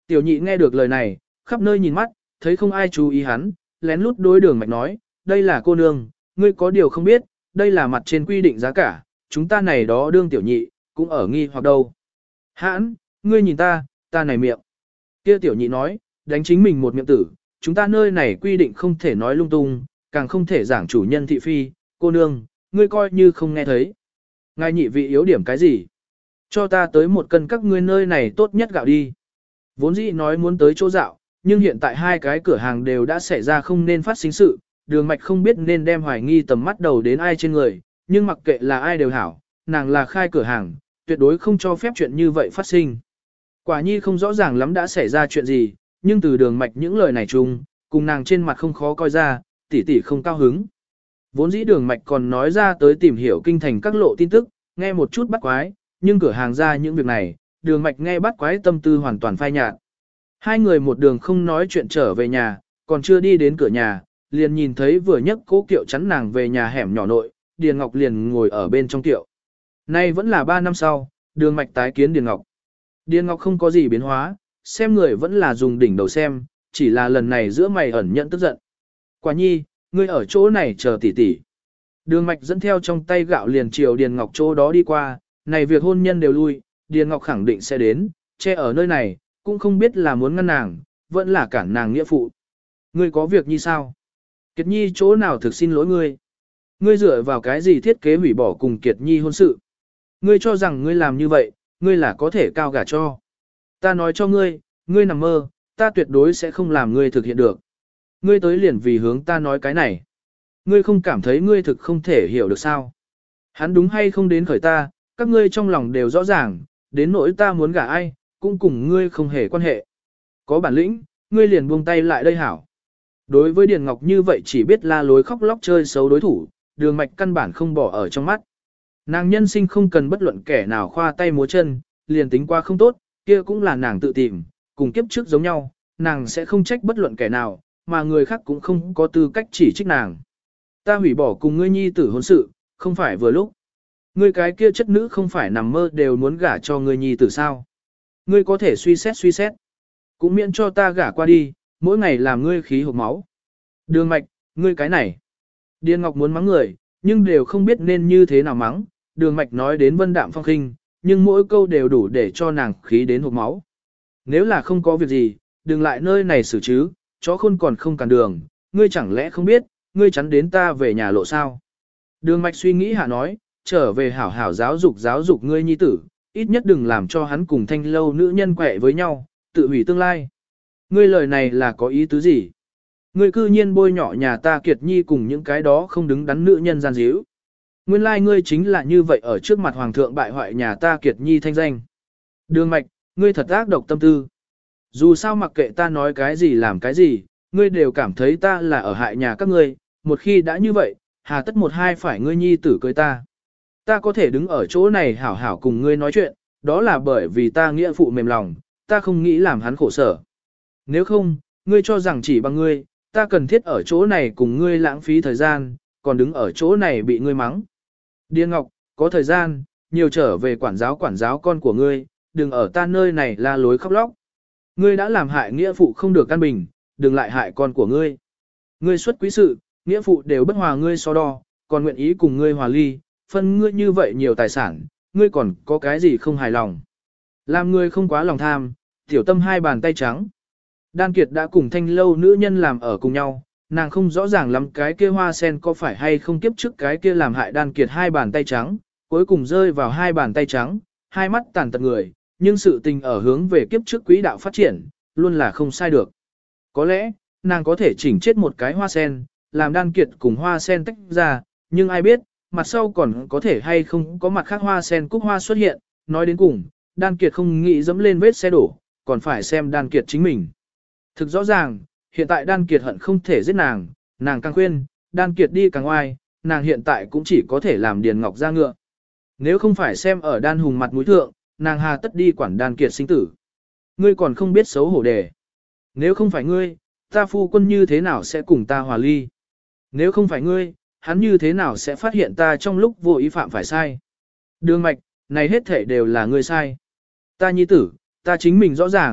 Tiểu nhị nghe được lời này, khắp nơi nhìn mắt, thấy không ai chú ý hắn, lén lút đối Đường Mạch nói, đây là cô nương, ngươi có điều không biết, đây là mặt trên quy định giá cả, chúng ta này đó đương tiểu nhị, cũng ở nghi hoặc đâu. Hãn, ngươi nhìn ta này miệng. Kia tiểu nhị nói, đánh chính mình một miệng tử, chúng ta nơi này quy định không thể nói lung tung, càng không thể giảng chủ nhân thị phi, cô nương, ngươi coi như không nghe thấy. Ngài nhị vị yếu điểm cái gì? Cho ta tới một cân các ngươi nơi này tốt nhất gạo đi. Vốn dĩ nói muốn tới chỗ dạo, nhưng hiện tại hai cái cửa hàng đều đã xảy ra không nên phát sinh sự, Đường Mạch không biết nên đem hoài nghi tầm mắt đầu đến ai trên người, nhưng mặc kệ là ai đều hảo, nàng là khai cửa hàng, tuyệt đối không cho phép chuyện như vậy phát sinh. Quả nhi không rõ ràng lắm đã xảy ra chuyện gì, nhưng từ Đường Mạch những lời này chung, cùng nàng trên mặt không khó coi ra, tỷ tỷ không cao hứng. Vốn dĩ Đường Mạch còn nói ra tới tìm hiểu kinh thành các lộ tin tức, nghe một chút bắt quái, nhưng cửa hàng ra những việc này, Đường Mạch nghe bắt quái tâm tư hoàn toàn phai nhạt. Hai người một đường không nói chuyện trở về nhà, còn chưa đi đến cửa nhà, liền nhìn thấy vừa nhấc cố kiệu chắn nàng về nhà hẻm nhỏ nội, Điền Ngọc liền ngồi ở bên trong kiệu. Nay vẫn là 3 năm sau, Đường Mạch tái kiến Điền Ngọc. Điền Ngọc không có gì biến hóa, xem người vẫn là dùng đỉnh đầu xem, chỉ là lần này giữa mày ẩn nhận tức giận. Quả nhi, ngươi ở chỗ này chờ tỷ tỷ. Đường Mạch dẫn theo trong tay gạo liền chiều Điền Ngọc chỗ đó đi qua, này việc hôn nhân đều lui, Điền Ngọc khẳng định sẽ đến, che ở nơi này, cũng không biết là muốn ngăn nàng, vẫn là cản nàng nghĩa phụ. Ngươi có việc như sao? Kiệt Nhi chỗ nào thực xin lỗi ngươi? Ngươi dựa vào cái gì thiết kế hủy bỏ cùng Kiệt Nhi hôn sự? Ngươi cho rằng ngươi làm như vậy, ngươi là có thể cao gả cho. Ta nói cho ngươi, ngươi nằm mơ, ta tuyệt đối sẽ không làm ngươi thực hiện được. Ngươi tới liền vì hướng ta nói cái này. Ngươi không cảm thấy ngươi thực không thể hiểu được sao? Hắn đúng hay không đến khởi ta, các ngươi trong lòng đều rõ ràng, đến nỗi ta muốn gả ai, cũng cùng ngươi không hề quan hệ. Có bản lĩnh, ngươi liền buông tay lại đây hảo. Đối với Điền Ngọc như vậy chỉ biết la lối khóc lóc chơi xấu đối thủ, Đường Mạch căn bản không bỏ ở trong mắt. Nàng nhân sinh không cần bất luận kẻ nào khoa tay múa chân, liền tính qua không tốt, kia cũng là nàng tự tìm, cùng kiếp trước giống nhau, nàng sẽ không trách bất luận kẻ nào, mà người khác cũng không có tư cách chỉ trích nàng. Ta hủy bỏ cùng ngươi nhi tử hôn sự, không phải vừa lúc. Ngươi cái kia chất nữ không phải nằm mơ đều muốn gả cho ngươi nhi tử sao. Ngươi có thể suy xét, cũng miễn cho ta gả qua đi, mỗi ngày làm ngươi khí hộc máu. Đường Mạch, ngươi cái này. Điền Ngọc muốn mắng người, nhưng đều không biết nên như thế nào mắng. Đường Mạch nói đến vân đạm phong khinh, nhưng mỗi câu đều đủ để cho nàng khí đến hộc máu. Nếu là không có việc gì, đừng lại nơi này xử chứ, chó khôn còn không cản đường, ngươi chẳng lẽ không biết, ngươi chắn đến ta về nhà lộ sao. Đường Mạch suy nghĩ hạ nói, trở về hảo hảo giáo dục ngươi nhi tử, ít nhất đừng làm cho hắn cùng Thanh Lâu nữ nhân quẹ với nhau, tự hủy tương lai. Ngươi lời này là có ý tứ gì? Ngươi cư nhiên bôi nhọ nhà ta Kiệt Nhi cùng những cái đó không đứng đắn nữ nhân gian díu. Nguyên lai ngươi chính là như vậy ở trước mặt hoàng thượng bại hoại nhà ta Kiệt Nhi thanh danh. Đường Mạch, ngươi thật ác độc tâm tư. Dù sao mặc kệ ta nói cái gì làm cái gì, ngươi đều cảm thấy ta là ở hại nhà các ngươi, một khi đã như vậy, hà tất một hai phải ngươi nhi tử cưới ta. Ta có thể đứng ở chỗ này hảo hảo cùng ngươi nói chuyện, đó là bởi vì ta nghĩa phụ mềm lòng, ta không nghĩ làm hắn khổ sở. Nếu không, ngươi cho rằng chỉ bằng ngươi, ta cần thiết ở chỗ này cùng ngươi lãng phí thời gian, còn đứng ở chỗ này bị ngươi mắng. Điền Ngọc, có thời gian, nhiều trở về quản giáo con của ngươi, đừng ở ta nơi này la lối khóc lóc. Ngươi đã làm hại nghĩa phụ không được căn bình, đừng lại hại con của ngươi. Ngươi xuất quý sự, nghĩa phụ đều bất hòa ngươi so đo, còn nguyện ý cùng ngươi hòa ly, phân ngươi như vậy nhiều tài sản, ngươi còn có cái gì không hài lòng. Làm ngươi không quá lòng tham, tiểu tâm hai bàn tay trắng. Đan Kiệt đã cùng Thanh Lâu nữ nhân làm ở cùng nhau, nàng không rõ ràng lắm cái kia hoa sen có phải hay không kiếp trước cái kia làm hại Đan Kiệt hai bàn tay trắng, cuối cùng rơi vào hai bàn tay trắng, hai mắt tàn tật người, nhưng sự tình ở hướng về kiếp trước quỹ đạo phát triển, luôn là không sai được. Có lẽ, nàng có thể chỉnh chết một cái hoa sen, làm Đan Kiệt cùng hoa sen tách ra, nhưng ai biết, mặt sau còn có thể hay không có mặt khác hoa sen cúc hoa xuất hiện, nói đến cùng, Đan Kiệt không nghĩ dẫm lên vết xe đổ, còn phải xem Đan Kiệt chính mình. Thực rõ ràng, hiện tại Đan Kiệt hận không thể giết nàng, nàng càng khuyên, Đan Kiệt đi càng oai, nàng hiện tại cũng chỉ có thể làm Điền Ngọc ra ngựa. Nếu không phải xem ở Đan Hùng mặt mũi thượng, nàng hà tất đi quản Đan Kiệt sinh tử. Ngươi còn không biết xấu hổ đề. Nếu không phải ngươi, ta phu quân như thế nào sẽ cùng ta hòa ly? Nếu không phải ngươi, hắn như thế nào sẽ phát hiện ta trong lúc vô ý phạm phải sai? Đường Mạch, này hết thể đều là ngươi sai. Ta nhi tử, ta chính mình rõ ràng,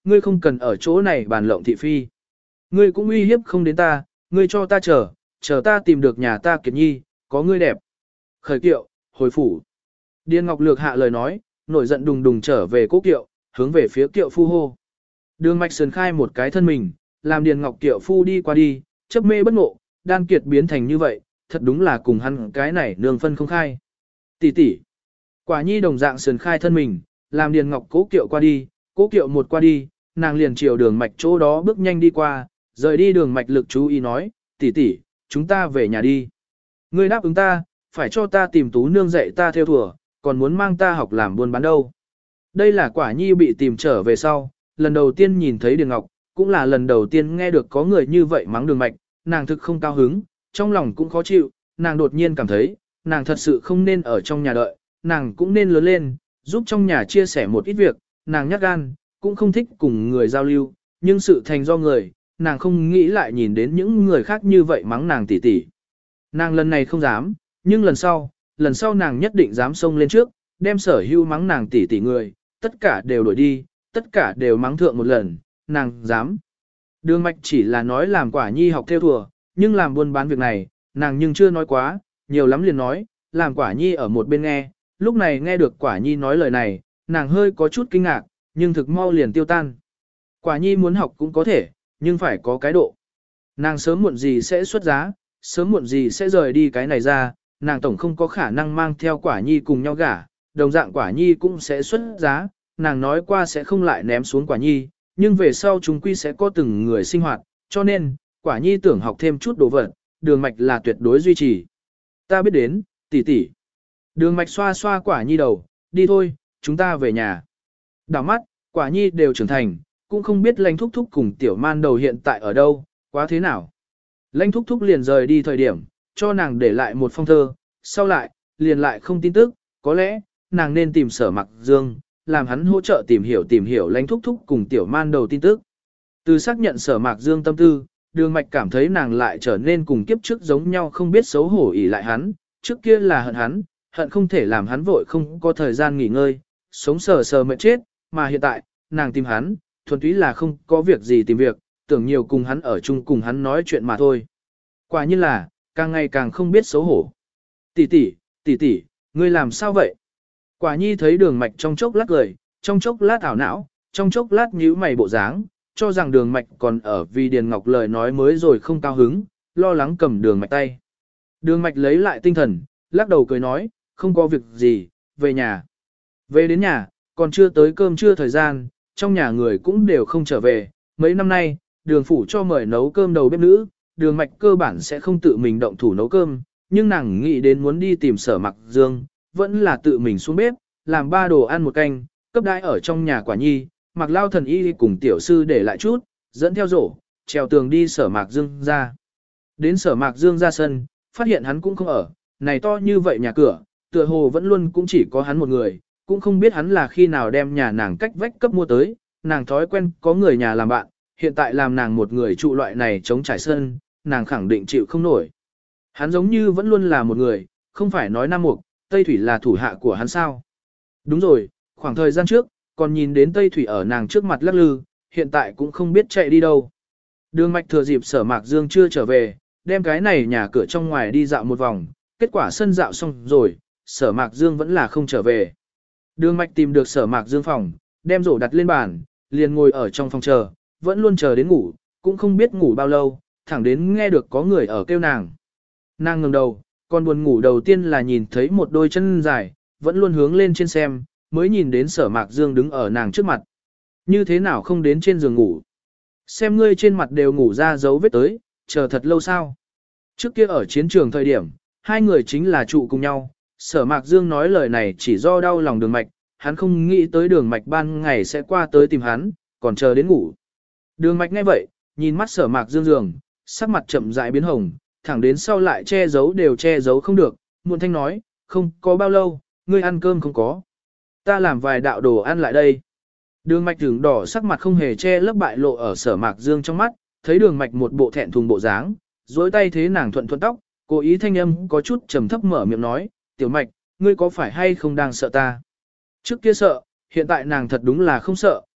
ngươi không cần ở chỗ này bàn lộng thị phi. Ngươi cũng uy hiếp không đến ta, ngươi cho ta chờ ta tìm được nhà ta Kiệt Nhi, có ngươi đẹp. Khởi kiệu, hồi phủ. Điền Ngọc Lược hạ lời nói, nổi giận đùng đùng trở về cố kiệu, hướng về phía kiệu phu hô. Đường Mạch sườn khai một cái thân mình, làm Điền Ngọc kiệu phu đi qua đi, chấp mê bất ngộ, đan kiệt biến thành như vậy, thật đúng là cùng hắn cái này nương phân không khai. Tỷ tỷ. Quả Nhi đồng dạng sườn khai thân mình, làm Điền Ngọc cố kiệu qua đi, cố kiệu một qua đi, nàng liền chiều Đường Mạch chỗ đó bước nhanh đi qua, rời đi Đường Mạch lực chú ý nói, tỷ tỷ, chúng ta về nhà đi. Ngươi đáp ứng ta, phải cho ta tìm Tú nương dạy ta theo thùa, còn muốn mang ta học làm buôn bán đâu. Đây là Quả Nhi bị tìm trở về sau, lần đầu tiên nhìn thấy Điền Ngọc, cũng là lần đầu tiên nghe được có người như vậy mắng Đường Mạch, nàng thực không cao hứng, trong lòng cũng khó chịu, nàng đột nhiên cảm thấy, nàng thật sự không nên ở trong nhà đợi, nàng cũng nên lớn lên, giúp trong nhà chia sẻ một ít việc, nàng nhát gan, cũng không thích cùng người giao lưu, nhưng sự thành do người, nàng không nghĩ lại nhìn đến những người khác như vậy mắng nàng tỉ tỉ. Nàng lần này không dám, nhưng lần sau nàng nhất định dám xông lên trước, đem sở hữu mắng nàng tỉ tỉ người, tất cả đều đuổi đi, tất cả đều mắng thượng một lần, nàng dám. Đường Mạch chỉ là nói làm Quả Nhi học theo thùa, nhưng làm buôn bán việc này, nàng nhưng chưa nói quá, nhiều lắm liền nói, làm Quả Nhi ở một bên nghe, lúc này nghe được Quả Nhi nói lời này, nàng hơi có chút kinh ngạc, nhưng thực mau liền tiêu tan. Quả Nhi muốn học cũng có thể, nhưng phải có cái độ. Nàng sớm muộn gì sẽ xuất giá, sớm muộn gì sẽ rời đi cái này ra, nàng tổng không có khả năng mang theo Quả Nhi cùng nhau gả, đồng dạng Quả Nhi cũng sẽ xuất giá, nàng nói qua sẽ không lại ném xuống Quả Nhi, nhưng về sau chúng quy sẽ có từng người sinh hoạt, cho nên, Quả Nhi tưởng học thêm chút đồ vật, Đường Mạch là tuyệt đối duy trì. Ta biết đến, tỷ tỷ. Đường Mạch xoa xoa Quả Nhi đầu, đi thôi, chúng ta về nhà. Đảo mắt, Quả Nhi đều trưởng thành, cũng không biết Lãnh Thúc Thúc cùng Tiểu Man Đầu hiện tại ở đâu, quá thế nào. Lãnh Thúc Thúc liền rời đi thời điểm, cho nàng để lại một phong thơ, sau lại, liền lại không tin tức, có lẽ, nàng nên tìm Sở Mặc Dương, làm hắn hỗ trợ tìm hiểu Lãnh Thúc Thúc cùng Tiểu Man Đầu tin tức. Từ xác nhận Sở Mạc Dương tâm tư, Đường Mạch cảm thấy nàng lại trở nên cùng kiếp trước giống nhau, không biết xấu hổ ỷ lại hắn, trước kia là hận hắn, hận không thể làm hắn vội không có thời gian nghỉ ngơi, sống sờ sờ mệt chết, mà hiện tại, nàng tìm hắn, thuần túy là không có việc gì tìm việc, tưởng nhiều cùng hắn ở chung cùng hắn nói chuyện mà thôi. Quả nhiên là, càng ngày càng không biết xấu hổ. Tỷ tỷ, ngươi làm sao vậy? Quả Nhi thấy Đường Mạch trong chốc lát cười, trong chốc lát ảo não, trong chốc lát nhíu mày bộ dáng, cho rằng Đường Mạch còn ở vì Điền Ngọc lời nói mới rồi không cao hứng, lo lắng cầm Đường Mạch tay. Đường Mạch lấy lại tinh thần, lắc đầu cười nói, không có việc gì, về nhà. Về đến nhà, còn chưa tới cơm trưa thời gian, trong nhà người cũng đều không trở về. Mấy năm nay, Đường phủ cho mời nấu cơm đầu bếp nữ, Đường Mạch cơ bản sẽ không tự mình động thủ nấu cơm, nhưng nàng nghĩ đến muốn đi tìm Sở Mặc Dương, vẫn là tự mình xuống bếp, làm 3 đồ ăn một canh, cấp đãi ở trong nhà Quả Nhi, Mặc Lao Thần Y cùng tiểu sư để lại chút, dẫn theo rổ, trèo tường đi Sở Mạc Dương ra. Đến Sở Mạc Dương ra sân, phát hiện hắn cũng không ở, này to như vậy nhà cửa, tựa hồ vẫn luôn cũng chỉ có hắn một người, cũng không biết hắn là khi nào đem nhà nàng cách vách cấp mua tới, nàng thói quen có người nhà làm bạn, hiện tại làm nàng một người trụ loại này chống trải sân, nàng khẳng định chịu không nổi. Hắn giống như vẫn luôn là một người, không phải nói Nam Mục, Tây Thủy là thủ hạ của hắn sao. Đúng rồi, khoảng thời gian trước, còn nhìn đến Tây Thủy ở nàng trước mặt lắc lư, hiện tại cũng không biết chạy đi đâu. Đường Mạch thừa dịp Sở Mạc Dương chưa trở về, đem cái này nhà cửa trong ngoài đi dạo một vòng, kết quả sân dạo xong rồi, Sở Mạc Dương vẫn là không trở về. Đường Mạch tìm được Sở Mạc Dương phòng, đem rổ đặt lên bàn, liền ngồi ở trong phòng chờ, vẫn luôn chờ đến ngủ, cũng không biết ngủ bao lâu, thẳng đến nghe được có người ở kêu nàng. Nàng ngẩng đầu, còn buồn ngủ đầu tiên là nhìn thấy một đôi chân dài, vẫn luôn hướng lên trên xem, mới nhìn đến Sở Mạc Dương đứng ở nàng trước mặt. Như thế nào không đến trên giường ngủ? Xem ngươi trên mặt đều ngủ ra dấu vết tới, chờ thật lâu sao? Trước kia ở chiến trường thời điểm, hai người chính là trụ cùng nhau. Sở Mạc Dương nói lời này chỉ do đau lòng Đường Mạch, hắn không nghĩ tới Đường Mạch ban ngày sẽ qua tới tìm hắn, còn chờ đến ngủ. Đường Mạch nghe vậy, nhìn mắt Sở Mạc Dương giường, sắc mặt chậm rãi biến hồng, thẳng đến sau lại che giấu đều che giấu không được, muộn thanh nói, không có bao lâu, ngươi ăn cơm không có. Ta làm vài đạo đồ ăn lại đây. Đường Mạch tưởng đỏ sắc mặt không hề che lấp bại lộ ở Sở Mạc Dương trong mắt, thấy Đường Mạch một bộ thẹn thùng bộ dáng, duỗi tay thế nàng thuận thuận tóc, cố ý thanh âm có chút trầm thấp mở miệng nói, "Tiểu Mạch, ngươi có phải hay không đang sợ ta?" Trước kia sợ, hiện tại nàng thật đúng là không sợ,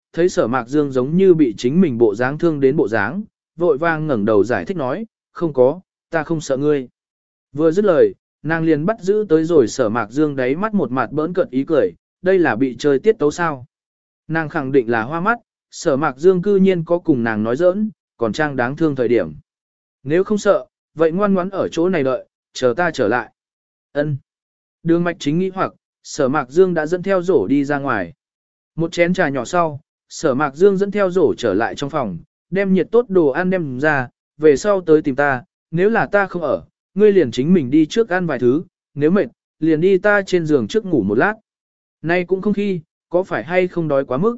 thấy sở mạc dương giống như bị chính mình bộ dáng thương đến bộ dáng, vội vang ngẩng đầu giải thích nói, không có, ta không sợ ngươi. Vừa dứt lời, nàng liền bắt giữ tới rồi sở mạc dương đáy mắt một mặt bỡn cợt ý cười, đây là bị chơi tiết tấu sao. Nàng khẳng định là hoa mắt, sở mạc dương cư nhiên có cùng nàng nói giỡn, còn trang đáng thương thời điểm. Nếu không sợ, vậy ngoan ngoãn ở chỗ này đợi, chờ ta trở lại. Ân. Đường mạch chính nghĩ hoặc, sở mạc dương đã dẫn theo rổ đi ra ngoài. Một chén trà nhỏ sau, sở mạc dương dẫn theo rổ trở lại trong phòng, đem nhiệt tốt đồ ăn đem ra, về sau tới tìm ta, nếu là ta không ở, ngươi liền chính mình đi trước ăn vài thứ, nếu mệt, liền đi ta trên giường trước ngủ một lát. Nay cũng không khi, có phải hay không đói quá mức.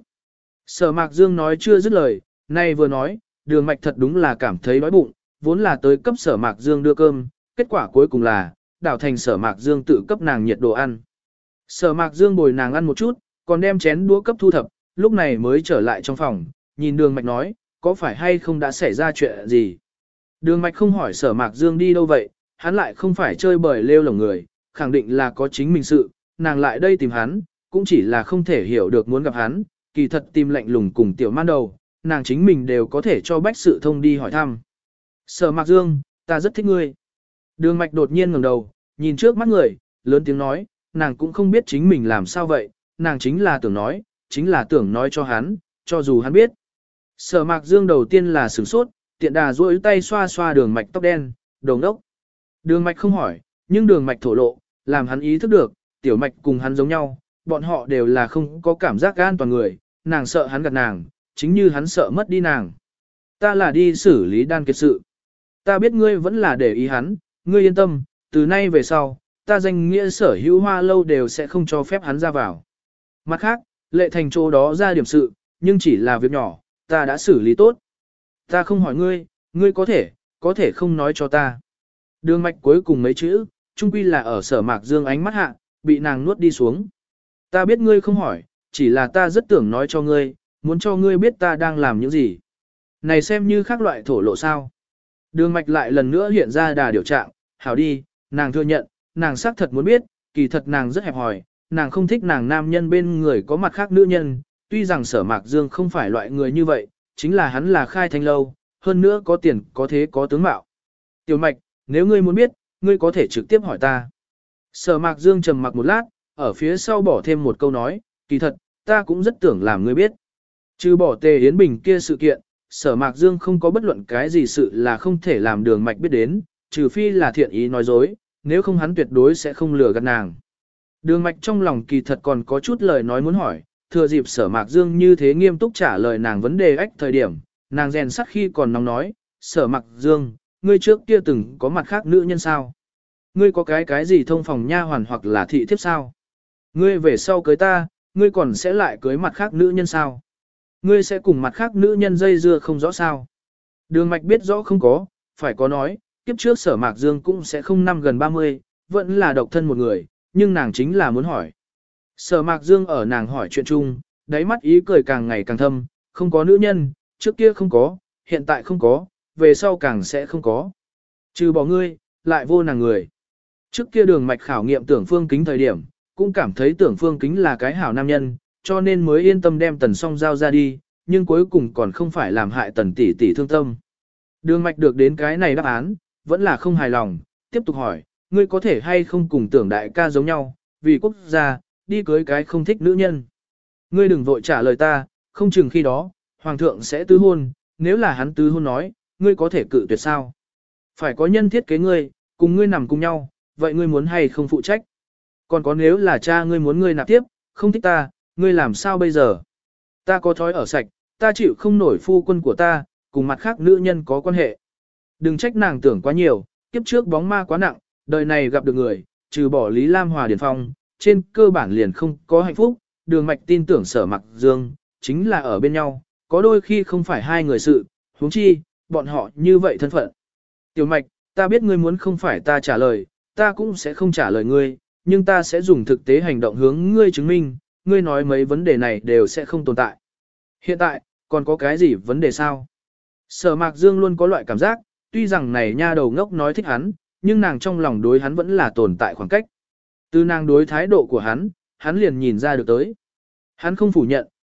Sở mạc dương nói chưa dứt lời, nay vừa nói, đường mạch thật đúng là cảm thấy đói bụng, vốn là tới cấp sở mạc dương đưa cơm, kết quả cuối cùng là, đảo thành sở mạc dương tự cấp nàng nhiệt đồ ăn. Sở mạc dương bồi nàng ăn một chút, còn đem chén đũa cấp thu thập, lúc này mới trở lại trong phòng, nhìn đường mạch nói, có phải hay không đã xảy ra chuyện gì. Đường mạch không hỏi sở mạc dương đi đâu vậy, hắn lại không phải chơi bời lêu lổng người, khẳng định là có chính mình sự, nàng lại đây tìm hắn, cũng chỉ là không thể hiểu được muốn gặp hắn, kỳ thật tìm lạnh lùng cùng tiểu man đầu, nàng chính mình đều có thể cho bách sự thông đi hỏi thăm. Sở mạc dương, ta rất thích ngươi. Đường mạch đột nhiên ngẩng đầu, nhìn trước mắt người, lớn tiếng nói, nàng cũng không biết chính mình làm sao vậy, nàng chính là tưởng nói cho hắn, cho dù hắn biết. Sở mạc dương đầu tiên là sửng sốt, tiện đà duỗi tay xoa xoa đường mạch tóc đen, đồng đốc. Đường mạch không hỏi, nhưng đường mạch thổ lộ, làm hắn ý thức được, tiểu mạch cùng hắn giống nhau, bọn họ đều là không có cảm giác an toàn người, nàng sợ hắn gạt nàng, chính như hắn sợ mất đi nàng. Ta là đi xử lý đan kiệt sự. Ta biết ngươi vẫn là để ý hắn, ngươi yên tâm, từ nay về sau, ta danh nghĩa sở hữu hoa lâu đều sẽ không cho phép hắn ra vào. Mặt khác, lệ thành chỗ đó ra điểm sự, nhưng chỉ là việc nhỏ, ta đã xử lý tốt. Ta không hỏi ngươi, ngươi có thể không nói cho ta. Đường mạch cuối cùng mấy chữ, chung quy là ở sở mạc dương ánh mắt hạ, bị nàng nuốt đi xuống. Ta biết ngươi không hỏi, chỉ là ta rất tưởng nói cho ngươi, muốn cho ngươi biết ta đang làm những gì. Này xem như khác loại thổ lộ sao. Đường mạch lại lần nữa hiện ra đà điều trạng, hảo đi, nàng thừa nhận, nàng xác thật muốn biết, kỳ thật nàng rất hẹp hòi, nàng không thích nàng nam nhân bên người có mặt khác nữ nhân, tuy rằng sở mạc dương không phải loại người như vậy, chính là hắn là khai thanh lâu, hơn nữa có tiền có thế có tướng mạo. Tiểu mạch, nếu ngươi muốn biết, ngươi có thể trực tiếp hỏi ta. Sở mạc dương trầm mặc một lát, ở phía sau bỏ thêm một câu nói, kỳ thật, ta cũng rất tưởng làm ngươi biết. Trừ bỏ Tề Yến Bình kia sự kiện, sở mạc dương không có bất luận cái gì sự là không thể làm đường mạch biết đến, trừ phi là thiện ý nói dối, nếu không hắn tuyệt đối sẽ không lừa gạt nàng. Đường mạch trong lòng kỳ thật còn có chút lời nói muốn hỏi, thừa dịp sở mạc dương như thế nghiêm túc trả lời nàng vấn đề ách thời điểm, nàng rèn sắt khi còn nóng nói, sở mạc dương, ngươi trước kia từng có mặt khác nữ nhân sao? Ngươi có cái gì thông phòng nha hoàn hoặc là thị thiếp sao? Ngươi về sau cưới ta, ngươi còn sẽ lại cưới mặt khác nữ nhân sao? Ngươi sẽ cùng mặt khác nữ nhân dây dưa không rõ sao? Đường mạch biết rõ không có, phải có nói, kiếp trước sở mạc dương cũng sẽ không năm gần 30, vẫn là độc thân một người, nhưng nàng chính là muốn hỏi. Sở mạc dương ở nàng hỏi chuyện chung, đáy mắt ý cười càng ngày càng thâm, không có nữ nhân, trước kia không có, hiện tại không có, về sau càng sẽ không có. Trừ bỏ ngươi, lại vô nàng người. Trước kia đường mạch khảo nghiệm tưởng phương kính thời điểm, cũng cảm thấy tưởng phương kính là cái hảo nam nhân, cho nên mới yên tâm đem tần song giao ra đi, nhưng cuối cùng còn không phải làm hại tần tỷ tỷ thương tâm. Đường mạch được đến cái này đáp án, vẫn là không hài lòng, tiếp tục hỏi, ngươi có thể hay không cùng tưởng đại ca giống nhau, vì quốc gia, đi cưới cái không thích nữ nhân. Ngươi đừng vội trả lời ta, không chừng khi đó, hoàng thượng sẽ tứ hôn, nếu là hắn tứ hôn nói, ngươi có thể cự tuyệt sao? Phải có nhân thiết kế ngươi, cùng ngươi nằm cùng nhau, vậy ngươi muốn hay không phụ trách? Còn có nếu là cha ngươi muốn ngươi nạp tiếp, không thích ta, ngươi làm sao bây giờ? Ta có thói ở sạch, ta chịu không nổi phu quân của ta, cùng mặt khác nữ nhân có quan hệ. Đừng trách nàng tưởng quá nhiều, kiếp trước bóng ma quá nặng, đời này gặp được người, trừ bỏ Lý Lam Hòa Điền Phong, trên cơ bản liền không có hạnh phúc, đường mạch tin tưởng sở mặc dương, chính là ở bên nhau, có đôi khi không phải hai người sự, huống chi, bọn họ như vậy thân phận. Tiểu mạch, ta biết ngươi muốn không phải ta trả lời, ta cũng sẽ không trả lời ngươi, nhưng ta sẽ dùng thực tế hành động hướng ngươi chứng minh, ngươi nói mấy vấn đề này đều sẽ không tồn tại. Hiện tại, còn có cái gì vấn đề sao? Sở Mạc Dương luôn có loại cảm giác, tuy rằng này nha đầu ngốc nói thích hắn, nhưng nàng trong lòng đối hắn vẫn là tồn tại khoảng cách. Từ nàng đối thái độ của hắn liền nhìn ra được tới. Hắn không phủ nhận,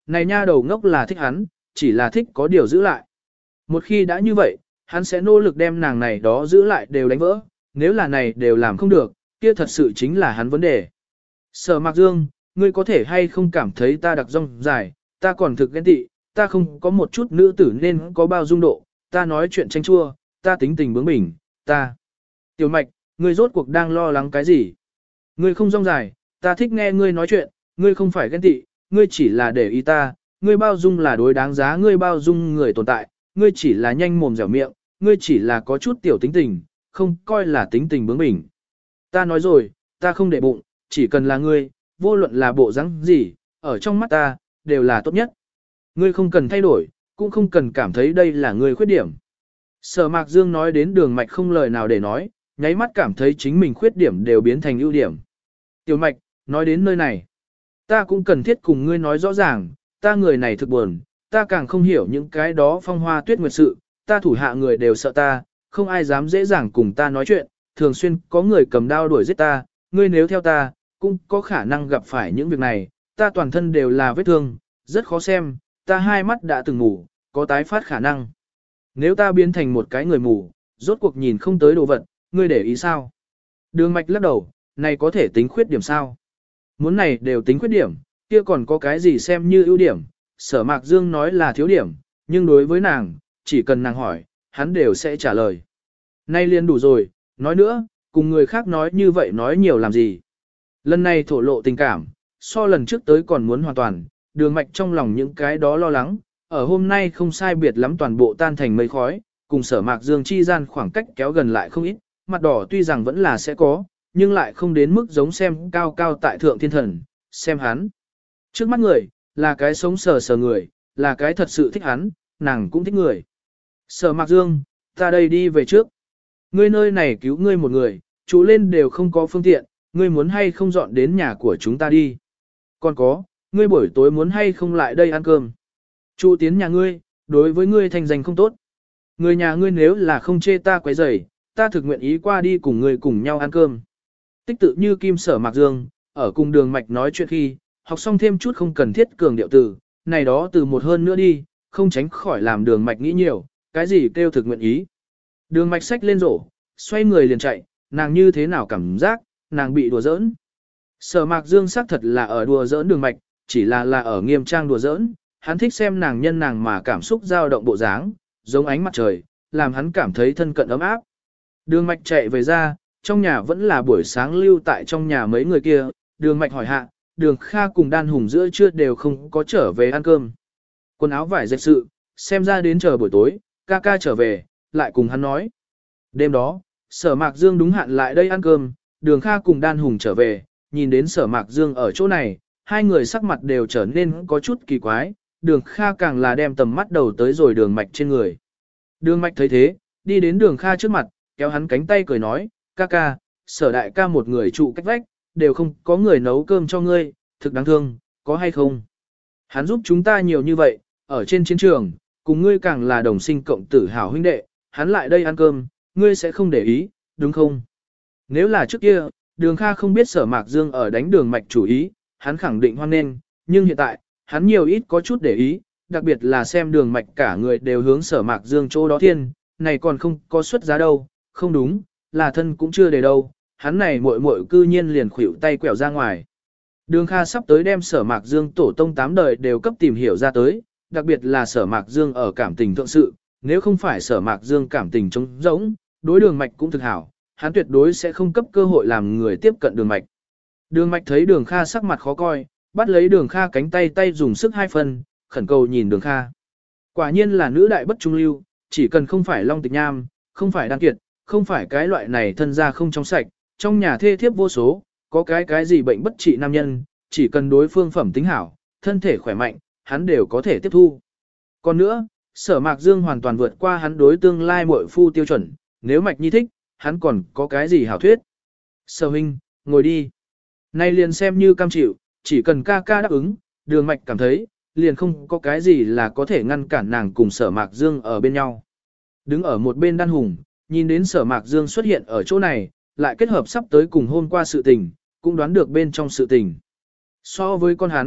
này nha đầu ngốc là thích hắn, chỉ là thích có điều giữ lại. Một khi đã như vậy, hắn sẽ nỗ lực đem nàng này đó giữ lại đều đánh vỡ, nếu là này đều làm không được, kia thật sự chính là hắn vấn đề. Sở Mạc Dương, ngươi có thể hay không cảm thấy ta đặc rong dài, ta còn thực ghen tị, ta không có một chút nữ tử nên có bao dung độ, ta nói chuyện tranh chua, ta tính tình bướng bỉnh, ta. Tiểu Mạch, ngươi rốt cuộc đang lo lắng cái gì? Ngươi không rong dài, ta thích nghe ngươi nói chuyện, ngươi không phải ghen tị, ngươi chỉ là để ý ta, ngươi bao dung là đối đáng giá ngươi bao dung người tồn tại, ngươi chỉ là nhanh mồm dẻo miệng, ngươi chỉ là có chút tiểu tính tình, không coi là tính tình bướng bỉnh. Ta nói rồi, ta không để bụng, chỉ cần là ngươi, vô luận là bộ dáng gì, ở trong mắt ta, đều là tốt nhất. Ngươi không cần thay đổi, cũng không cần cảm thấy đây là ngươi khuyết điểm. Sở Mạc Dương nói đến Đường Mạch không lời nào để nói, nháy mắt cảm thấy chính mình khuyết điểm đều biến thành ưu điểm. Tiểu Mạch, nói đến nơi này, ta cũng cần thiết cùng ngươi nói rõ ràng, ta người này thực buồn, ta càng không hiểu những cái đó phong hoa tuyết nguyệt sự, ta thủ hạ người đều sợ ta, không ai dám dễ dàng cùng ta nói chuyện, thường xuyên có người cầm đao đuổi giết ta, ngươi nếu theo ta, cũng có khả năng gặp phải những việc này, ta toàn thân đều là vết thương, rất khó xem, ta hai mắt đã từng ngủ, có tái phát khả năng. Nếu ta biến thành một cái người mù, rốt cuộc nhìn không tới đồ vật, ngươi để ý sao? Đường Mạch lắc đầu, này có thể tính khuyết điểm sao? Muốn này đều tính khuyết điểm, kia còn có cái gì xem như ưu điểm? Sở Mạc Dương nói là thiếu điểm, nhưng đối với nàng, chỉ cần nàng hỏi, hắn đều sẽ trả lời. Nay liền đủ rồi, nói nữa, cùng người khác nói như vậy nói nhiều làm gì? Lần này thổ lộ tình cảm, so lần trước tới còn muốn hoàn toàn, Đường Mạch trong lòng những cái đó lo lắng, ở hôm nay không sai biệt lắm toàn bộ tan thành mây khói, cùng Sở Mạc Dương chi gian khoảng cách kéo gần lại không ít, mặt đỏ tuy rằng vẫn là sẽ có, nhưng lại không đến mức giống xem cao cao tại thượng thiên thần, xem hắn. Trước mắt người, là cái sống sờ sờ người, là cái thật sự thích hắn, nàng cũng thích người. Sở Mạc Dương, ta đây đi về trước. Ngươi nơi này cứu ngươi một người, trụ lên đều không có phương tiện, ngươi muốn hay không dọn đến nhà của chúng ta đi. Còn có, ngươi buổi tối muốn hay không lại đây ăn cơm. Trụ tiến nhà ngươi, đối với ngươi thành danh không tốt. Người nhà ngươi nếu là không chê ta quấy rầy, ta thực nguyện ý qua đi cùng ngươi cùng nhau ăn cơm. Tích tự như kim Sở Mạc Dương, ở cùng Đường Mạch nói chuyện khi, học xong thêm chút không cần thiết cường điệu từ, này đó từ một hơn nữa đi, không tránh khỏi làm Đường Mạch nghĩ nhiều, cái gì kêu thực nguyện ý. Đường Mạch xách lên rổ, xoay người liền chạy, nàng như thế nào cảm giác, nàng bị đùa giỡn. Sở Mạc Dương xác thật là ở đùa giỡn Đường Mạch, chỉ là ở nghiêm trang đùa giỡn, hắn thích xem nàng nhân nàng mà cảm xúc dao động bộ dáng, giống ánh mặt trời, làm hắn cảm thấy thân cận ấm áp. Đường Mạch chạy về ra, trong nhà vẫn là buổi sáng lưu tại trong nhà mấy người kia, Đường Mạch hỏi hạ, Đường Kha cùng Đan Hùng giữa trưa đều không có trở về ăn cơm. Quần áo vải dệt sự, xem ra đến chờ buổi tối, ca ca trở về, lại cùng hắn nói. Đêm đó, Sở Mạc Dương đúng hạn lại đây ăn cơm, Đường Kha cùng Đan Hùng trở về, nhìn đến Sở Mạc Dương ở chỗ này, hai người sắc mặt đều trở nên có chút kỳ quái, Đường Kha càng là đem tầm mắt đầu tới rồi Đường Mạch trên người. Đường Mạch thấy thế, đi đến Đường Kha trước mặt, kéo hắn cánh tay cười nói, ca ca, Sở đại ca một người trụ cách vách, đều không có người nấu cơm cho ngươi, thực đáng thương, có hay không? Hắn giúp chúng ta nhiều như vậy, ở trên chiến trường, cùng ngươi càng là đồng sinh cộng tử hảo huynh đệ, hắn lại đây ăn cơm, ngươi sẽ không để ý, đúng không? Nếu là trước kia, Đường Kha không biết Sở Mạc Dương ở đánh Đường Mạch chủ ý, hắn khẳng định hoan nghênh, nhưng hiện tại, hắn nhiều ít có chút để ý, đặc biệt là xem Đường Mạch cả người đều hướng Sở Mạc Dương chỗ đó thiên, này còn không có xuất giá đâu, không đúng, là thân cũng chưa để đâu, hắn này muội muội cư nhiên liền khuỷu tay quẹo ra ngoài. Đường Kha sắp tới đem Sở Mạc Dương tổ tông 8 đời đều cấp tìm hiểu ra tới, đặc biệt là Sở Mạc Dương ở cảm tình thượng sự, nếu không phải Sở Mạc Dương cảm tình trống rỗng, đối Đường Mạch cũng thực hảo, hắn tuyệt đối sẽ không cấp cơ hội làm người tiếp cận Đường Mạch. Đường Mạch thấy Đường Kha sắc mặt khó coi, bắt lấy Đường Kha cánh tay dùng sức hai phần, khẩn cầu nhìn Đường Kha. Quả nhiên là nữ đại bất trung lưu, chỉ cần không phải Long Tịch Nham, không phải Đan Kiệt, không phải cái loại này thân gia không trong sạch, trong nhà thê thiếp vô số, có cái gì bệnh bất trị nam nhân, chỉ cần đối phương phẩm tính hảo, thân thể khỏe mạnh, hắn đều có thể tiếp thu. Còn nữa, Sở Mạc Dương hoàn toàn vượt qua hắn đối tương lai muội phu tiêu chuẩn, nếu Mạch Nhi thích, hắn còn có cái gì hảo thuyết. Sở huynh, ngồi đi. Nay liền xem như cam chịu, chỉ cần ca ca đáp ứng, Đường Mạch cảm thấy, liền không có cái gì là có thể ngăn cản nàng cùng Sở Mạc Dương ở bên nhau. Đứng ở một bên Đan Hùng, nhìn đến Sở Mạc Dương xuất hiện ở chỗ này, lại kết hợp sắp tới cùng hôm qua sự tình, cũng đoán được bên trong sự tình. So với con hắn,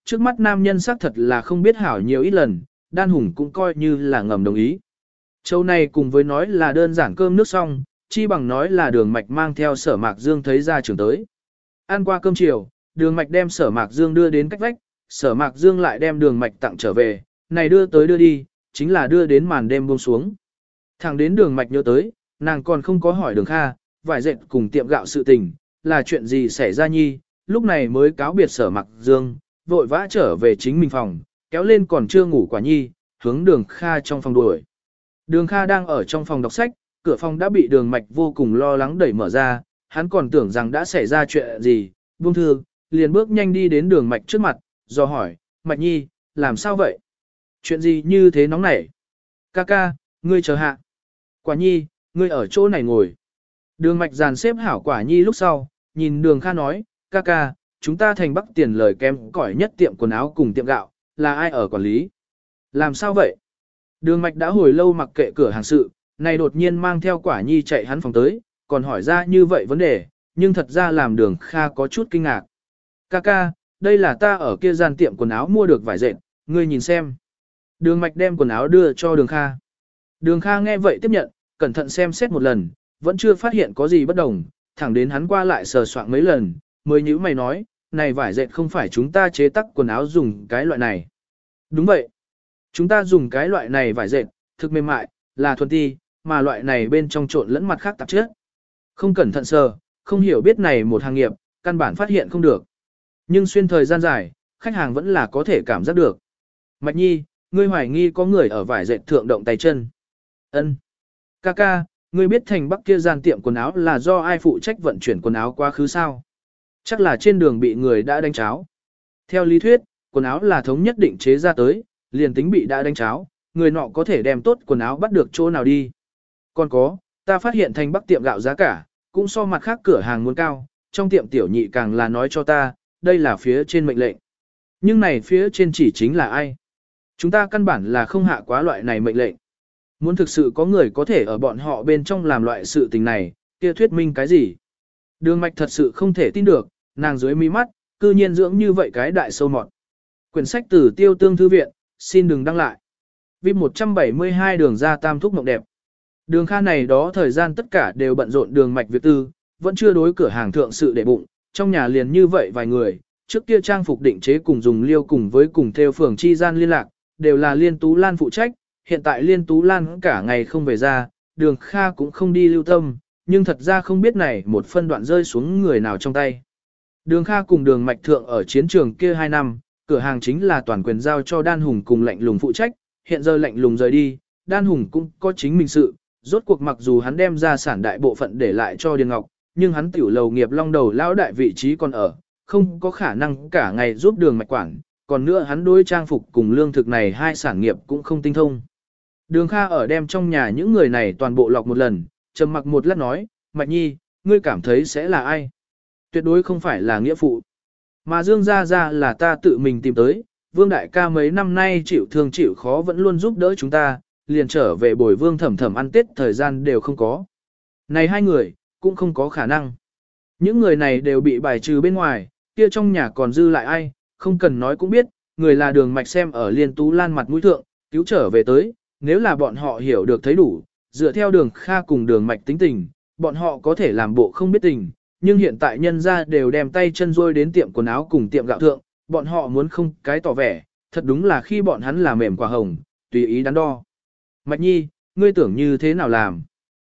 Trước mắt nam nhân xác thật là không biết hảo nhiều ít lần, Đan Hùng cũng coi như là ngầm đồng ý. Châu này cùng với nói là đơn giản cơm nước xong, chi bằng nói là Đường Mạch mang theo Sở Mạc Dương thấy ra trường tới. Ăn qua cơm chiều, Đường Mạch đem Sở Mạc Dương đưa đến cách vách, Sở Mạc Dương lại đem Đường Mạch tặng trở về, này đưa tới đưa đi, chính là đưa đến màn đêm buông xuống. Thẳng đến Đường Mạch nhớ tới, nàng còn không có hỏi Đường Kha, vải dệt cùng tiệm gạo sự tình, là chuyện gì xảy ra nhi, lúc này mới cáo biệt Sở Mạc Dương, vội vã trở về chính mình phòng, kéo lên còn chưa ngủ Quả Nhi, hướng Đường Kha trong phòng đuổi. Đường Kha đang ở trong phòng đọc sách, cửa phòng đã bị Đường Mạch vô cùng lo lắng đẩy mở ra, hắn còn tưởng rằng đã xảy ra chuyện gì, buông thư, liền bước nhanh đi đến Đường Mạch trước mặt, do hỏi, Mạch Nhi, làm sao vậy? Chuyện gì như thế nóng nảy? Ca ca, ngươi chờ hạ. Quả Nhi, ngươi ở chỗ này ngồi. Đường Mạch dàn xếp hảo Quả Nhi lúc sau, nhìn Đường Kha nói, ca ca, chúng ta thành Bắc tiền lời kém cỏi nhất tiệm quần áo cùng tiệm gạo, là ai ở quản lý? Làm sao vậy? Đường Mạch đã hồi lâu mặc kệ cửa hàng sự, này đột nhiên mang theo Quả Nhi chạy hắn phòng tới, còn hỏi ra như vậy vấn đề, nhưng thật ra làm Đường Kha có chút kinh ngạc. Ca ca, đây là ta ở kia gian tiệm quần áo mua được vải dệt, ngươi nhìn xem. Đường Mạch đem quần áo đưa cho Đường Kha. Đường Kha nghe vậy tiếp nhận, cẩn thận xem xét một lần, vẫn chưa phát hiện có gì bất đồng, thẳng đến hắn qua lại sờ soạn mấy lần, mới nhíu mày nói, này vải dệt không phải chúng ta chế tác quần áo dùng cái loại này. Đúng vậy. Chúng ta dùng cái loại này vải dệt, thực mềm mại, là thuần ti, mà loại này bên trong trộn lẫn mặt khác tạp chất. Không cẩn thận sờ, không hiểu biết này một hàng nghiệp, căn bản phát hiện không được. Nhưng xuyên thời gian dài, khách hàng vẫn là có thể cảm giác được. Mạch Nhi, ngươi hoài nghi có người ở vải dệt thượng động tay chân. Ân. Ca, ngươi biết thành Bắc kia gian tiệm quần áo là do ai phụ trách vận chuyển quần áo quá khứ sao? Chắc là trên đường bị người đã đánh cháo. Theo lý thuyết, quần áo là thống nhất định chế ra tới, liền tính bị đã đánh cháo, người nọ có thể đem tốt quần áo bắt được chỗ nào đi. Còn có, ta phát hiện thành Bắc tiệm gạo giá cả, cũng so mặt khác cửa hàng muốn cao, trong tiệm tiểu nhị càng là nói cho ta, đây là phía trên mệnh lệnh. Nhưng này phía trên chỉ chính là ai? Chúng ta căn bản là không hạ quá loại này mệnh lệnh. Muốn thực sự có người có thể ở bọn họ bên trong làm loại sự tình này, kia thuyết minh cái gì? Đường Mạch thật sự không thể tin được, nàng dưới mí mắt, cư nhiên dưỡng như vậy cái đại sâu mọt. Quyển sách từ Tiêu Tương Thư Viện, xin đừng đăng lại. VIP 172 đường ra tam thúc mộng đẹp. Đường Kha này đó thời gian tất cả đều bận rộn Đường Mạch việc tư, vẫn chưa đối cửa hàng thượng sự để bụng, trong nhà liền như vậy vài người, trước kia trang phục định chế cùng dùng liêu cùng với cùng theo phường chi gian liên lạc, đều là Liên Tú Lan phụ trách, hiện tại Liên Tú Lan cả ngày không về ra, Đường Kha cũng không đi lưu tâm, nhưng thật ra không biết này một phân đoạn rơi xuống người nào trong tay. Đường Kha cùng Đường Mạch thượng ở chiến trường kia 2 năm, cửa hàng chính là toàn quyền giao cho Đan Hùng cùng Lạnh Lùng phụ trách, hiện giờ Lạnh Lùng rời đi, Đan Hùng cũng có chính mình sự, rốt cuộc mặc dù hắn đem ra sản đại bộ phận để lại cho Điền Ngọc, nhưng hắn tiểu lầu nghiệp long đầu lão đại vị trí còn ở, không có khả năng cả ngày giúp Đường Mạch quản, còn nữa hắn đối trang phục cùng lương thực này hai sản nghiệp cũng không tinh thông. Đường Kha ở đem trong nhà những người này toàn bộ lọc một lần, trầm mặc một lát nói, Mạch Nhi, ngươi cảm thấy sẽ là ai? Tuyệt đối không phải là nghĩa phụ. Mà Dương Gia Gia là ta tự mình tìm tới, Vương Đại ca mấy năm nay chịu thương chịu khó vẫn luôn giúp đỡ chúng ta, liền trở về bồi Vương Thẩm Thẩm ăn Tết thời gian đều không có. Này hai người, cũng không có khả năng. Những người này đều bị bài trừ bên ngoài, kia trong nhà còn dư lại ai, không cần nói cũng biết, người là Đường Mạch xem ở Liên Tú Lan mặt mũi thượng, cứu trở về tới, nếu là bọn họ hiểu được thấy đủ, dựa theo Đường Kha cùng Đường Mạch tính tình, bọn họ có thể làm bộ không biết tình, nhưng hiện tại nhân ra đều đem tay chân rôi đến tiệm quần áo cùng tiệm gạo thượng, bọn họ muốn không cái tỏ vẻ, thật đúng là khi bọn hắn là mềm quả hồng, tùy ý đắn đo. Mạch Nhi, ngươi tưởng như thế nào làm?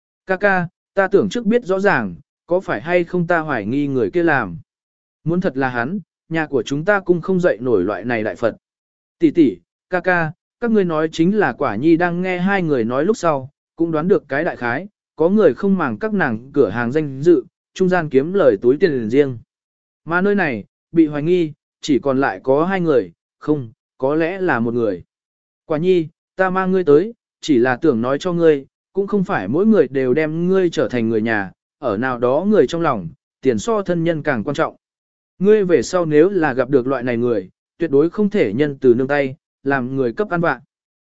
Ca, ta tưởng trước biết rõ ràng, có phải hay không ta hoài nghi người kia làm? Muốn thật là hắn, nhà của chúng ta cũng không dậy nổi loại này đại Phật. Tỷ, ca, các ngươi nói chính là Quả Nhi đang nghe hai người nói lúc sau, cũng đoán được cái đại khái, có người không màng các nàng cửa hàng danh dự, trung gian kiếm lời túi tiền riêng. Mà nơi này, bị hoài nghi, chỉ còn lại có 2 người, không, có lẽ là một người. Quả Nhi, ta mang ngươi tới, chỉ là tưởng nói cho ngươi, cũng không phải mỗi người đều đem ngươi trở thành người nhà, ở nào đó người trong lòng, tiền so thân nhân càng quan trọng. Ngươi về sau nếu là gặp được loại này người, tuyệt đối không thể nhân từ nương tay, làm người cấp ăn vạ.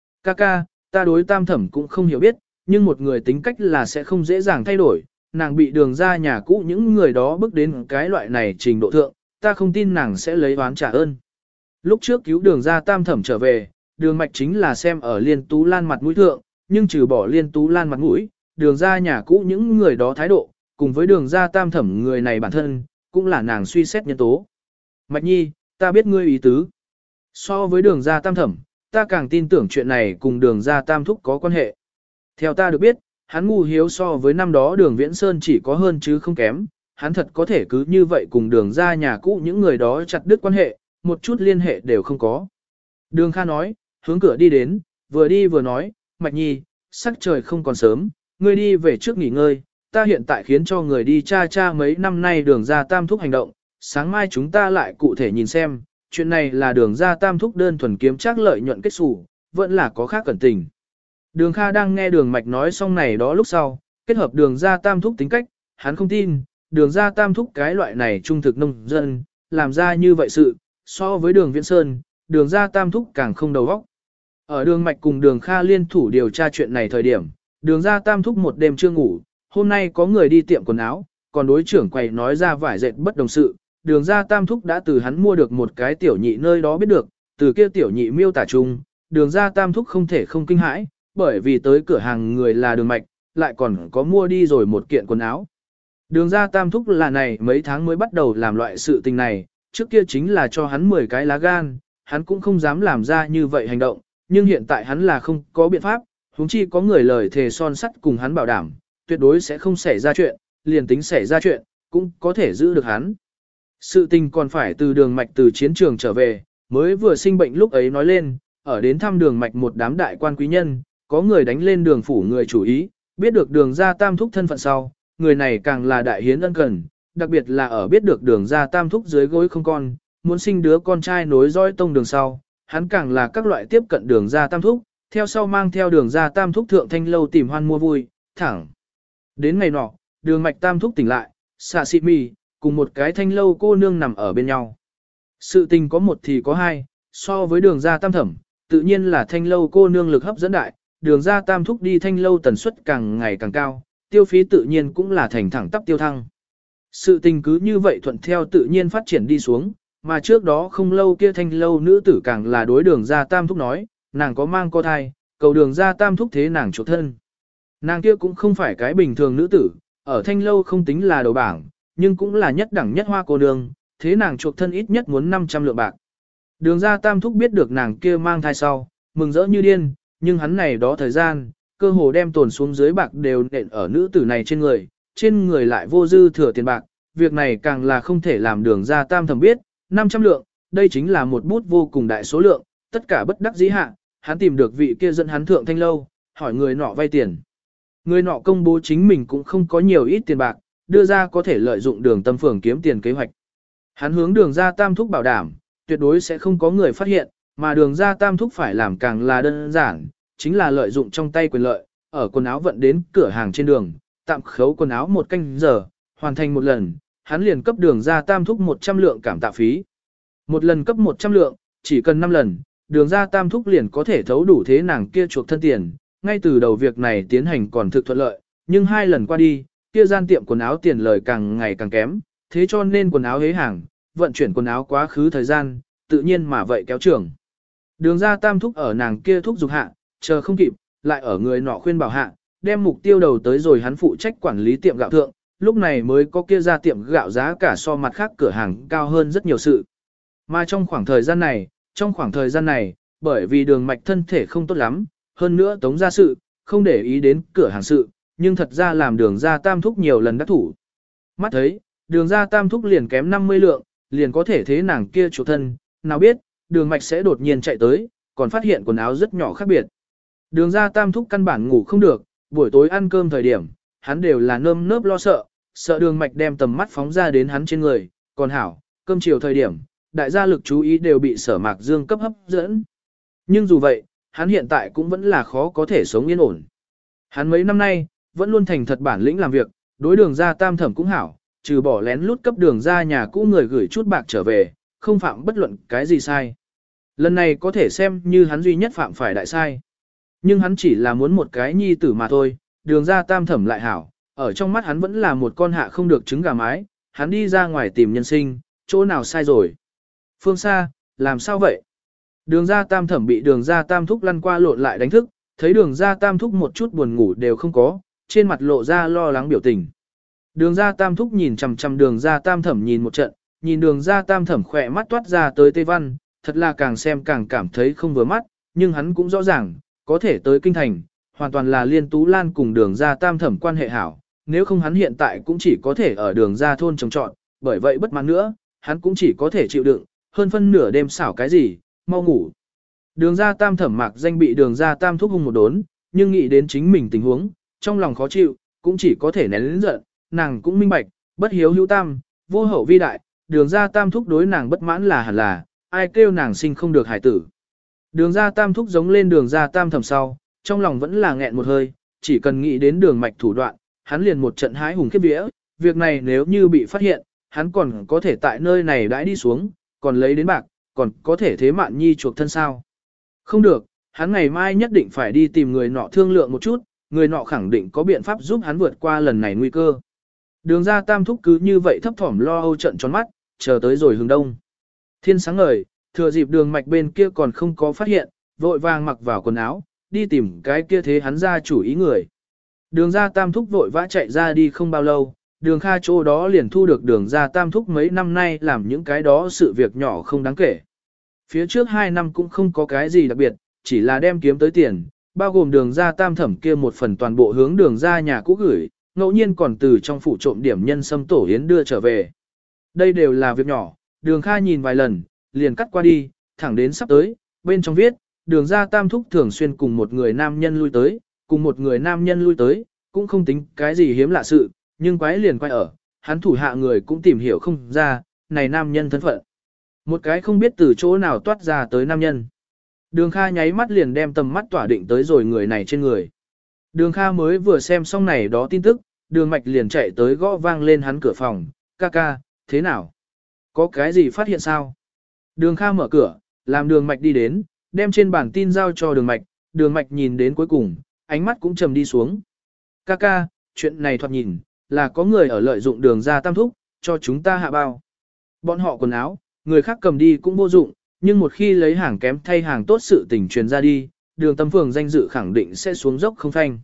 Ca, ta đối Tam Thẩm cũng không hiểu biết, nhưng một người tính cách là sẽ không dễ dàng thay đổi, nàng bị Đường ra nhà cũ những người đó bước đến cái loại này trình độ thượng, ta không tin nàng sẽ lấy oán trả ơn. Lúc trước cứu đường ra tam thẩm trở về, đường mạch chính là xem ở Liên Tú Lan mặt mũi thượng, nhưng trừ bỏ Liên Tú Lan mặt mũi, đường ra nhà cũ những người đó thái độ, cùng với đường ra tam thẩm người này bản thân, cũng là nàng suy xét nhân tố. Mạch nhi, ta biết ngươi ý tứ. So với đường ra tam thẩm, ta càng tin tưởng chuyện này cùng đường ra tam thúc có quan hệ. Theo ta được biết, hắn ngu hiếu so với năm đó đường Viễn Sơn chỉ có hơn chứ không kém, hắn thật có thể cứ như vậy cùng đường ra nhà cũ những người đó chặt đứt quan hệ, một chút liên hệ đều không có. Đường Kha nói, hướng cửa đi vừa nói, Mạch nhi, sắc trời không còn sớm, ngươi đi về trước nghỉ ngơi, ta hiện tại khiến cho người đi tra mấy năm nay đường ra tam thúc hành động, sáng mai chúng ta lại cụ thể nhìn xem, chuyện này là đường ra tam thúc đơn thuần kiếm chắc lợi nhuận kết xù, vẫn là có khác cẩn tình. Đường Kha đang nghe đường Mạch nói xong này đó lúc sau, kết hợp đường ra tam thúc tính cách, hắn không tin, đường ra tam thúc cái loại này trung thực nông dân, làm ra như vậy sự, so với đường Viễn Sơn, đường ra tam thúc càng không đầu óc. Ở đường Mạch cùng đường Kha liên thủ điều tra chuyện này thời điểm, đường ra tam thúc một đêm chưa ngủ, hôm nay có người đi tiệm quần áo, còn đối trưởng quầy nói ra vải dệt bất đồng sự, đường ra tam thúc đã từ hắn mua được một cái tiểu nhị nơi đó biết được, từ kia tiểu nhị miêu tả chung, đường ra tam thúc không thể không kinh hãi, bởi vì tới cửa hàng người là đường Mạch, lại còn có mua đi rồi một kiện quần áo. Đường ra tam thúc là này mấy tháng mới bắt đầu làm loại sự tình này, trước kia chính là cho hắn 10 cái lá gan, hắn cũng không dám làm ra như vậy hành động, nhưng hiện tại hắn là không có biện pháp, huống chi có người lời thề son sắt cùng hắn bảo đảm, tuyệt đối sẽ không xảy ra chuyện, liền tính xảy ra chuyện, cũng có thể giữ được hắn. Sự tình còn phải từ đường Mạch từ chiến trường trở về, mới vừa sinh bệnh lúc ấy nói lên, ở đến thăm đường Mạch một đám đại quan quý nhân, có người đánh lên đường phủ người chủ ý, biết được đường ra tam thúc thân phận sau, người này càng là đại hiến ân cần, đặc biệt là ở biết được đường ra tam thúc dưới gối không con, muốn sinh đứa con trai nối dõi tông đường sau, hắn càng là các loại tiếp cận đường ra tam thúc, theo sau mang theo đường ra tam thúc thượng thanh lâu tìm hoan mua vui, thẳng. Đến ngày nọ, đường Mạch tam thúc tỉnh lại, xạ xị mì, cùng một cái thanh lâu cô nương nằm ở bên nhau. Sự tình có một thì có hai, so với đường ra tam thẩm, tự nhiên là thanh lâu cô nương lực hấp dẫn đại, đường ra tam thúc đi thanh lâu tần suất càng ngày càng cao, tiêu phí tự nhiên cũng là thành thẳng tắp tiêu thăng. Sự tình cứ như vậy thuận theo tự nhiên phát triển đi xuống, mà trước đó không lâu kia thanh lâu nữ tử càng là đối đường ra tam thúc nói, nàng có mang có thai, cầu đường ra tam thúc thế nàng chuộc thân. Nàng kia cũng không phải cái bình thường nữ tử, ở thanh lâu không tính là đầu bảng, nhưng cũng là nhất đẳng nhất hoa cô nương, thế nàng chuộc thân ít nhất muốn 500 lượng bạc. Đường ra tam thúc biết được nàng kia mang thai sau, mừng rỡ như điên, nhưng hắn này đó thời gian, cơ hồ đem tồn xuống dưới bạc đều nện ở nữ tử này trên người lại vô dư thừa tiền bạc, việc này càng là không thể làm đường ra tam thẩm biết, 500 lượng, đây chính là một bút vô cùng đại số lượng, tất cả bất đắc dĩ hạ, hắn tìm được vị kia dẫn hắn thượng thanh lâu, hỏi người nọ vay tiền. Người nọ công bố chính mình cũng không có nhiều ít tiền bạc, đưa ra có thể lợi dụng đường tâm phường kiếm tiền kế hoạch. Hắn hướng đường ra tam thúc bảo đảm, tuyệt đối sẽ không có người phát hiện, mà đường ra tam thúc phải làm càng là đơn giản, chính là lợi dụng trong tay quyền lợi, ở quần áo vận đến cửa hàng trên đường, tạm khấu quần áo một canh giờ, hoàn thành một lần, hắn liền cấp đường ra tam thúc 100 lượng cảm tạ phí. Một lần cấp 100 lượng, chỉ cần 5 lần, đường ra tam thúc liền có thể thấu đủ thế nàng kia chuộc thân tiền, ngay từ đầu việc này tiến hành còn thực thuận lợi, nhưng 2 lần qua đi, kia gian tiệm quần áo tiền lời càng ngày càng kém, thế cho nên quần áo hế hàng, vận chuyển quần áo quá khứ thời gian, tự nhiên mà vậy kéo trưởng. Đường ra tam thúc ở nàng kia thúc dục hạ, chờ không kịp, lại ở người nọ khuyên bảo hạ, đem mục tiêu đầu tới rồi hắn phụ trách quản lý tiệm gạo thượng, lúc này mới có kia ra tiệm gạo giá cả so mặt khác cửa hàng cao hơn rất nhiều sự. Mà trong khoảng thời gian này, bởi vì đường Mạch thân thể không tốt lắm, hơn nữa tống ra sự, không để ý đến cửa hàng sự, nhưng thật ra làm đường ra tam thúc nhiều lần đắc thủ. Mắt thấy, đường ra tam thúc liền kém 50 lượng, liền có thể thế nàng kia chủ thân, nào biết, đường Mạch sẽ đột nhiên chạy tới, còn phát hiện quần áo rất nhỏ khác biệt. Đường ra tam thúc căn bản ngủ không được, buổi tối ăn cơm thời điểm, hắn đều là nơm nớp lo sợ đường Mạch đem tầm mắt phóng ra đến hắn trên người, còn hảo, cơm chiều thời điểm, đại gia lực chú ý đều bị Sở Mạc Dương cấp hấp dẫn. Nhưng dù vậy, hắn hiện tại cũng vẫn là khó có thể sống yên ổn. Hắn mấy năm nay, vẫn luôn thành thật bản lĩnh làm việc, đối đường ra tam thẩm cũng hảo, trừ bỏ lén lút cấp đường ra nhà cũ người gửi chút bạc trở về, không phạm bất luận cái gì sai. Lần này có thể xem như hắn duy nhất phạm phải đại sai. Nhưng hắn chỉ là muốn một cái nhi tử mà thôi, đường ra tam thẩm lại hảo, ở trong mắt hắn vẫn là một con hạ không được trứng gà mái, hắn đi ra ngoài tìm nhân sinh, chỗ nào sai rồi. Phương xa, làm sao vậy? Đường ra tam thẩm bị đường ra tam thúc lăn qua lộn lại đánh thức, thấy đường ra tam thúc một chút buồn ngủ đều không có, trên mặt lộ ra lo lắng biểu tình. Đường ra tam thúc nhìn chằm chằm đường ra tam thẩm nhìn một trận, nhìn đường ra tam thẩm khỏe mắt toát ra tới Tây Văn, thật là càng xem càng cảm thấy không vừa mắt, nhưng hắn cũng rõ ràng, có thể tới kinh thành, hoàn toàn là Liên Tú Lan cùng đường ra tam thẩm quan hệ hảo, nếu không hắn hiện tại cũng chỉ có thể ở đường ra thôn trồng trọt, bởi vậy bất mãn nữa, hắn cũng chỉ có thể chịu đựng, hơn phân nửa đêm xảo cái gì, mau ngủ. Đường ra tam thẩm mạc danh bị đường ra tam thúc hung một đốn, nhưng nghĩ đến chính mình tình huống, trong lòng khó chịu, cũng chỉ có thể nén lĩnh giận, nàng cũng minh bạch, bất hiếu hữu tam, vô hậu vi đại, đường ra tam thúc đối nàng bất mãn là hẳn là, ai kêu nàng sinh không được hải tử. Đường ra tam thúc giống lên đường ra tam thẩm sau, trong lòng vẫn là nghẹn một hơi, chỉ cần nghĩ đến đường mạch thủ đoạn, hắn liền một trận hái hùng khiếp vía, việc này nếu như bị phát hiện, hắn còn có thể tại nơi này đãi đi xuống, còn lấy đến bạc, còn có thể thế Mạn Nhi chuộc thân sao. Không được, hắn ngày mai nhất định phải đi tìm người nọ thương lượng một chút, người nọ khẳng định có biện pháp giúp hắn vượt qua lần này nguy cơ. Đường ra tam thúc cứ như vậy thấp thỏm lo âu trận tròn mắt, chờ tới rồi hướng đông. Thiên sáng ngời, thừa dịp đường mạch bên kia còn không có phát hiện, vội vàng mặc vào quần áo, đi tìm cái kia thế hắn ra chủ ý người. Đường ra tam thúc vội vã chạy ra đi không bao lâu, đường Kha chỗ đó liền thu được đường ra tam thúc mấy năm nay làm những cái đó sự việc nhỏ không đáng kể. Phía trước 2 năm cũng không có cái gì đặc biệt, chỉ là đem kiếm tới tiền, bao gồm đường ra tam thẩm kia một phần toàn bộ hướng đường ra nhà cũ gửi, ngẫu nhiên còn từ trong phủ trộm điểm nhân sâm tổ yến đưa trở về. Đây đều là việc nhỏ, đường Kha nhìn vài lần, liền cắt qua đi, thẳng đến sắp tới, bên trong viết, đường ra tam thúc thường xuyên cùng một người nam nhân lui tới, cùng một người nam nhân lui tới, cũng không tính cái gì hiếm lạ sự, nhưng quái liền quay ở, hắn thủ hạ người cũng tìm hiểu không ra, này nam nhân thân phận. Một cái không biết từ chỗ nào toát ra tới nam nhân. Đường Kha nháy mắt liền đem tầm mắt tỏa định tới rồi người này trên người. Đường Kha mới vừa xem xong này đó tin tức, đường mạch liền chạy tới gõ vang lên hắn cửa phòng, ca ca, thế nào? Có cái gì phát hiện sao? Đường Kha mở cửa, làm đường mạch đi đến, đem trên bản tin giao cho đường mạch nhìn đến cuối cùng, ánh mắt cũng trầm đi xuống. Ca ca, chuyện này thoạt nhìn, là có người ở lợi dụng đường ra tam thúc, cho chúng ta hạ bao. Bọn họ quần áo, người khác cầm đi cũng vô dụng, nhưng một khi lấy hàng kém thay hàng tốt sự tình truyền ra đi, đường tâm phường danh dự khẳng định sẽ xuống dốc không phanh.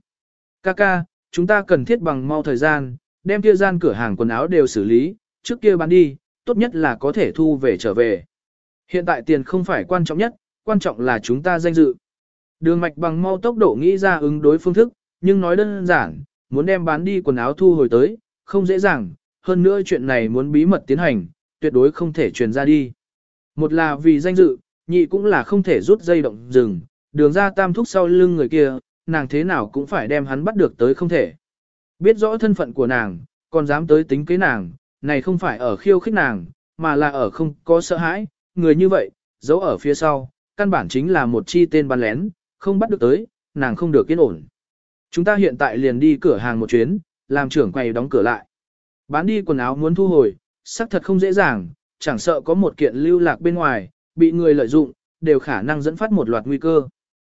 Ca, chúng ta cần thiết bằng mau thời gian, đem kia gian cửa hàng quần áo đều xử lý, trước kia bán đi, tốt nhất là có thể thu về trở về. Hiện tại tiền không phải quan trọng nhất, quan trọng là chúng ta danh dự. Đường mạch bằng mau tốc độ nghĩ ra ứng đối phương thức, nhưng nói đơn giản, muốn đem bán đi quần áo thu hồi tới, không dễ dàng, hơn nữa chuyện này muốn bí mật tiến hành, tuyệt đối không thể truyền ra đi. Một là vì danh dự, nhị cũng là không thể rút dây động rừng, đường ra tam thúc sau lưng người kia, nàng thế nào cũng phải đem hắn bắt được tới không thể. Biết rõ thân phận của nàng, còn dám tới tính kế nàng, này không phải ở khiêu khích nàng, mà là ở không có sợ hãi, người như vậy, giấu ở phía sau, căn bản chính là một chi tên bắn lén, không bắt được tới, nàng không được yên ổn. Chúng ta hiện tại liền đi cửa hàng một chuyến, làm trưởng quầy đóng cửa lại. Bán đi quần áo muốn thu hồi, xác thật không dễ dàng, chẳng sợ có một kiện lưu lạc bên ngoài, bị người lợi dụng, đều khả năng dẫn phát một loạt nguy cơ.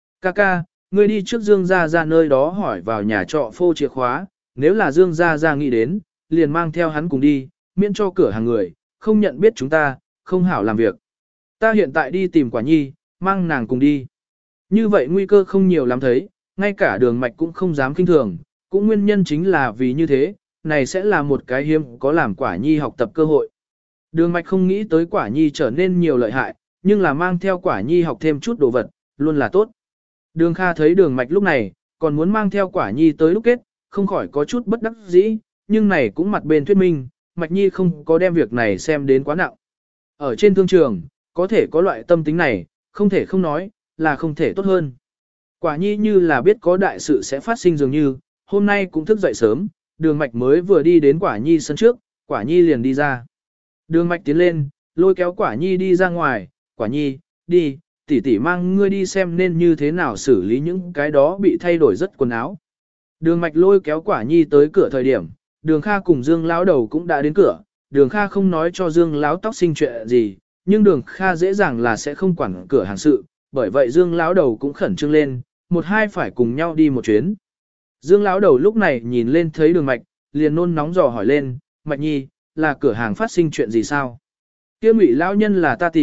Ca, ngươi đi trước Dương Gia Gia nơi đó hỏi vào nhà trọ phô chìa khóa, nếu là Dương Gia Gia nghĩ đến, liền mang theo hắn cùng đi, miễn cho cửa hàng người, không nhận biết chúng ta, không hảo làm việc. Ta hiện tại đi tìm Quả Nhi, mang nàng cùng đi. Như vậy nguy cơ không nhiều lắm thấy, ngay cả đường mạch cũng không dám kinh thường, cũng nguyên nhân chính là vì như thế, này sẽ là một cái hiếm có làm Quả Nhi học tập cơ hội. Đường mạch không nghĩ tới Quả Nhi trở nên nhiều lợi hại, nhưng là mang theo Quả Nhi học thêm chút đồ vật, luôn là tốt. Đường Kha thấy đường mạch lúc này, còn muốn mang theo Quả Nhi tới lúc kết, không khỏi có chút bất đắc dĩ, nhưng này cũng mặt bên thuyết minh, Mạch Nhi không có đem việc này xem đến quá nặng. Ở trên thương trường, có thể có loại tâm tính này, không thể không nói, là không thể tốt hơn. Quả Nhi như là biết có đại sự sẽ phát sinh dường như, hôm nay cũng thức dậy sớm, đường mạch mới vừa đi đến Quả Nhi sân trước, Quả Nhi liền đi ra. Đường mạch tiến lên, lôi kéo Quả Nhi đi ra ngoài, Quả Nhi, đi, tỷ tỷ mang ngươi đi xem nên như thế nào xử lý những cái đó bị thay đổi rất quần áo. Đường mạch lôi kéo Quả Nhi tới cửa thời điểm, đường Kha cùng Dương lão đầu cũng đã đến cửa, đường Kha không nói cho Dương lão tóc sinh chuyện gì, nhưng đường Kha dễ dàng là sẽ không quản cửa hàng sự, bởi vậy Dương lão đầu cũng khẩn trương lên, một hai phải cùng nhau đi một chuyến. Dương lão đầu lúc này nhìn lên thấy đường mạch, liền nôn nóng dò hỏi lên, Mạch Nhi, là cửa hàng phát sinh chuyện gì sao? Kia Ngụy lão nhân là ta tìm,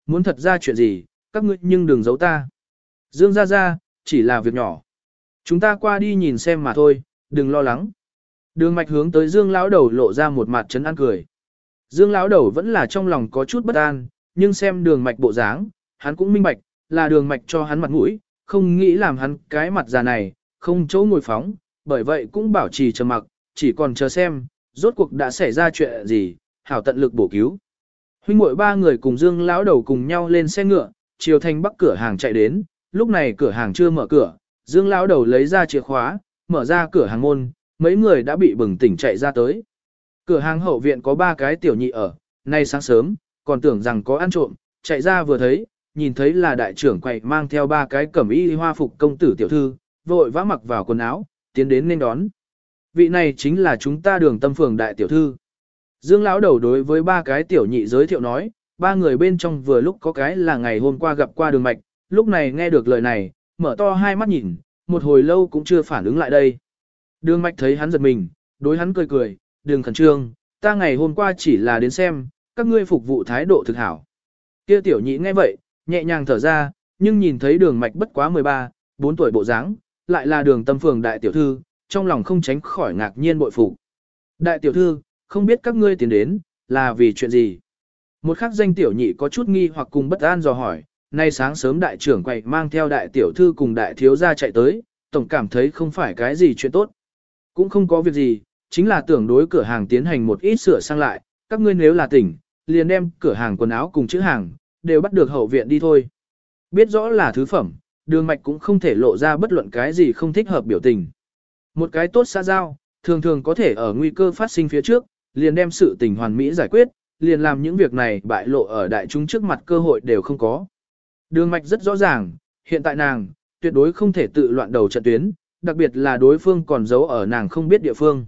muốn thật ra chuyện gì, các ngươi nhưng đừng giấu ta. Dương gia gia, chỉ là việc nhỏ. Chúng ta qua đi nhìn xem mà thôi, đừng lo lắng. Đường mạch hướng tới Dương lão đầu lộ ra một mặt trấn an cười. Dương lão đầu vẫn là trong lòng có chút bất an, nhưng xem đường mạch bộ dáng, hắn cũng minh bạch, là đường mạch cho hắn mặt mũi, không nghĩ làm hắn cái mặt già này, không chỗ ngồi phóng, bởi vậy cũng bảo trì trầm mặc, chỉ còn chờ xem, rốt cuộc đã xảy ra chuyện gì, hảo tận lực bổ cứu. Huynh muội ba người cùng Dương lão đầu cùng nhau lên xe ngựa, chiều thành bắc cửa hàng chạy đến, lúc này cửa hàng chưa mở cửa, Dương lão đầu lấy ra chìa khóa, mở ra cửa hàng môn, mấy người đã bị bừng tỉnh chạy ra tới. Cửa hàng hậu viện có 3 cái tiểu nhị ở, nay sáng sớm, còn tưởng rằng có ăn trộm, chạy ra vừa thấy, nhìn thấy là đại trưởng quầy mang theo 3 cái cẩm y hoa phục công tử tiểu thư, vội vã mặc vào quần áo, tiến đến nên đón. Vị này chính là chúng ta Đường Tâm phường đại tiểu thư. Dương lão đầu đối với 3 cái tiểu nhị giới thiệu nói, 3 người bên trong vừa lúc có cái là ngày hôm qua gặp qua Đường Mạch, lúc này nghe được lời này, mở to hai mắt nhìn, một hồi lâu cũng chưa phản ứng lại đây. Đường Mạch thấy hắn giật mình, đối hắn cười cười, đừng khẩn trương, ta ngày hôm qua chỉ là đến xem, các ngươi phục vụ thái độ thực hảo. Kia tiểu nhị nghe vậy, nhẹ nhàng thở ra, nhưng nhìn thấy Đường Mạch bất quá 13, 4 tuổi bộ dáng, lại là Đường Tâm phường đại tiểu thư, trong lòng không tránh khỏi ngạc nhiên bội phục. Đại tiểu thư, không biết các ngươi tiến đến, là vì chuyện gì? Một khắc danh tiểu nhị có chút nghi hoặc cùng bất an dò hỏi, nay sáng sớm đại trưởng quầy mang theo đại tiểu thư cùng đại thiếu gia chạy tới, tổng cảm thấy không phải cái gì chuyện tốt. Cũng không có việc gì, chính là tưởng đối cửa hàng tiến hành một ít sửa sang lại, các ngươi nếu là tỉnh, liền đem cửa hàng quần áo cùng chữ hàng, đều bắt được hậu viện đi thôi. Biết rõ là thứ phẩm, Đường Mạch cũng không thể lộ ra bất luận cái gì không thích hợp biểu tình. Một cái tốt xã giao, thường thường có thể ở nguy cơ phát sinh phía trước, liền đem sự tình hoàn mỹ giải quyết, liền làm những việc này bại lộ ở đại chúng trước mặt cơ hội đều không có. Đường Mạch rất rõ ràng, hiện tại nàng, tuyệt đối không thể tự loạn đầu trận tuyến, đặc biệt là đối phương còn giấu ở nàng không biết địa phương.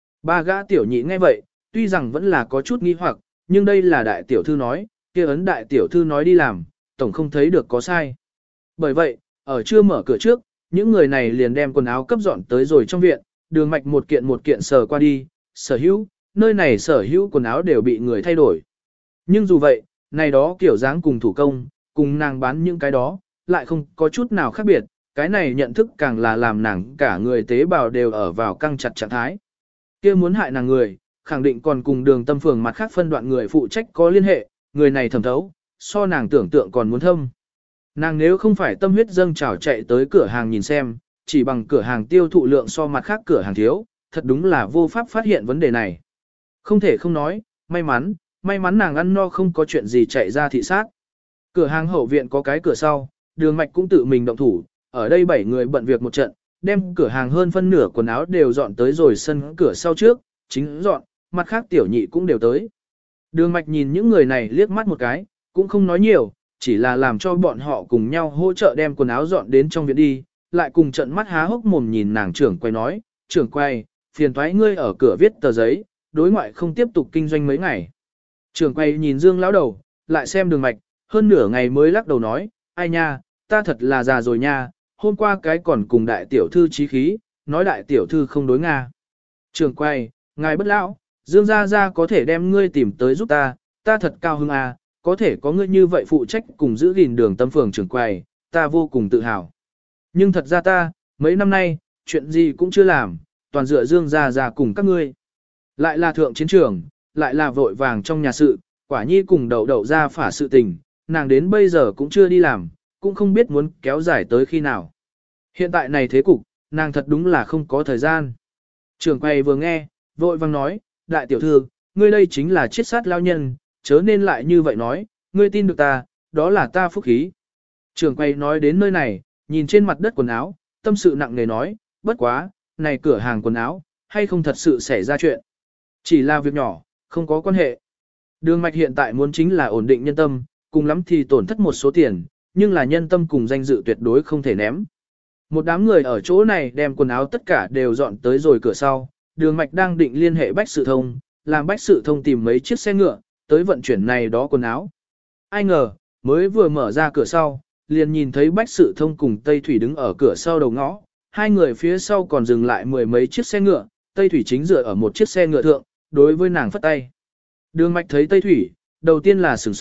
3 gã tiểu nhị nghe vậy, tuy rằng vẫn là có chút nghi hoặc, nhưng đây là đại tiểu thư nói, kia ấn đại tiểu thư nói đi làm, tổng không thấy được có sai. Bởi vậy, ở chưa mở cửa trước, những người này liền đem quần áo cấp dọn tới rồi trong viện, Đường Mạch một kiện sờ qua đi, sở hữu, nơi này sở hữu quần áo đều bị người thay đổi. Nhưng dù vậy, này đó kiểu dáng cùng thủ công, cùng nàng bán những cái đó, lại không có chút nào khác biệt, cái này nhận thức càng là làm nàng cả người tế bào đều ở vào căng chặt trạng thái. Kia muốn hại nàng người, khẳng định còn cùng Đường Tâm phường mặt khác phân đoạn người phụ trách có liên hệ, người này thẩm thấu, so nàng tưởng tượng còn muốn thâm. Nàng nếu không phải tâm huyết dâng trào chạy tới cửa hàng nhìn xem, chỉ bằng cửa hàng tiêu thụ lượng so mặt khác cửa hàng thiếu, thật đúng là vô pháp phát hiện vấn đề này. Không thể không nói, may mắn nàng ăn no không có chuyện gì chạy ra thị sát. Cửa hàng hậu viện có cái cửa sau, Đường Mạch cũng tự mình động thủ, ở đây 7 người bận việc một trận, đem cửa hàng hơn phân nửa quần áo đều dọn tới rồi sân cửa sau trước, chính dọn, mặt khác tiểu nhị cũng đều tới. Đường Mạch nhìn những người này liếc mắt một cái, cũng không nói nhiều, chỉ là làm cho bọn họ cùng nhau hỗ trợ đem quần áo dọn đến trong viện đi, lại cùng trận mắt há hốc mồm nhìn nàng trưởng quay nói, trưởng quay, phiền toái ngươi ở cửa viết tờ giấy, đối ngoại không tiếp tục kinh doanh mấy ngày. Trưởng quay nhìn Dương lão đầu, lại xem Đường Mạch, hơn nửa ngày mới lắc đầu nói, ai nha, ta thật là già rồi nha, hôm qua cái còn cùng đại tiểu thư chí khí, nói đại tiểu thư không đối Nga. Trưởng quay, ngài bất lão, Dương gia gia có thể đem ngươi tìm tới giúp ta, ta thật cao hứng à, có thể có ngươi như vậy phụ trách cùng giữ gìn Đường Tâm phường trưởng quầy, ta vô cùng tự hào. Nhưng thật ra ta, mấy năm nay, chuyện gì cũng chưa làm, toàn dựa Dương gia gia cùng các ngươi. Lại là thượng chiến trường, lại là vội vàng trong nhà sự, quả nhi cùng đậu đậu ra phả sự tình, nàng đến bây giờ cũng chưa đi làm, cũng không biết muốn kéo dài tới khi nào. Hiện tại này thế cục, nàng thật đúng là không có thời gian. Trưởng quầy vừa nghe, vội vàng nói, đại tiểu thư, ngươi đây chính là chiết sát lao nhân, chớ nên lại như vậy nói, ngươi tin được ta, đó là ta phúc khí. Trưởng quầy nói đến nơi này, nhìn trên mặt đất quần áo, tâm sự nặng nề nói, bất quá, này cửa hàng quần áo, hay không thật sự xảy ra chuyện. Chỉ là việc nhỏ, không có quan hệ. Đường Mạch hiện tại muốn chính là ổn định nhân tâm, cùng lắm thì tổn thất một số tiền, nhưng là nhân tâm cùng danh dự tuyệt đối không thể ném. Một đám người ở chỗ này đem quần áo tất cả đều dọn tới rồi cửa sau, Đường Mạch đang định liên hệ Bách Sự Thông, làm Bách Sự Thông tìm mấy chiếc xe ngựa, tới vận chuyển này đó quần áo. Ai ngờ, mới vừa mở ra cửa sau, liền nhìn thấy Bách Sự Thông cùng Tây Thủy đứng ở cửa sau đầu ngõ, hai người phía sau còn dừng lại 10 mấy chiếc xe ngựa, Tây Thủy chính dựa ở một chiếc xe ngựa thượng, đối với nàng phất tay. Đường Mạch thấy Tây Thủy, đầu tiên là sửng sốt,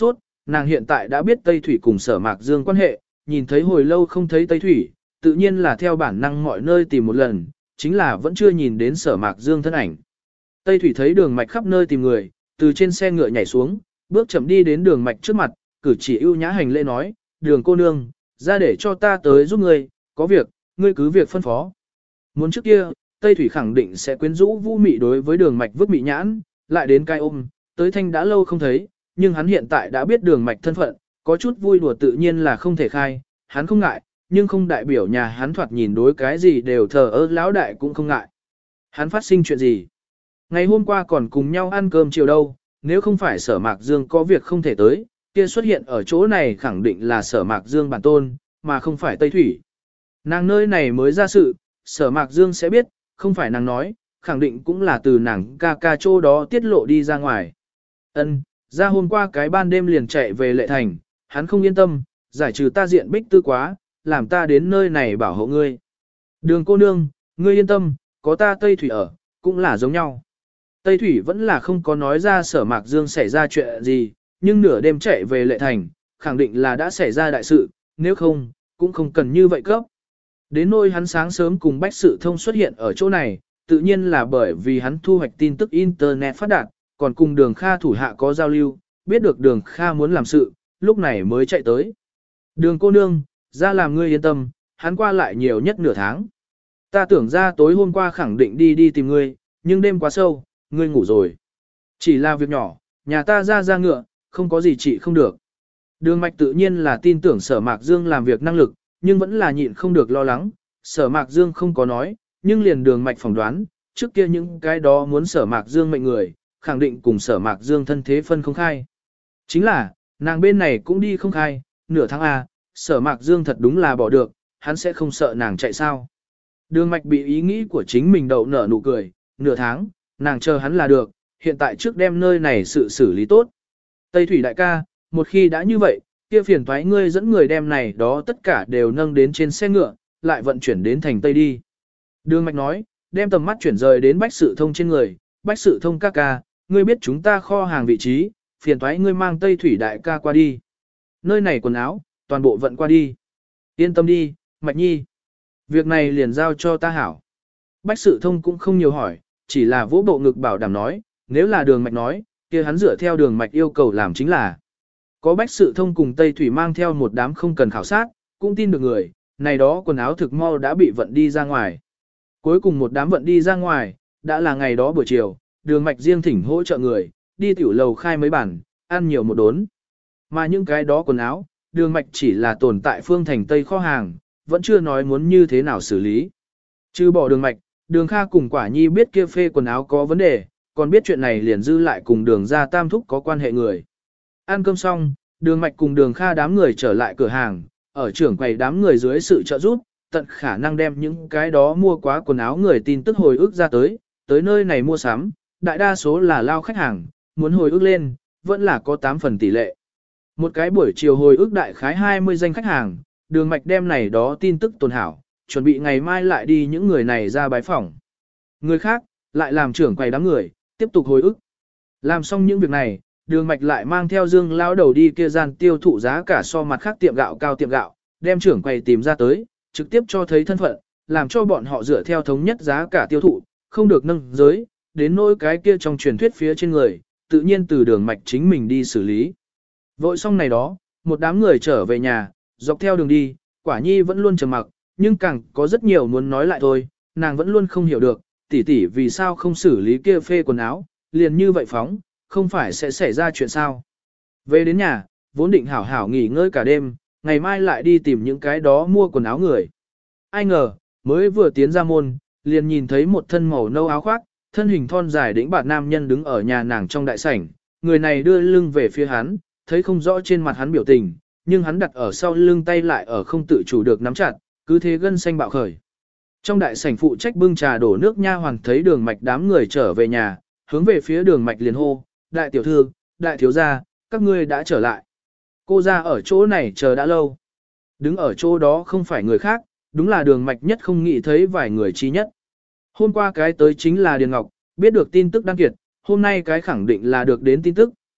nàng hiện tại đã biết Tây Thủy cùng Sở Mạc Dương quan hệ, nhìn thấy hồi lâu không thấy Tây Thủy, tự nhiên là theo bản năng mọi nơi tìm một lần, chính là vẫn chưa nhìn đến Sở Mạc Dương thân ảnh. Tây Thủy thấy Đường Mạch khắp nơi tìm người, từ trên xe ngựa nhảy xuống, bước chậm đi đến Đường Mạch trước mặt, cử chỉ ưu nhã hành lễ nói, Đường cô nương, ra để cho ta tới giúp ngươi, có việc, ngươi cứ việc phân phó. Muốn trước kia, Tây Thủy khẳng định sẽ quyến rũ vũ mị đối với Đường Mạch vứt mị nhãn, lại đến cai ôm, tới thanh đã lâu không thấy, nhưng hắn hiện tại đã biết Đường Mạch thân phận, có chút vui đùa tự nhiên là không thể khai, hắn không ngại, nhưng không đại biểu nhà hắn thoạt nhìn đối cái gì đều thờ ơ lão đại cũng không ngại. Hắn phát sinh chuyện gì? Ngày hôm qua còn cùng nhau ăn cơm chiều đâu, nếu không phải Sở Mạc Dương có việc không thể tới, kia xuất hiện ở chỗ này khẳng định là Sở Mạc Dương bản tôn, mà không phải Tây Thủy. Nàng nơi này mới ra sự, Sở Mạc Dương sẽ biết, không phải nàng nói, khẳng định cũng là từ nàng ca ca chỗ đó tiết lộ đi ra ngoài. Ân, ra hôm qua cái ban đêm liền chạy về Lệ Thành, hắn không yên tâm, giải trừ ta diện bích tư quá, làm ta đến nơi này bảo hộ ngươi. Đường cô nương, ngươi yên tâm, có ta Tây Thủy ở, cũng là giống nhau. Tây Thủy vẫn là không có nói ra Sở Mạc Dương xảy ra chuyện gì, nhưng nửa đêm chạy về Lệ Thành, khẳng định là đã xảy ra đại sự, nếu không, cũng không cần như vậy cấp. Đến nỗi hắn sáng sớm cùng Bách Sự Thông xuất hiện ở chỗ này, tự nhiên là bởi vì hắn thu hoạch tin tức Internet phát đạt, còn cùng Đường Kha thủ hạ có giao lưu, biết được Đường Kha muốn làm sự, lúc này mới chạy tới. Đường cô nương, ra làm ngươi yên tâm, hắn qua lại nhiều nhất nửa tháng. Ta tưởng ra tối hôm qua khẳng định đi tìm ngươi, nhưng đêm quá sâu, ngươi ngủ rồi. Chỉ là việc nhỏ, nhà ta ra ngựa, không có gì trị không được. Đường Mạch tự nhiên là tin tưởng Sở Mạc Dương làm việc năng lực, nhưng vẫn là nhịn không được lo lắng. Sở Mạc Dương không có nói, nhưng liền Đường Mạch phỏng đoán, trước kia những cái đó muốn Sở Mạc Dương mệnh người, khẳng định cùng Sở Mạc Dương thân thế phân không khai. Chính là, nàng bên này cũng đi không khai, nửa tháng A, Sở Mạc Dương thật đúng là bỏ được, hắn sẽ không sợ nàng chạy sao. Đường Mạch bị ý nghĩ của chính mình đậu nở nụ cười, nửa tháng, nàng chờ hắn là được, hiện tại trước đem nơi này sự xử lý tốt. Tây Thủy đại ca, một khi đã như vậy, kia phiền toái ngươi dẫn người đem này đó tất cả đều nâng đến trên xe ngựa, lại vận chuyển đến thành Tây đi. Đường Mạch nói, đem tầm mắt chuyển rời đến Bách Sự Thông trên người, Bách Sự Thông ca ca, ngươi biết chúng ta kho hàng vị trí, phiền toái ngươi mang Tây Thủy đại ca qua đi. Nơi này quần áo, toàn bộ vận qua đi. Yên tâm đi, Mạch Nhi. Việc này liền giao cho ta hảo. Bách Sự Thông cũng không nhiều hỏi, chỉ là vỗ bộ ngực bảo đảm nói, nếu là Đường Mạch nói, kia hắn dựa theo Đường Mạch yêu cầu làm chính là. Có Bách Sự Thông cùng Tây Thủy mang theo một đám không cần khảo sát, cũng tin được người, này đó quần áo thực mau đã bị vận đi ra ngoài. Cuối cùng một đám vận đi ra ngoài, đã là ngày đó buổi chiều, Đường Mạch riêng thỉnh hỗ trợ người, đi tiểu lầu khai mấy bản, ăn nhiều một đốn. Mà những cái đó quần áo, Đường Mạch chỉ là tồn tại phương thành Tây kho hàng, vẫn chưa nói muốn như thế nào xử lý. Trừ bỏ Đường Mạch, Đường Kha cùng Quả Nhi biết kia phê quần áo có vấn đề, còn biết chuyện này liền dư lại cùng Đường gia tam thúc có quan hệ người. Ăn cơm xong, Đường Mạch cùng Đường Kha đám người trở lại cửa hàng, ở trưởng quầy đám người dưới sự trợ giúp, tận khả năng đem những cái đó mua quá quần áo người tin tức hồi ức ra tới nơi này mua sắm, đại đa số là lao khách hàng, muốn hồi ức lên, vẫn là có 8 phần tỷ lệ. Một cái buổi chiều hồi ức đại khái 20 danh khách hàng, Đường Mạch đem này đó tin tức tồn hảo, chuẩn bị ngày mai lại đi những người này ra bái phỏng. Người khác, lại làm trưởng quầy đám người, tiếp tục hồi ức. Làm xong những việc này, Đường Mạch lại mang theo Dương lão đầu đi kia gian tiêu thụ giá cả so mặt khác tiệm gạo cao tiệm gạo, đem trưởng quầy tìm ra tới, trực tiếp cho thấy thân phận, làm cho bọn họ dựa theo thống nhất giá cả tiêu thụ, không được nâng giới, đến nỗi cái kia trong truyền thuyết phía trên người, tự nhiên từ Đường Mạch chính mình đi xử lý. Vội xong này đó, một đám người trở về nhà, dọc theo đường đi, Quả Nhi vẫn luôn trầm mặc, nhưng càng có rất nhiều muốn nói lại thôi, nàng vẫn luôn không hiểu được, tỷ tỷ vì sao không xử lý kia phê quần áo, liền như vậy phóng, không phải sẽ xảy ra chuyện sao. Về đến nhà, vốn định hảo hảo nghỉ ngơi cả đêm, ngày mai lại đi tìm những cái đó mua quần áo người. Ai ngờ, mới vừa tiến ra môn, liền nhìn thấy một thân màu nâu áo khoác, thân hình thon dài đĩnh bạt nam nhân đứng ở nhà nàng trong đại sảnh, người này đưa lưng về phía hắn, thấy không rõ trên mặt hắn biểu tình, nhưng hắn đặt ở sau lưng tay lại ở không tự chủ được nắm chặt, cứ thế gân xanh bạo khởi. Trong đại sảnh phụ trách bưng trà đổ nước nha hoàn thấy Đường Mạch đám người trở về nhà, hướng về phía Đường Mạch liền hô, đại tiểu thư, đại thiếu gia, các ngươi đã trở lại. Cô ra ở chỗ này chờ đã lâu. Đứng ở chỗ đó không phải người khác, đúng là Đường Mạch nhất không nghĩ thấy vài người chi nhất. Hôm qua cái tới chính là Điền Ngọc, biết được tin tức đăng kiệt, hôm nay cái khẳng định là được đến tin tức,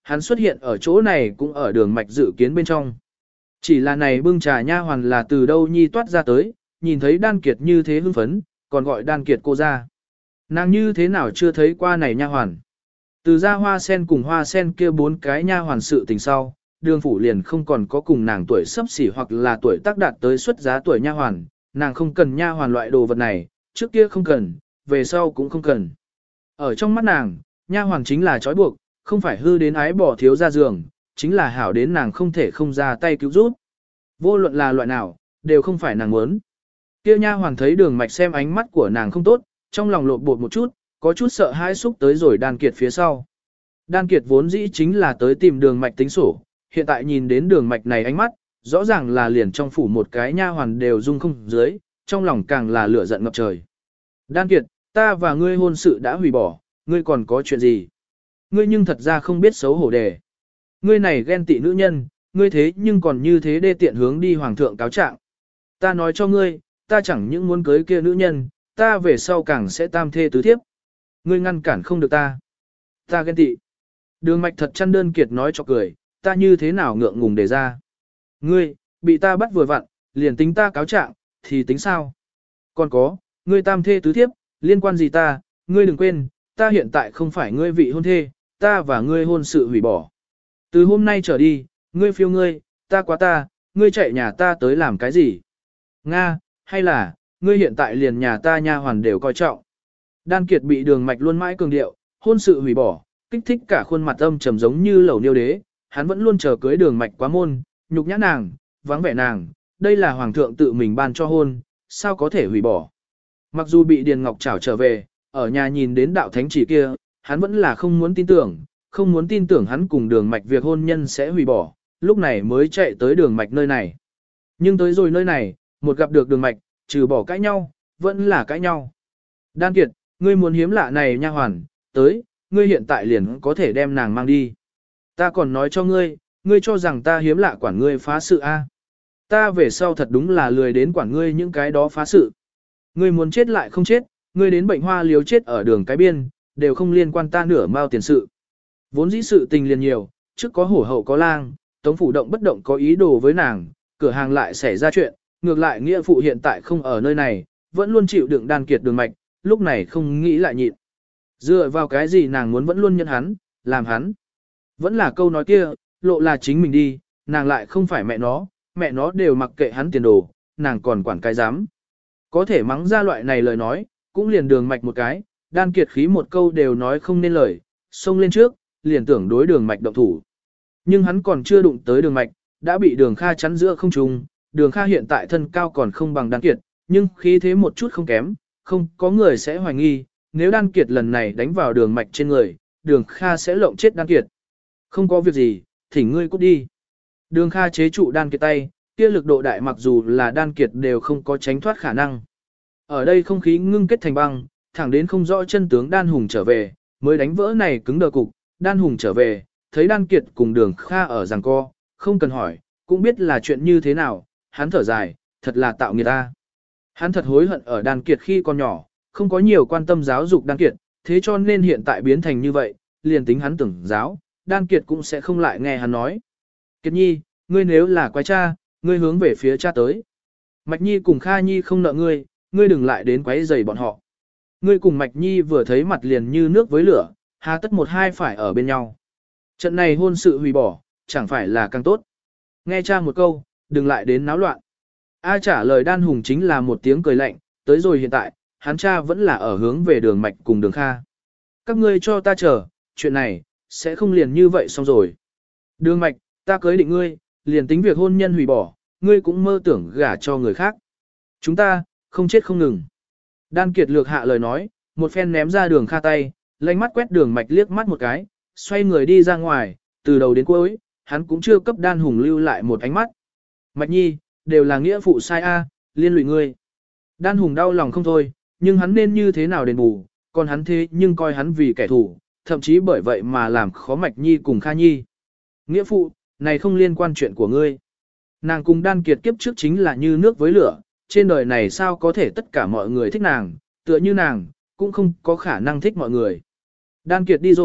hắn xuất hiện ở chỗ này cũng ở đường mạch dự kiến bên trong. Chỉ là này bưng trà nha hoàn là từ đâu nhi toát ra tới, nhìn thấy Đan Kiệt như thế hưng phấn, còn gọi Đan Kiệt cô ra. Nàng như thế nào chưa thấy qua này nha hoàn. Từ ra hoa sen cùng hoa sen kia 4 cái nha hoàn sự tình sau, đường phủ liền không còn có cùng nàng tuổi sắp xỉ hoặc là tuổi tác đạt tới xuất giá tuổi nha hoàn, nàng không cần nha hoàn loại đồ vật này, trước kia không cần, về sau cũng không cần. Ở trong mắt nàng, nha hoàn chính là trói buộc, không phải hư đến ái bỏ thiếu ra giường, chính là hảo đến nàng không thể không ra tay cứu giúp. Vô luận là loại nào, đều không phải nàng muốn. Kia nha hoàn thấy đường mạch xem ánh mắt của nàng không tốt, trong lòng lộn bột một chút, có chút sợ hãi xúc tới rồi Đan Kiệt phía sau. Đan Kiệt vốn dĩ chính là tới tìm đường mạch tính sổ, hiện tại nhìn đến đường mạch này ánh mắt, rõ ràng là liền trong phủ một cái nha hoàn đều dung không dưới, trong lòng càng là lửa giận ngập trời. Đan Kiệt, ta và ngươi hôn sự đã hủy bỏ, ngươi còn có chuyện gì? Ngươi nhưng thật ra không biết xấu hổ đề. Ngươi này ghen tị nữ nhân, ngươi thế nhưng còn như thế đê tiện hướng đi hoàng thượng cáo trạng. Ta nói cho ngươi, ta chẳng những muốn cưới kia nữ nhân, ta về sau càng sẽ tam thê tứ thiếp. Ngươi ngăn cản không được ta. Ta ghen tị. Đường mạch thật chăn đơn Kiệt nói cho cười, ta như thế nào ngượng ngùng để ra. Ngươi, bị ta bắt vừa vặn, liền tính ta cáo trạng, thì tính sao? Còn có, ngươi tam thê tứ thiếp, liên quan gì ta, ngươi đừng quên, ta hiện tại không phải ngươi vị hôn thê, ta và ngươi hôn sự hủy bỏ. Từ hôm nay trở đi, ngươi phiêu ngươi, ta quá ta, ngươi chạy nhà ta tới làm cái gì? Nga, hay là, ngươi hiện tại liền nhà ta nha hoàn đều coi trọng. Đan Kiệt bị đường mạch luôn mãi cường điệu, hôn sự hủy bỏ, kích thích cả khuôn mặt âm trầm giống như lẩu niêu đế, hắn vẫn luôn chờ cưới đường mạch quá môn, nhục nhã nàng, vắng vẻ nàng, đây là hoàng thượng tự mình ban cho hôn, sao có thể hủy bỏ. Mặc dù bị Điền Ngọc trảo trở về, ở nhà nhìn đến đạo thánh chỉ kia, hắn vẫn là không muốn tin tưởng hắn cùng đường mạch việc hôn nhân sẽ hủy bỏ, lúc này mới chạy tới đường mạch nơi này. Nhưng tới rồi nơi này, một gặp được đường mạch, trừ bỏ cãi nhau, vẫn là cãi nhau. Đan Kiệt, ngươi muốn hiếm lạ này nha hoàn, tới, ngươi hiện tại liền có thể đem nàng mang đi. Ta còn nói cho ngươi, ngươi cho rằng ta hiếm lạ quản ngươi phá sự a? Ta về sau thật đúng là lười đến quản ngươi những cái đó phá sự. Ngươi muốn chết lại không chết, ngươi đến bệnh hoa liếu chết ở đường cái biên, đều không liên quan ta nửa mao tiền sự. Vốn dĩ sự tình liền nhiều, trước có hổ hậu có lang, Tống phủ động bất động có ý đồ với nàng, cửa hàng lại xảy ra chuyện, ngược lại nghĩa phụ hiện tại không ở nơi này, vẫn luôn chịu đựng Đan Kiệt đường mạch, lúc này không nghĩ lại nhịn. Dựa vào cái gì nàng muốn vẫn luôn nhận hắn, làm hắn. Vẫn là câu nói kia, lộ là chính mình đi, nàng lại không phải mẹ nó đều mặc kệ hắn tiền đồ, nàng còn quản cái dám. Có thể mắng ra loại này lời nói, cũng liền đường mạch một cái, Đan Kiệt khí một câu đều nói không nên lời, xông lên trước, liền tưởng đối đường mạch động thủ. Nhưng hắn còn chưa đụng tới đường mạch, đã bị đường Kha chắn giữa không trung, đường Kha hiện tại thân cao còn không bằng Đan Kiệt, nhưng khí thế một chút không kém, không có người sẽ hoài nghi, nếu Đan Kiệt lần này đánh vào đường mạch trên người, đường Kha sẽ lộng chết Đan Kiệt. Không có việc gì, thỉnh ngươi cút đi. Đường Kha chế trụ Đan Kiệt tay, kia lực độ đại mặc dù là Đan Kiệt đều không có tránh thoát khả năng. Ở đây không khí ngưng kết thành băng, thẳng đến không rõ chân tướng Đan Hùng trở về, mới đánh vỡ này cứng đờ cục. Đan Hùng trở về, thấy Đan Kiệt cùng đường Kha ở giằng co, không cần hỏi, cũng biết là chuyện như thế nào, hắn thở dài, thật là tạo nghiệt ta. Hắn thật hối hận ở Đan Kiệt khi còn nhỏ, không có nhiều quan tâm giáo dục Đan Kiệt, thế cho nên hiện tại biến thành như vậy, liền tính hắn tưởng giáo, Đan Kiệt cũng sẽ không lại nghe hắn nói. Kiệt Nhi, ngươi nếu là quái cha, ngươi hướng về phía cha tới. Mạch Nhi cùng Kha Nhi không nợ ngươi, ngươi đừng lại đến quấy rầy bọn họ. Ngươi cùng Mạch Nhi vừa thấy mặt liền như nước với lửa, hà tất một hai phải ở bên nhau. Trận này hôn sự hủy bỏ, chẳng phải là càng tốt. Nghe cha một câu, đừng lại đến náo loạn. A trả lời Đan Hùng chính là một tiếng cười lạnh, tới rồi hiện tại, hắn cha vẫn là ở hướng về đường Mạch cùng đường Kha. Các ngươi cho ta chờ, chuyện này, sẽ không liền như vậy xong rồi. Đường Mạch, ta cưới định ngươi, liền tính việc hôn nhân hủy bỏ, ngươi cũng mơ tưởng gả cho người khác. Chúng ta, không chết không ngừng. Đan Kiệt lược hạ lời nói, một phen ném ra đường Kha tay, lanh mắt quét đường Mạch liếc mắt một cái, xoay người đi ra ngoài, từ đầu đến cuối, hắn cũng chưa cấp Đan Hùng lưu lại một ánh mắt. Mạch Nhi, đều là nghĩa phụ sai a, liên lụy ngươi. Đan Hùng đau lòng không thôi, nhưng hắn nên như thế nào đền bù, còn hắn thế nhưng coi hắn vì kẻ thù, thậm chí bởi vậy mà làm khó Mạch Nhi cùng Kha Nhi. Nghĩa phụ, này không liên quan chuyện của ngươi. Nàng cùng Đan Kiệt kiếp trước chính là như nước với lửa, trên đời này sao có thể tất cả mọi người thích nàng, tựa như nàng, cũng không có khả năng thích mọi người. Đan Kiệt đi rồi,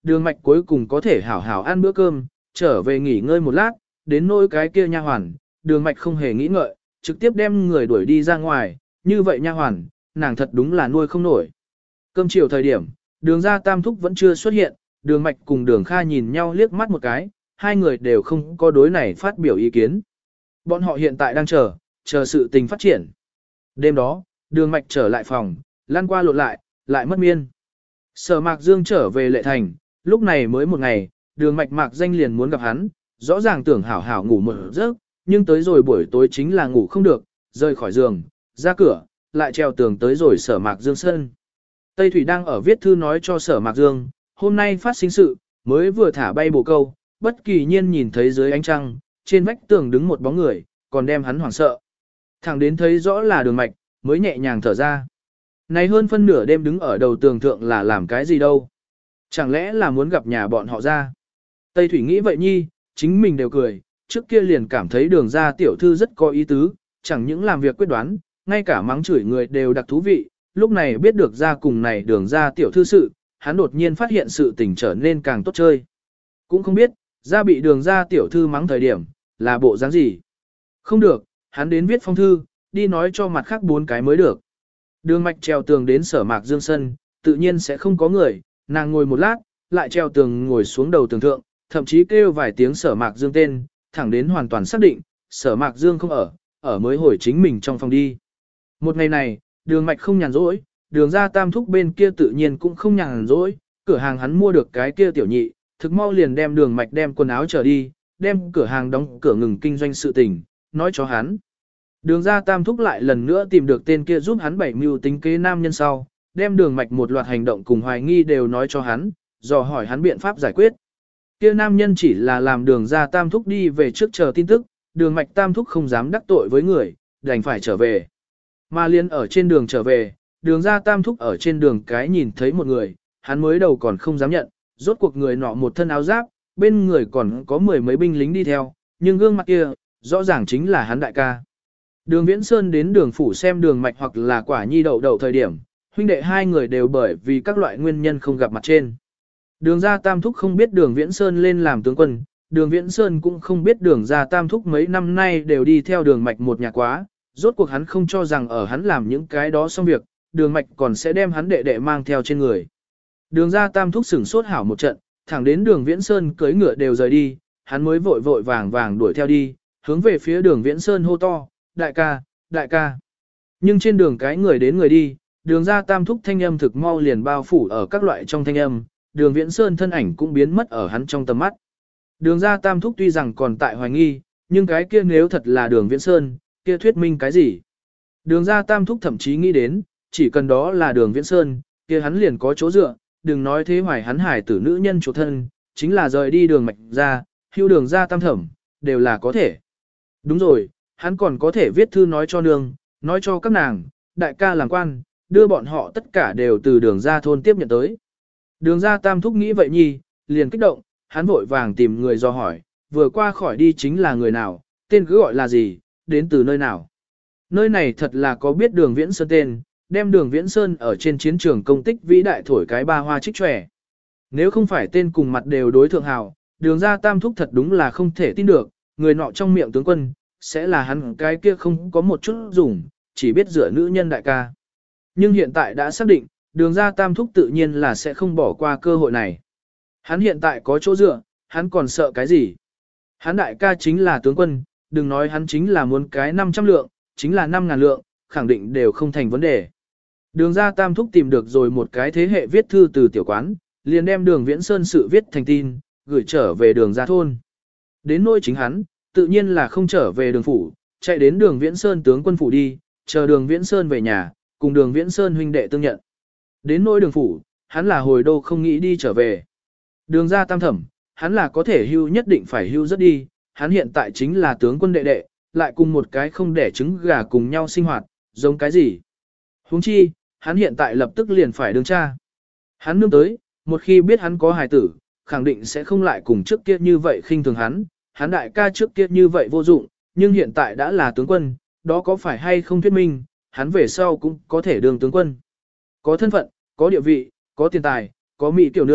đường mạch cuối cùng có thể hảo hảo ăn bữa cơm, trở về nghỉ ngơi một lát, đến nỗi cái kia nha hoàn, đường mạch không hề nghĩ ngợi, trực tiếp đem người đuổi đi ra ngoài, như vậy nha hoàn, nàng thật đúng là nuôi không nổi. Cơm chiều thời điểm, đường ra tam thúc vẫn chưa xuất hiện, đường mạch cùng đường Kha nhìn nhau liếc mắt một cái, hai người đều không có đối này phát biểu ý kiến. Bọn họ hiện tại đang chờ sự tình phát triển. Đêm đó, đường mạch trở lại phòng, lăn qua lộn lại mất miên. Sở Mạc Dương trở về Lệ Thành, lúc này mới một ngày, đường mạch Mạc Danh liền muốn gặp hắn, rõ ràng tưởng hảo hảo ngủ một giấc, nhưng tới rồi buổi tối chính là ngủ không được, rời khỏi giường, ra cửa, lại treo tường tới rồi Sở Mạc Dương sân. Tây Thủy đang ở viết thư nói cho Sở Mạc Dương, hôm nay phát sinh sự, mới vừa thả bay bồ câu, bất kỳ nhiên nhìn thấy dưới ánh trăng, trên vách tường đứng một bóng người, còn đem hắn hoảng sợ. Thẳng đến thấy rõ là đường mạch, mới nhẹ nhàng thở ra. Này hơn phân nửa đêm đứng ở đầu tường thượng là làm cái gì đâu? Chẳng lẽ là muốn gặp nhà bọn họ ra? Tây Thủy nghĩ vậy nhi, chính mình đều cười, trước kia liền cảm thấy đường ra tiểu thư rất có ý tứ, chẳng những làm việc quyết đoán, ngay cả mắng chửi người đều đặc thú vị, lúc này biết được ra cùng này đường ra tiểu thư sự, hắn đột nhiên phát hiện sự tình trở nên càng tốt chơi. Cũng không biết, ra bị đường ra tiểu thư mắng thời điểm, là bộ dáng gì. Không được, hắn đến viết phong thư, đi nói cho mặt khác 4 cái mới được. Đường mạch treo tường đến Sở Mạc Dương sân, tự nhiên sẽ không có người, nàng ngồi một lát, lại treo tường ngồi xuống đầu tường thượng, thậm chí kêu vài tiếng Sở Mạc Dương tên, thẳng đến hoàn toàn xác định, Sở Mạc Dương không ở mới hồi chính mình trong phòng đi. Một ngày này, đường mạch không nhàn rỗi, đường ra tam thúc bên kia tự nhiên cũng không nhàn rỗi, cửa hàng hắn mua được cái kia tiểu nhị, thực mau liền đem đường mạch đem quần áo trở đi, đem cửa hàng đóng cửa ngừng kinh doanh sự tình, nói cho hắn. Đường ra tam thúc lại lần nữa tìm được tên kia giúp hắn bảy mưu tính kế nam nhân sau, đem đường mạch một loạt hành động cùng hoài nghi đều nói cho hắn, dò hỏi hắn biện pháp giải quyết. Kia nam nhân chỉ là làm đường ra tam thúc đi về trước chờ tin tức, đường mạch tam thúc không dám đắc tội với người, đành phải trở về. Mà liên ở trên đường trở về, đường ra tam thúc ở trên đường cái nhìn thấy một người, hắn mới đầu còn không dám nhận, rốt cuộc người nọ một thân áo giáp, bên người còn có 10 mấy binh lính đi theo, nhưng gương mặt kia, rõ ràng chính là hắn đại ca. Đường Viễn Sơn đến đường phủ xem đường mạch hoặc là quả nhi đậu đậu thời điểm, huynh đệ hai người đều bởi vì các loại nguyên nhân không gặp mặt trên. Đường ra tam thúc không biết đường Viễn Sơn lên làm tướng quân, đường Viễn Sơn cũng không biết đường ra tam thúc mấy năm nay đều đi theo đường mạch một nhà quá, rốt cuộc hắn không cho rằng ở hắn làm những cái đó xong việc, đường mạch còn sẽ đem hắn đệ đệ mang theo trên người. Đường ra tam thúc sửng sốt hảo một trận, thẳng đến đường Viễn Sơn cưỡi ngựa đều rời đi, hắn mới vội vội vàng vàng đuổi theo đi, hướng về phía đường Viễn Sơn hô to, đại ca, đại ca. Nhưng trên đường cái người đến người đi, đường ra tam thúc thanh âm thực mau liền bao phủ ở các loại trong thanh âm, đường Viễn Sơn thân ảnh cũng biến mất ở hắn trong tầm mắt. Đường ra tam thúc tuy rằng còn tại hoài nghi, nhưng cái kia nếu thật là đường Viễn Sơn, kia thuyết minh cái gì? Đường ra tam thúc thậm chí nghĩ đến, chỉ cần đó là đường Viễn Sơn, kia hắn liền có chỗ dựa, đừng nói thế hoài hắn hải tử nữ nhân chủ thân, chính là rời đi đường mạch ra, hưu đường ra tam thẩm, đều là có thể. Đúng rồi, hắn còn có thể viết thư nói cho nương, nói cho các nàng, đại ca làm quan, đưa bọn họ tất cả đều từ đường ra thôn tiếp nhận tới. Đường ra tam thúc nghĩ vậy nhi, liền kích động, hắn vội vàng tìm người do hỏi, vừa qua khỏi đi chính là người nào, tên cứ gọi là gì, đến từ nơi nào. Nơi này thật là có biết đường Viễn Sơn tên, đem đường Viễn Sơn ở trên chiến trường công tích vĩ đại thổi cái ba hoa trích tròe. Nếu không phải tên cùng mặt đều đối thượng hào, đường ra tam thúc thật đúng là không thể tin được, người nọ trong miệng tướng quân, sẽ là hắn cái kia không có một chút dùng, chỉ biết dựa nữ nhân đại ca. Nhưng hiện tại đã xác định, đường ra tam thúc tự nhiên là sẽ không bỏ qua cơ hội này. Hắn hiện tại có chỗ dựa, hắn còn sợ cái gì? Hắn đại ca chính là tướng quân, đừng nói hắn chính là muốn cái 500 lượng, chính là 5.000 lượng, khẳng định đều không thành vấn đề. Đường ra tam thúc tìm được rồi một cái thế hệ viết thư từ tiểu quán, liền đem đường Viễn Sơn sự viết thành tin, gửi trở về đường ra thôn. Đến nỗi chính hắn, tự nhiên là không trở về đường phủ, chạy đến đường Viễn Sơn tướng quân phủ đi, chờ đường Viễn Sơn về nhà, cùng đường Viễn Sơn huynh đệ tương nhận. Đến nỗi đường phủ, hắn là hồi đô không nghĩ đi trở về. Đường ra tam thẩm, hắn là có thể hưu nhất định phải hưu rất đi, hắn hiện tại chính là tướng quân đệ đệ, lại cùng một cái không đẻ trứng gà cùng nhau sinh hoạt, giống cái gì. Huống chi, hắn hiện tại lập tức liền phải đương cha. Hắn nương tới, một khi biết hắn có hài tử, khẳng định sẽ không lại cùng trước kia như vậy khinh thường hắn đại ca trước kia như vậy vô dụng, nhưng hiện tại đã là tướng quân, đó có phải hay không thuyết minh, hắn về sau cũng có thể đương tướng quân. Có thân phận, có địa vị, có tiền tài, có mỹ tiểu nương,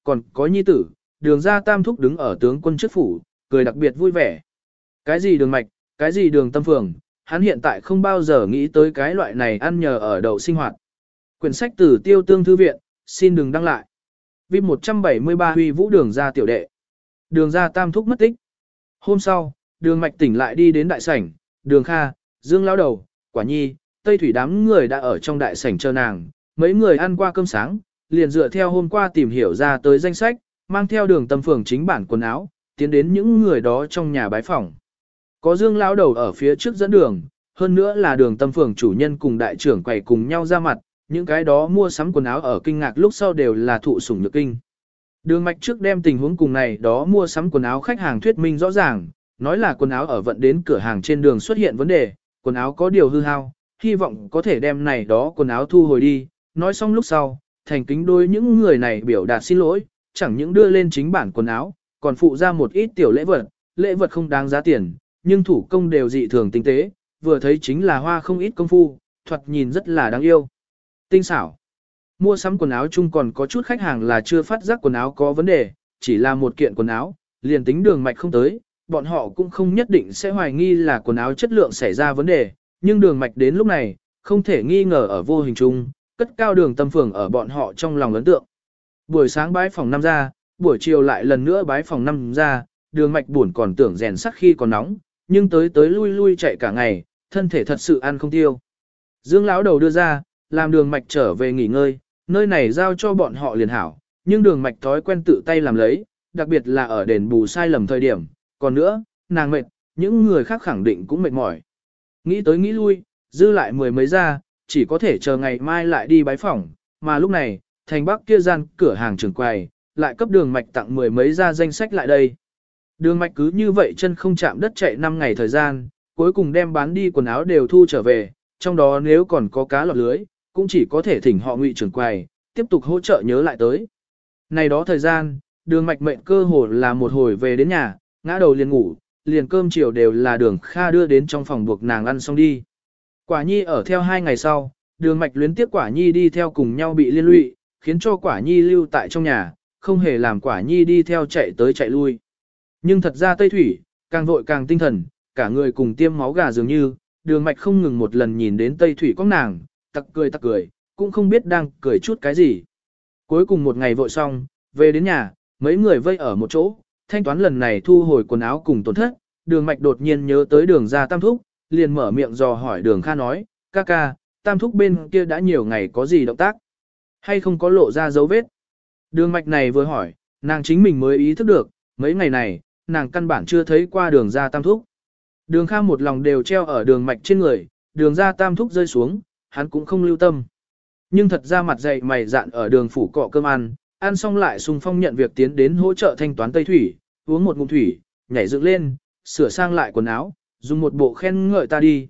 còn có nhi tử, đường ra tam thúc đứng ở tướng quân trước phủ, cười đặc biệt vui vẻ. Cái gì đường mạch, cái gì đường tâm phường, hắn hiện tại không bao giờ nghĩ tới cái loại này ăn nhờ ở đậu sinh hoạt. Quyển sách từ Tiêu Tương Thư Viện, xin đừng đăng lại. VIP 173 Huy Vũ đường ra tiểu đệ. Đường ra tam thúc mất tích. Hôm sau, đường mạch tỉnh lại đi đến đại sảnh, đường Kha, Dương lão đầu, Quả Nhi, Tây Thủy đám người đã ở trong đại sảnh chờ nàng. Mấy người ăn qua cơm sáng, liền dựa theo hôm qua tìm hiểu ra tới danh sách, mang theo đường tâm phường chính bản quần áo, tiến đến những người đó trong nhà bái phỏng. Có Dương lão đầu ở phía trước dẫn đường, hơn nữa là đường tâm phường chủ nhân cùng đại trưởng quầy cùng nhau ra mặt, những cái đó mua sắm quần áo ở kinh ngạc lúc sau đều là thụ sủng nhược kinh. Đường mạch trước đem tình huống cùng này đó mua sắm quần áo khách hàng thuyết minh rõ ràng, nói là quần áo ở vận đến cửa hàng trên đường xuất hiện vấn đề, quần áo có điều hư hao, hy vọng có thể đem này đó quần áo thu hồi đi. Nói xong lúc sau, thành kính đôi những người này biểu đạt xin lỗi, chẳng những đưa lên chính bản quần áo, còn phụ ra một ít tiểu lễ vật không đáng giá tiền, nhưng thủ công đều dị thường tinh tế, vừa thấy chính là hoa không ít công phu, thoạt nhìn rất là đáng yêu. Tinh xảo. Mua sắm quần áo chung còn có chút khách hàng là chưa phát giác quần áo có vấn đề, chỉ là một kiện quần áo, liền tính đường mạch không tới, bọn họ cũng không nhất định sẽ hoài nghi là quần áo chất lượng xảy ra vấn đề, nhưng đường mạch đến lúc này, không thể nghi ngờ ở vô hình chung, cất cao đường tâm phường ở bọn họ trong lòng ấn tượng. Buổi sáng bái phòng 5 ra, buổi chiều lại lần nữa bái phòng 5 ra, đường mạch buồn còn tưởng rèn sắt khi còn nóng, nhưng tới lui lui chạy cả ngày, thân thể thật sự ăn không tiêu. Dương lão đầu đưa ra, làm đường mạch trở về nghỉ ngơi, nơi này giao cho bọn họ liền hảo, nhưng đường mạch thói quen tự tay làm lấy, đặc biệt là ở đền bù sai lầm thời điểm, còn nữa, nàng mệt, những người khác khẳng định cũng mệt mỏi. Nghĩ tới nghĩ lui, dư lại mười mấy ra, chỉ có thể chờ ngày mai lại đi bái phỏng, mà lúc này, thành bắc kia gian cửa hàng trưởng quầy, lại cấp đường mạch tặng mười mấy ra danh sách lại đây. Đường mạch cứ như vậy chân không chạm đất chạy 5 ngày thời gian, cuối cùng đem bán đi quần áo đều thu trở về, trong đó nếu còn có cá lọt lưới, cũng chỉ có thể thỉnh họ Ngụy trưởng quầy, tiếp tục hỗ trợ nhớ lại tới. Này đó thời gian, đường mạch mệnh cơ hồ là một hồi về đến nhà, ngã đầu liền ngủ, liền cơm chiều đều là đường Kha đưa đến trong phòng buộc nàng ăn xong đi. Quả Nhi ở theo 2 ngày sau, đường mạch luyến tiếc Quả Nhi đi theo cùng nhau bị liên lụy, khiến cho Quả Nhi lưu tại trong nhà, không hề làm Quả Nhi đi theo chạy tới chạy lui. Nhưng thật ra Tây Thủy, càng vội càng tinh thần, cả người cùng tiêm máu gà dường như, đường mạch không ngừng một lần nhìn đến Tây Thủy có nàng, tặc cười, cũng không biết đang cười chút cái gì. Cuối cùng một ngày vội xong, về đến nhà, mấy người vây ở một chỗ, thanh toán lần này thu hồi quần áo cùng tổn thất, đường mạch đột nhiên nhớ tới đường ra tam thúc, liền mở miệng dò hỏi đường Kha nói, ca, tam thúc bên kia đã nhiều ngày có gì động tác, hay không có lộ ra dấu vết. Đường mạch này vừa hỏi, nàng chính mình mới ý thức được, mấy ngày này, nàng căn bản chưa thấy qua đường ra tam thúc. Đường Kha một lòng đều treo ở đường mạch trên người, đường ra tam thúc rơi xuống, hắn cũng không lưu tâm. Nhưng thật ra mặt dày mày dạn ở đường phủ cọ cơm ăn xong lại xung phong nhận việc tiến đến hỗ trợ thanh toán Tây Thủy, uống một ngụm thủy, nhảy dựng lên, sửa sang lại quần áo, dùng một bộ khen ngợi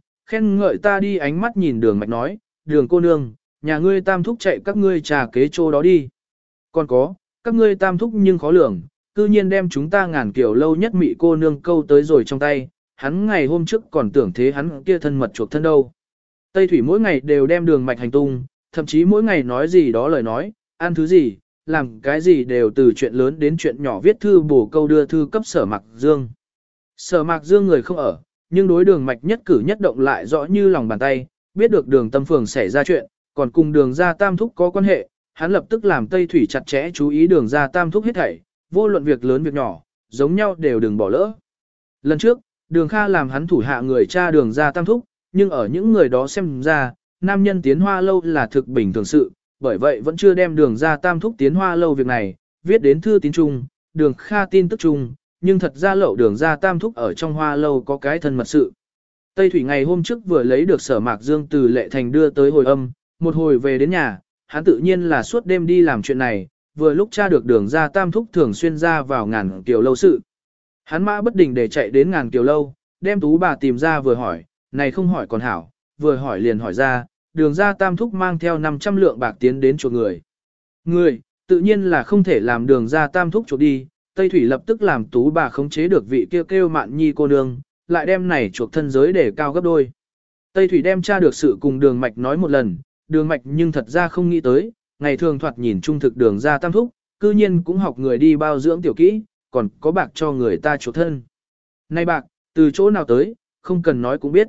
ta đi ánh mắt nhìn đường mạch nói, đường cô nương, nhà ngươi tam thúc chạy các ngươi trà kế chỗ đó đi. Còn có, các ngươi tam thúc nhưng khó lường, cư nhiên đem chúng ta ngàn kiểu lâu nhất mị cô nương câu tới rồi trong tay, hắn ngày hôm trước còn tưởng thế hắn kia thân mật chuộc thân đâu. Tây Thủy mỗi ngày đều đem đường mạch hành tung, thậm chí mỗi ngày nói gì đó lời nói, ăn thứ gì, làm cái gì đều từ chuyện lớn đến chuyện nhỏ viết thư bổ câu đưa thư cấp Sở Mạc Dương. Sở Mạc Dương người không ở, nhưng đối đường mạch nhất cử nhất động lại rõ như lòng bàn tay, biết được đường tâm phường xảy ra chuyện, còn cùng đường ra tam thúc có quan hệ, hắn lập tức làm Tây Thủy chặt chẽ chú ý đường ra tam thúc hết thảy, vô luận việc lớn việc nhỏ, giống nhau đều đừng bỏ lỡ. Lần trước, đường Kha làm hắn thủ hạ người cha đường ra tam thúc, nhưng ở những người đó xem ra, nam nhân tiến hoa lâu là thực bình thường sự, bởi vậy vẫn chưa đem đường ra tam thúc tiến hoa lâu việc này, viết đến thư tín chung, đường Kha tin tức chung, nhưng thật ra lậu đường ra tam thúc ở trong hoa lâu có cái thân mật sự. Tây Thủy ngày hôm trước vừa lấy được Sở Mạc Dương từ Lệ Thành đưa tới hồi âm, một hồi về đến nhà, hắn tự nhiên là suốt đêm đi làm chuyện này, vừa lúc tra được đường ra tam thúc thường xuyên ra vào ngàn kiều lâu sự. Hắn mã bất định để chạy đến ngàn kiều lâu, đem Tú bà tìm ra vừa hỏi, này không hỏi còn hảo, vừa hỏi liền hỏi ra, đường ra tam thúc mang theo 500 lượng bạc tiến đến chuộc người. Người, tự nhiên là không thể làm đường ra tam thúc chuộc đi, Tây Thủy lập tức làm Tú bà khống chế được vị kêu Mạn Nhi cô nương, lại đem này chuộc thân giới để cao gấp đôi. Tây Thủy đem tra được sự cùng đường mạch nói một lần, đường mạch nhưng thật ra không nghĩ tới, ngày thường thoạt nhìn trung thực đường ra tam thúc, cư nhiên cũng học người đi bao dưỡng tiểu kỹ, còn có bạc cho người ta chuộc thân. Này bạc, từ chỗ nào tới, không cần nói cũng biết.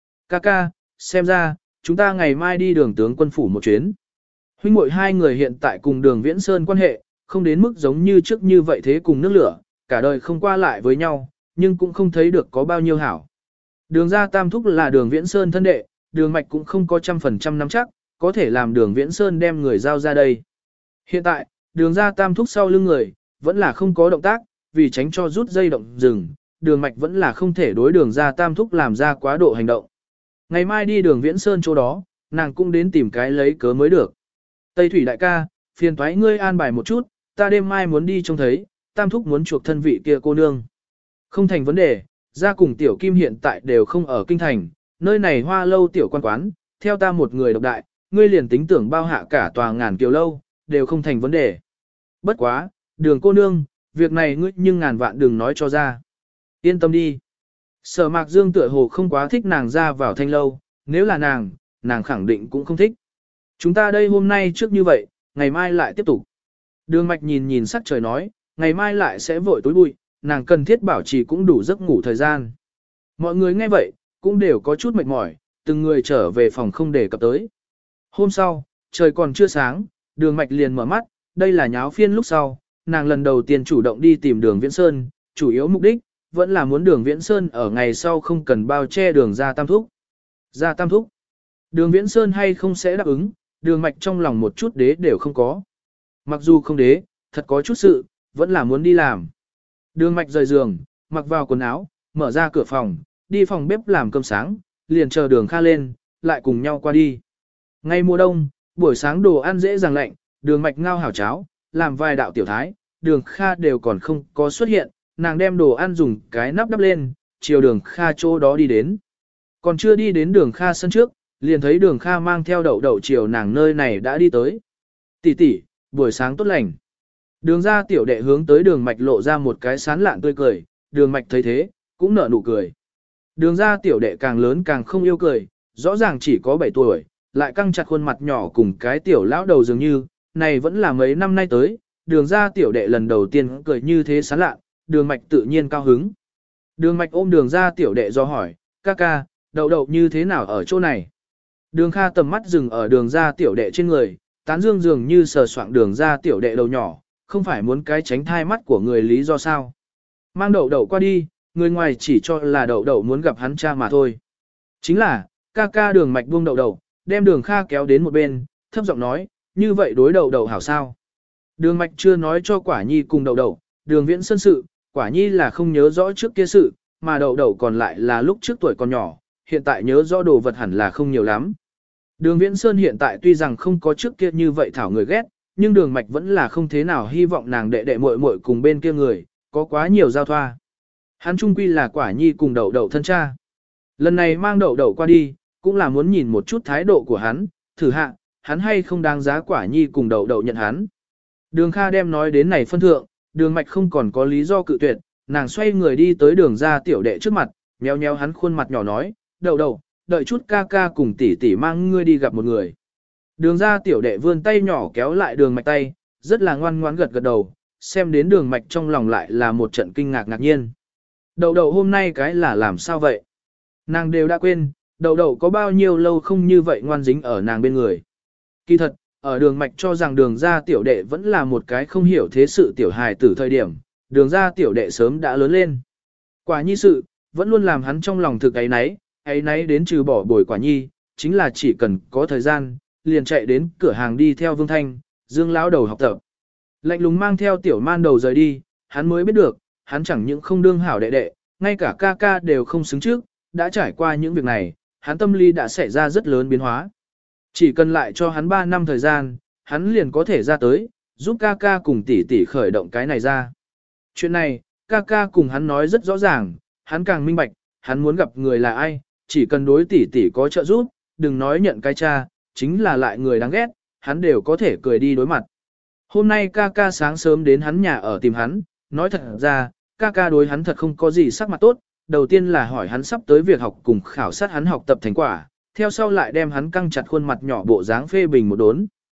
Ca, xem ra, chúng ta ngày mai đi đường tướng quân phủ một chuyến. Huynh muội hai người hiện tại cùng đường Viễn Sơn quan hệ, không đến mức giống như trước như vậy thế cùng nước lửa, cả đời không qua lại với nhau, nhưng cũng không thấy được có bao nhiêu hảo. Đường ra tam thúc là đường Viễn Sơn thân đệ, đường mạch cũng không có 100% nắm chắc, có thể làm đường Viễn Sơn đem người giao ra đây. Hiện tại, đường ra tam thúc sau lưng người, vẫn là không có động tác, vì tránh cho rút dây động rừng, đường mạch vẫn là không thể đối đường ra tam thúc làm ra quá độ hành động. Ngày mai đi đường Viễn Sơn chỗ đó, nàng cũng đến tìm cái lấy cớ mới được. Tây Thủy đại ca, phiền thoái ngươi an bài một chút, ta đêm mai muốn đi trông thấy, tam thúc muốn chuộc thân vị kia cô nương. Không thành vấn đề, ra cùng tiểu kim hiện tại đều không ở kinh thành, nơi này hoa lâu tiểu quan quán, theo ta một người độc đại, ngươi liền tính tưởng bao hạ cả tòa ngàn kiều lâu, đều không thành vấn đề. Bất quá, đường cô nương, việc này ngươi nhưng ngàn vạn đừng nói cho ra. Yên tâm đi. Sở Mạc Dương tựa hồ không quá thích nàng ra vào thanh lâu, nếu là nàng khẳng định cũng không thích. Chúng ta đây hôm nay trước như vậy, ngày mai lại tiếp tục. Đường Mạch nhìn sắc trời nói, ngày mai lại sẽ vội tối bụi, nàng cần thiết bảo trì cũng đủ giấc ngủ thời gian. Mọi người nghe vậy, cũng đều có chút mệt mỏi, từng người trở về phòng không để cập tới. Hôm sau, trời còn chưa sáng, đường Mạch liền mở mắt, đây là nháo phiên lúc sau, nàng lần đầu tiên chủ động đi tìm đường Viễn Sơn, chủ yếu mục đích, vẫn là muốn đường Viễn Sơn ở ngày sau không cần bao che đường ra tam thúc. Ra tam thúc. Đường Viễn Sơn hay không sẽ đáp ứng, đường Mạch trong lòng một chút đế đều không có. Mặc dù không đế, thật có chút sự, vẫn là muốn đi làm. Đường Mạch rời giường, mặc vào quần áo, mở ra cửa phòng, đi phòng bếp làm cơm sáng, liền chờ đường Kha lên, lại cùng nhau qua đi. Ngay mùa đông, buổi sáng đồ ăn dễ dàng lạnh, đường Mạch ngao hảo cháo, làm vài đạo tiểu thái, đường Kha đều còn không có xuất hiện, nàng đem đồ ăn dùng cái nắp đắp lên, chiều đường Kha chỗ đó đi đến. Còn chưa đi đến đường Kha sân trước, liền thấy đường Kha mang theo đậu chiều nàng nơi này đã đi tới. Tỷ, buổi sáng tốt lành. Đường ra tiểu đệ hướng tới đường Mạch lộ ra một cái sán lạn tươi cười, đường Mạch thấy thế, cũng nở nụ cười. Đường ra tiểu đệ càng lớn càng không yêu cười, rõ ràng chỉ có 7 tuổi, lại căng chặt khuôn mặt nhỏ cùng cái tiểu lão đầu dường như, này vẫn là mấy năm nay tới, đường ra tiểu đệ lần đầu tiên cười như thế sán lạn, đường Mạch tự nhiên cao hứng. Đường Mạch ôm đường ra tiểu đệ do hỏi, ca, đậu như thế nào ở chỗ này? Đường Kha tầm mắt dừng ở đường ra tiểu đệ trên người, tán dương dường như sờ soạng đường ra tiểu đệ đầu nhỏ, không phải muốn cái tránh thai mắt của người lý do sao. Mang đậu qua đi, người ngoài chỉ cho là đậu muốn gặp hắn cha mà thôi. Chính là, ca đường Mạch buông đậu, đem đường Kha kéo đến một bên, thấp giọng nói, như vậy đối đậu hảo sao. Đường Mạch chưa nói cho Quả Nhi cùng đậu, đường Viễn Sơn sự, Quả Nhi là không nhớ rõ trước kia sự, mà đậu còn lại là lúc trước tuổi còn nhỏ, hiện tại nhớ rõ đồ vật hẳn là không nhiều lắm. Đường Viễn Sơn hiện tại tuy rằng không có trước kia như vậy thảo người ghét, nhưng đường Mạch vẫn là không thế nào hy vọng nàng đệ muội cùng bên kia người, có quá nhiều giao thoa. Hắn chung quy là Quả Nhi cùng đậu thân cha. Lần này mang đậu qua đi, cũng là muốn nhìn một chút thái độ của hắn, thử hạ, hắn hay không đáng giá Quả Nhi cùng đậu nhận hắn. Đường Kha đem nói đến này phân thượng, đường Mạch không còn có lý do cự tuyệt, nàng xoay người đi tới đường ra tiểu đệ trước mặt, nhéo hắn khuôn mặt nhỏ nói, đậu, đợi chút ca cùng tỷ mang ngươi đi gặp một người. Đường ra tiểu đệ vươn tay nhỏ kéo lại đường Mạch tay, rất là ngoan ngoãn gật đầu, xem đến đường Mạch trong lòng lại là một trận kinh ngạc ngạc nhiên. Đậu hôm nay cái là làm sao vậy? Nàng đều đã quên, đậu có bao nhiêu lâu không như vậy ngoan dính ở nàng bên người. Kỳ thật, ở đường Mạch cho rằng đường ra tiểu đệ vẫn là một cái không hiểu thế sự tiểu hài tử thời điểm, đường ra tiểu đệ sớm đã lớn lên. Quả Nhi sự, vẫn luôn làm hắn trong lòng thực ấy nấy đến trừ bỏ bồi Quả Nhi, chính là chỉ cần có thời gian, liền chạy đến cửa hàng đi theo Vương Thanh, Dương lão đầu học tập. Lạnh lùng mang theo tiểu man đầu rời đi, hắn mới biết được, hắn chẳng những không đương hảo đệ, ngay cả ca đều không xứng trước, đã trải qua những việc này, hắn tâm lý đã xảy ra rất lớn biến hóa. Chỉ cần lại cho hắn 3 năm thời gian, hắn liền có thể ra tới, giúp ca cùng tỷ khởi động cái này ra. Chuyện này, ca cùng hắn nói rất rõ ràng, hắn càng minh bạch, hắn muốn gặp người là ai, chỉ cần đối tỷ có trợ giúp, đừng nói nhận cái cha, chính là lại người đáng ghét, hắn đều có thể cười đi đối mặt. Hôm nay ca sáng sớm đến hắn nhà ở tìm hắn, nói thật ra, ca đối hắn thật không có gì sắc mặt tốt, đầu tiên là hỏi hắn sắp tới việc học cùng khảo sát hắn học tập thành quả, theo sau lại đem hắn căng chặt khuôn mặt nhỏ bộ dáng phê bình một đốn.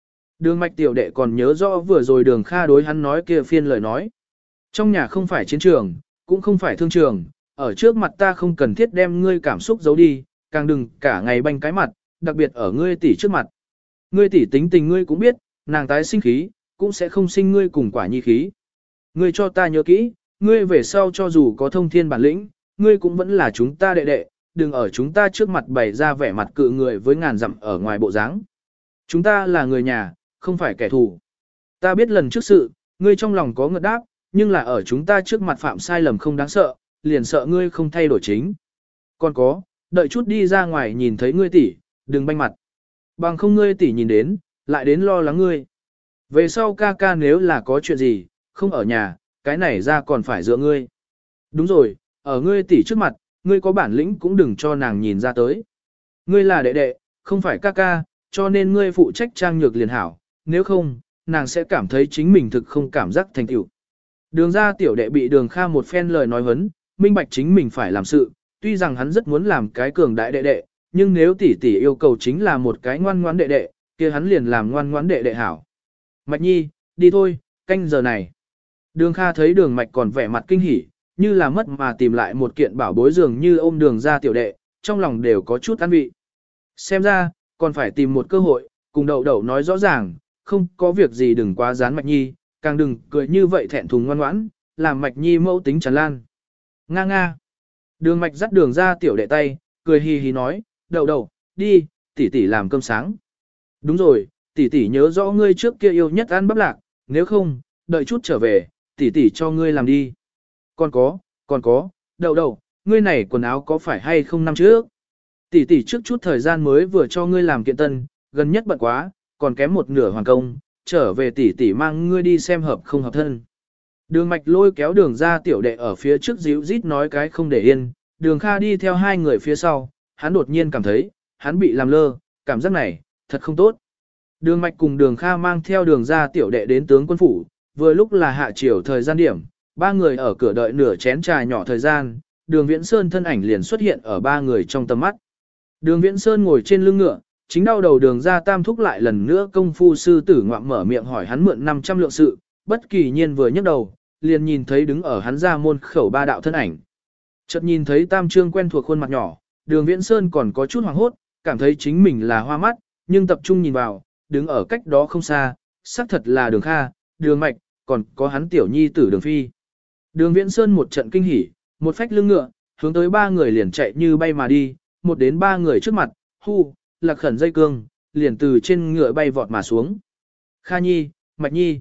Đường mạch tiểu đệ còn nhớ rõ vừa rồi đường Kha đối hắn nói kia phiên lời nói. Trong nhà không phải chiến trường, cũng không phải thương trường, ở trước mặt ta không cần thiết đem ngươi cảm xúc giấu đi, càng đừng cả ngày banh cái mặt, đặc biệt ở ngươi tỷ trước mặt. Ngươi tỷ tính tình ngươi cũng biết, nàng tái sinh khí, cũng sẽ không sinh ngươi cùng quả nhi khí. Ngươi cho ta nhớ kỹ, ngươi về sau cho dù có thông thiên bản lĩnh, ngươi cũng vẫn là chúng ta đệ đệ, đừng ở chúng ta trước mặt bày ra vẻ mặt cự người với ngàn dặm ở ngoài bộ dáng. Chúng ta là người nhà, không phải kẻ thù. Ta biết lần trước sự, ngươi trong lòng có ngợt đáp, nhưng là ở chúng ta trước mặt phạm sai lầm không đáng sợ, liền sợ ngươi không thay đổi chính. Còn có, đợi chút đi ra ngoài nhìn thấy ngươi tỷ, đừng banh mặt. Bằng không ngươi tỷ nhìn đến, lại đến lo lắng ngươi. Về sau ca ca nếu là có chuyện gì, không ở nhà, cái này ra còn phải dựa ngươi. Đúng rồi, ở ngươi tỷ trước mặt, ngươi có bản lĩnh cũng đừng cho nàng nhìn ra tới. Ngươi là đệ đệ, không phải ca ca, cho nên ngươi phụ trách trang nhược liền hảo, nếu không, nàng sẽ cảm thấy chính mình thực không cảm giác thành tựu. Đường ra tiểu đệ bị đường Kha một phen lời nói huấn, minh bạch chính mình phải làm sự, tuy rằng hắn rất muốn làm cái cường đại đệ đệ, nhưng nếu tỷ tỷ yêu cầu chính là một cái ngoan ngoãn đệ đệ, kia hắn liền làm ngoan ngoãn đệ đệ hảo. Mạch Nhi, đi thôi, canh giờ này. Đường Kha thấy đường Mạch còn vẻ mặt kinh hỉ, như là mất mà tìm lại một kiện bảo bối dường như ôm đường ra tiểu đệ, trong lòng đều có chút an vị. Xem ra, còn phải tìm một cơ hội, cùng đậu đậu nói rõ ràng, không có việc gì đừng quá dán Mạch Nhi, càng đừng cười như vậy thẹn thùng ngoan ngoãn, làm Mạch Nhi mẫu tính tràn lan. Nga nga. Đường Mạch dắt đường ra tiểu đệ tay, cười hì hì nói, đậu đậu, đi, tỷ tỷ làm cơm sáng. Đúng rồi, tỷ tỷ nhớ rõ ngươi trước kia yêu nhất ăn bắp lạc, nếu không, đợi chút trở về, tỷ tỷ cho ngươi làm đi. Còn có, đậu đậu, ngươi này quần áo có phải hay không năm trước? Tỷ tỷ trước chút thời gian mới vừa cho ngươi làm kiện tân, gần nhất bận quá, còn kém một nửa hoàn công, trở về tỷ tỷ mang ngươi đi xem hợp không hợp thân. Đường Mạch lôi kéo đường ra tiểu đệ ở phía trước díu rít nói cái không để yên, đường Kha đi theo hai người phía sau, hắn đột nhiên cảm thấy, hắn bị làm lơ, cảm giác này, thật không tốt. Đường Mạch cùng đường Kha mang theo đường ra tiểu đệ đến tướng quân phủ, vừa lúc là hạ chiều thời gian điểm, ba người ở cửa đợi nửa chén trà nhỏ thời gian, đường Viễn Sơn thân ảnh liền xuất hiện ở ba người trong tầm mắt. Đường Viễn Sơn ngồi trên lưng ngựa, chính đau đầu đường ra tam thúc lại lần nữa công phu sư tử ngoạm mở miệng hỏi hắn mượn 500 lượng sự, bất kỳ nhiên vừa nhấc đầu, liền nhìn thấy đứng ở hắn ra môn khẩu ba đạo thân ảnh. Chợt nhìn thấy tam trương quen thuộc khuôn mặt nhỏ, đường Viễn Sơn còn có chút hoảng hốt, cảm thấy chính mình là hoa mắt, nhưng tập trung nhìn vào, đứng ở cách đó không xa, xác thật là đường Kha, đường Mạch, còn có hắn tiểu nhi tử đường Phi. Đường Viễn Sơn một trận kinh hỉ, một phách lưng ngựa, hướng tới ba người liền chạy như bay mà đi, một đến ba người trước mặt, hu, lạc khẩn dây cương, liền từ trên ngựa bay vọt mà xuống. Kha Nhi, Mạch Nhi,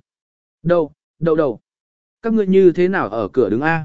đậu, các ngươi như thế nào ở cửa đứng A?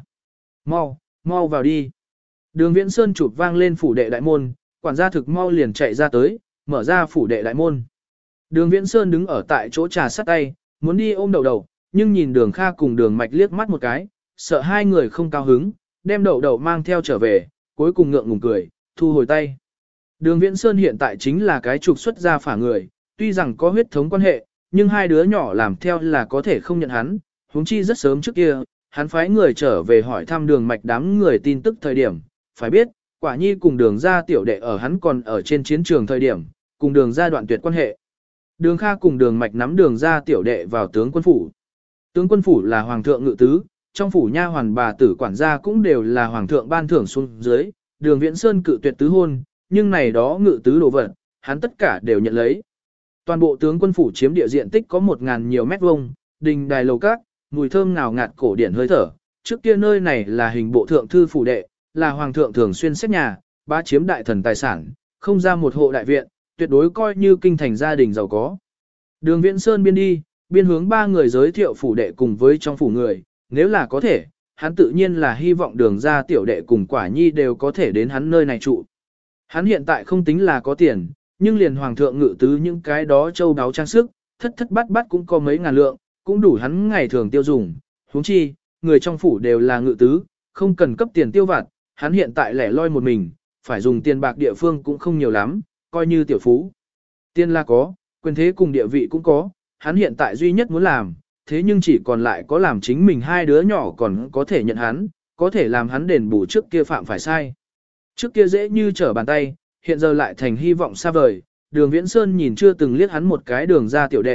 Mau vào đi. Đường Viễn Sơn chụp vang lên phủ đệ đại môn, quản gia thực mau liền chạy ra tới, mở ra phủ đệ đại môn. Đường Viễn Sơn đứng ở tại chỗ trà sắt tay, muốn đi ôm đậu, nhưng nhìn đường Kha cùng đường Mạch liếc mắt một cái, sợ hai người không cao hứng, đem đậu mang theo trở về, cuối cùng ngượng ngùng cười, thu hồi tay. Đường Viễn Sơn hiện tại chính là cái trục xuất gia phả người, tuy rằng có huyết thống quan hệ, nhưng hai đứa nhỏ làm theo là có thể không nhận hắn, huống chi rất sớm trước kia, hắn phái người trở về hỏi thăm đường Mạch đám người tin tức thời điểm, phải biết, quả nhi cùng đường ra tiểu đệ ở hắn còn ở trên chiến trường thời điểm, cùng đường ra đoạn tuyệt quan hệ. Đường Kha cùng đường Mạch nắm đường ra tiểu đệ vào tướng quân phủ. Tướng quân phủ là hoàng thượng ngự tứ, trong phủ nha hoàn bà tử quản gia cũng đều là hoàng thượng ban thưởng xuống dưới, đường Viễn Sơn cự tuyệt tứ hôn, nhưng này đó ngự tứ đồ vật, hắn tất cả đều nhận lấy. Toàn bộ tướng quân phủ chiếm địa diện tích có 1.000 nhiều mét vuông, đình đài lầu các, mùi thơm ngào ngạt cổ điển hơi thở. Trước kia nơi này là hình bộ thượng thư phủ đệ, là hoàng thượng thường xuyên xét nhà, bá chiếm đại thần tài sản, không ra một hộ đại viện, tuyệt đối coi như kinh thành gia đình giàu có. Đường Viễn Sơn biên đi, biên hướng ba người giới thiệu phủ đệ cùng với trong phủ người, nếu là có thể, hắn tự nhiên là hy vọng đường ra tiểu đệ cùng quả nhi đều có thể đến hắn nơi này trụ. Hắn hiện tại không tính là có tiền, nhưng liền hoàng thượng ngự tứ những cái đó châu đáo trang sức, thất thất bát bát cũng có mấy ngàn lượng, cũng đủ hắn ngày thường tiêu dùng. Huống chi, người trong phủ đều là ngự tứ, không cần cấp tiền tiêu vặt, hắn hiện tại lẻ loi một mình, phải dùng tiền bạc địa phương cũng không nhiều lắm, coi như tiểu phú. Tiền là có, quyền thế cùng địa vị cũng có, hắn hiện tại duy nhất muốn làm, thế nhưng chỉ còn lại có làm chính mình hai đứa nhỏ còn có thể nhận hắn, có thể làm hắn đền bù trước kia phạm phải sai. Trước kia dễ như trở bàn tay, hiện giờ lại thành hy vọng xa vời, đường Viễn Sơn nhìn chưa từng liếc hắn một cái đường ra tiểu đệ,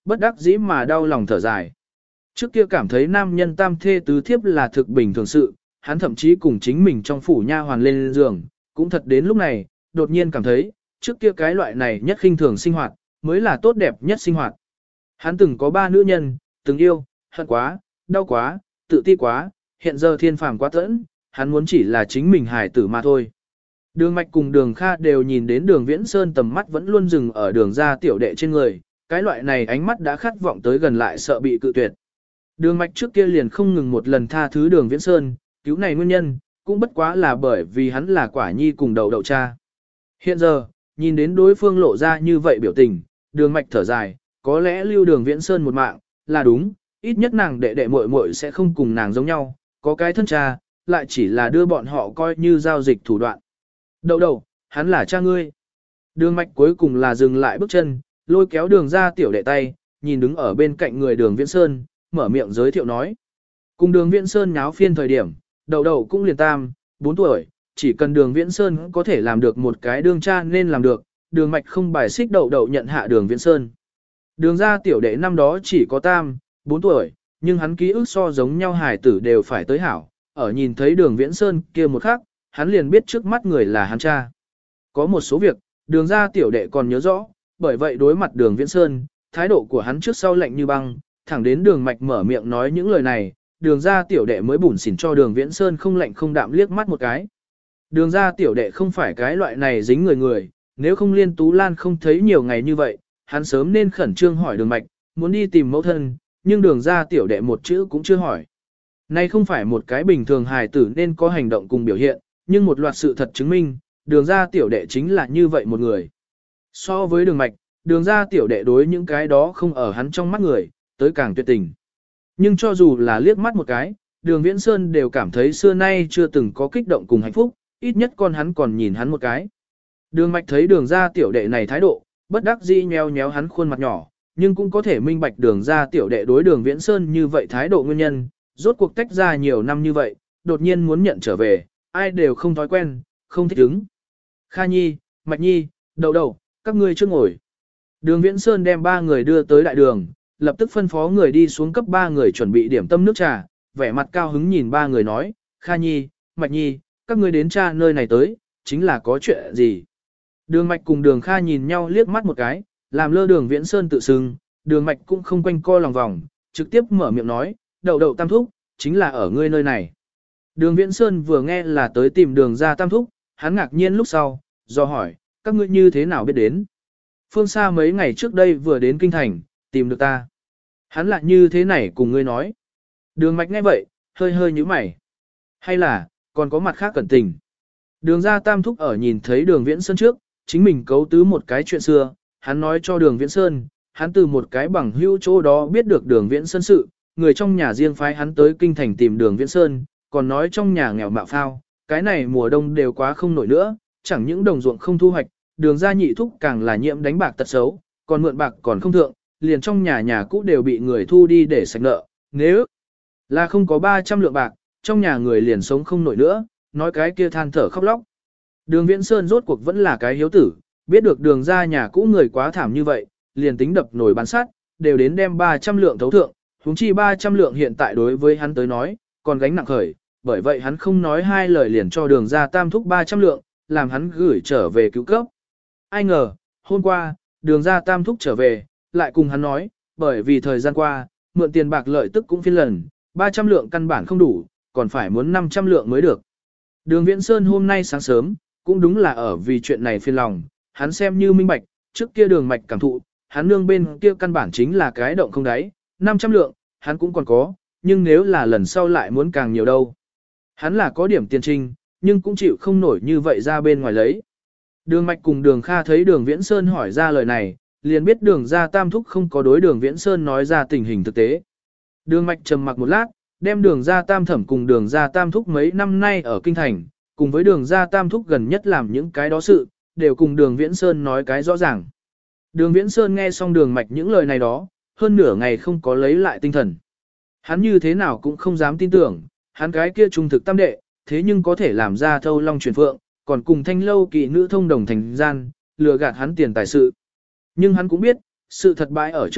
bất đắc dĩ mà đau lòng thở dài. Trước kia cảm thấy nam nhân tam thê tứ thiếp là thực bình thường sự, hắn thậm chí cùng chính mình trong phủ nha hoàn lên giường, cũng thật đến lúc này, đột nhiên cảm thấy, trước kia cái loại này nhất khinh thường sinh hoạt, mới là tốt đẹp nhất sinh hoạt. Hắn từng có 3 nữ nhân, từng yêu, hận quá, đau quá, tự ti quá, hiện giờ thiên phàm quá tẫn, hắn muốn chỉ là chính mình hài tử mà thôi. Đường Mạch cùng Đường Kha đều nhìn đến Đường Viễn Sơn tầm mắt vẫn luôn dừng ở Đường gia tiểu đệ trên người, cái loại này ánh mắt đã khát vọng tới gần lại sợ bị cự tuyệt. Đường Mạch trước kia liền không ngừng một lần tha thứ Đường Viễn Sơn, cứu này nguyên nhân, cũng bất quá là bởi vì hắn là quả nhi cùng đầu đậu cha. Hiện giờ, nhìn đến đối phương lộ ra như vậy biểu tình, Đường Mạch thở dài, có lẽ lưu Đường Viễn Sơn một mạng, là đúng, ít nhất nàng đệ đệ muội muội sẽ không cùng nàng giống nhau, có cái thân cha, lại chỉ là đưa bọn họ coi như giao dịch thủ đoạn. Đậu đậu, hắn là cha ngươi. Đường Mạch cuối cùng là dừng lại bước chân, lôi kéo Đường ra tiểu đệ tay, nhìn đứng ở bên cạnh người Đường Viễn Sơn, mở miệng giới thiệu nói. Cùng Đường Viễn Sơn nháo phiên thời điểm, đậu đậu cũng liền 4 tuổi, chỉ cần Đường Viễn Sơn có thể làm được một cái đương cha nên làm được, Đường Mạch không bài xích đậu đậu nhận hạ Đường Viễn Sơn. Đường ra tiểu đệ năm đó chỉ có 4 tuổi, nhưng hắn ký ức so giống nhau hài tử đều phải tới hảo, ở nhìn thấy Đường Viễn Sơn kia một khắc, hắn liền biết trước mắt người là hắn cha. Có một số việc, Đường ra tiểu đệ còn nhớ rõ, bởi vậy đối mặt Đường Viễn Sơn, thái độ của hắn trước sau lạnh như băng, thẳng đến Đường Mạch mở miệng nói những lời này, Đường ra tiểu đệ mới bủn xỉn cho Đường Viễn Sơn không lạnh không đạm liếc mắt một cái. Đường ra tiểu đệ không phải cái loại này dính người, nếu không Liên Tú Lan không thấy nhiều ngày như vậy, hắn sớm nên khẩn trương hỏi Đường Mạch, muốn đi tìm mẫu thân, nhưng Đường ra tiểu đệ một chữ cũng chưa hỏi. Nay không phải một cái bình thường hài tử nên có hành động cùng biểu hiện, nhưng một loạt sự thật chứng minh, Đường ra tiểu đệ chính là như vậy một người. So với Đường Mạch, Đường ra tiểu đệ đối những cái đó không ở hắn trong mắt người, tới càng tuyệt tình. Nhưng cho dù là liếc mắt một cái, Đường Viễn Sơn đều cảm thấy xưa nay chưa từng có kích động cùng hạnh phúc, ít nhất con hắn còn nhìn hắn một cái. Đường Mạch thấy Đường ra tiểu đệ này thái độ, bất đắc dĩ nheo nhéo hắn khuôn mặt nhỏ, nhưng cũng có thể minh bạch Đường ra tiểu đệ đối Đường Viễn Sơn như vậy thái độ nguyên nhân, rốt cuộc tách ra nhiều năm như vậy, đột nhiên muốn nhận trở về, ai đều không thói quen, không thích ứng. Kha Nhi, Mạch Nhi, Đậu Đậu, các ngươi trước ngồi. Đường Viễn Sơn đem 3 người đưa tới đại đường, lập tức phân phó người đi xuống cấp 3 người chuẩn bị điểm tâm nước trà, vẻ mặt cao hứng nhìn 3 người nói, Kha Nhi, Mạch Nhi, các ngươi đến cha nơi này tới, chính là có chuyện gì. Đường Mạch cùng Đường Kha nhìn nhau liếc mắt một cái, làm lơ Đường Viễn Sơn tự xưng, Đường Mạch cũng không quanh co lòng vòng, trực tiếp mở miệng nói, Đậu Đậu tam thúc, chính là ở ngươi nơi này. Đường Viễn Sơn vừa nghe là tới tìm Đường ra tam thúc, hắn ngạc nhiên lúc sau, do hỏi, các ngươi như thế nào biết đến. Phương xa mấy ngày trước đây vừa đến kinh thành, tìm được ta. Hắn lại như thế này cùng ngươi nói. Đường Mạch nghe vậy, hơi hơi nhíu mày. Hay là, còn có mặt khác cẩn tình. Đường ra tam thúc ở nhìn thấy Đường Viễn Sơn trước, chính mình cấu tứ một cái chuyện xưa, hắn nói cho Đường Viễn Sơn, hắn từ một cái bằng hữu chỗ đó biết được Đường Viễn Sơn sự, người trong nhà riêng phái hắn tới kinh thành tìm Đường Viễn Sơn, còn nói trong nhà nghèo mạo phao, cái này mùa đông đều quá không nổi nữa, chẳng những đồng ruộng không thu hoạch, Đường ra nhị thúc càng là nhiễm đánh bạc tật xấu, còn mượn bạc còn không thượng, liền trong nhà cũ đều bị người thu đi để sạch nợ, nếu là không có 300 lượng bạc, trong nhà người liền sống không nổi nữa, nói cái kia than thở khóc lóc. Đường Viễn Sơn rốt cuộc vẫn là cái hiếu tử, biết được Đường ra nhà cũ người quá thảm như vậy, liền tính đập nổi bán sắt, đều đến đem 300 lượng thấu thượng, huống chi 300 lượng hiện tại đối với hắn tới nói, còn gánh nặng khởi, bởi vậy hắn không nói hai lời liền cho Đường ra tam thúc 300 lượng, làm hắn gửi trở về cứu cấp. Ai ngờ, hôm qua, Đường ra tam thúc trở về, lại cùng hắn nói, bởi vì thời gian qua, mượn tiền bạc lợi tức cũng phiên lần, 300 lượng căn bản không đủ, còn phải muốn 500 lượng mới được. Đường Viễn Sơn hôm nay sáng sớm, cũng đúng là ở vì chuyện này phiền lòng, hắn xem như minh bạch, trước kia Đường Mạch cảm thụ, hắn nương bên kia căn bản chính là cái động không đáy, 500 lượng, hắn cũng còn có, nhưng nếu là lần sau lại muốn càng nhiều đâu. Hắn là có điểm tiền trinh, nhưng cũng chịu không nổi như vậy ra bên ngoài lấy. Đường Mạch cùng Đường Kha thấy Đường Viễn Sơn hỏi ra lời này, liền biết Đường ra tam thúc không có đối Đường Viễn Sơn nói ra tình hình thực tế. Đường Mạch trầm mặc một lát, đem Đường ra tam thẩm cùng Đường ra tam thúc mấy năm nay ở kinh thành, cùng với Đường ra tam thúc gần nhất làm những cái đó sự, đều cùng Đường Viễn Sơn nói cái rõ ràng. Đường Viễn Sơn nghe xong Đường Mạch những lời này đó, hơn nửa ngày không có lấy lại tinh thần. Hắn như thế nào cũng không dám tin tưởng, hắn cái kia trung thực tam đệ, thế nhưng có thể làm ra thâu long truyền phượng, còn cùng thanh lâu kỵ nữ thông đồng thành gian, lừa gạt hắn tiền tài sự. Nhưng hắn cũng biết, sự thật bại ở trước mắt,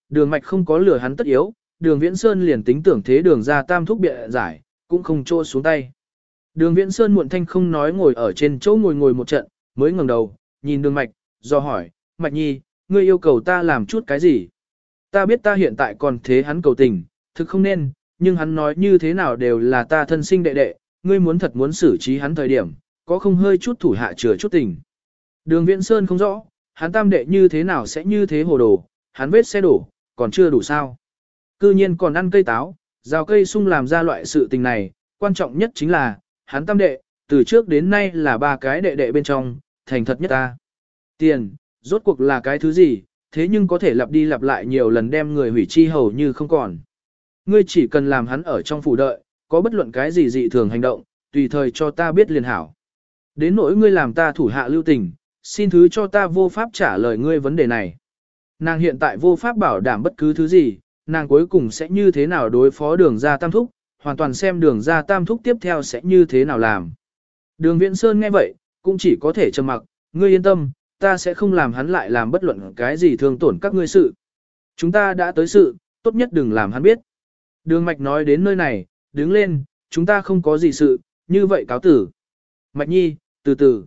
đường mạch không có lừa hắn tất yếu, đường Viễn Sơn liền tính tưởng thế đường ra tam thúc bịa giải, cũng không trô xuống tay. Đường Viễn Sơn muộn thanh không nói ngồi ở trên chỗ ngồi một trận, mới ngẩng đầu, nhìn đường mạch, do hỏi, Mạch Nhi, ngươi yêu cầu ta làm chút cái gì? Ta biết ta hiện tại còn thế hắn cầu tình, thực không nên, nhưng hắn nói như thế nào đều là ta thân sinh đệ đệ, ngươi muốn thật muốn xử trí hắn thời điểm, có không hơi chút thủ hạ chừa chút tình. Đường Viễn Sơn không rõ, hắn tam đệ như thế nào sẽ như thế hồ đồ, hắn vết xe đổ, còn chưa đủ sao. Cư nhiên còn ăn cây táo, rào cây sung làm ra loại sự tình này, quan trọng nhất chính là, hắn tam đệ, từ trước đến nay là ba cái đệ đệ bên trong, thành thật nhất ta. Tiền, rốt cuộc là cái thứ gì, thế nhưng có thể lặp đi lặp lại nhiều lần đem người hủy chi hầu như không còn. Ngươi chỉ cần làm hắn ở trong phủ đợi, có bất luận cái gì dị thường hành động, tùy thời cho ta biết liền hảo. Đến nỗi ngươi làm ta thủ hạ lưu tình, xin thứ cho ta vô pháp trả lời ngươi vấn đề này. Nàng hiện tại vô pháp bảo đảm bất cứ thứ gì, nàng cuối cùng sẽ như thế nào đối phó đường ra tam thúc, hoàn toàn xem đường ra tam thúc tiếp theo sẽ như thế nào làm. Đường Viễn Sơn nghe vậy, cũng chỉ có thể trầm mặc, ngươi yên tâm, ta sẽ không làm hắn lại làm bất luận cái gì thương tổn các ngươi sự. Chúng ta đã tới sự, tốt nhất đừng làm hắn biết. Đường Mạch nói đến nơi này, đứng lên, chúng ta không có gì sự, như vậy cáo tử. Mạch Nhi, từ từ.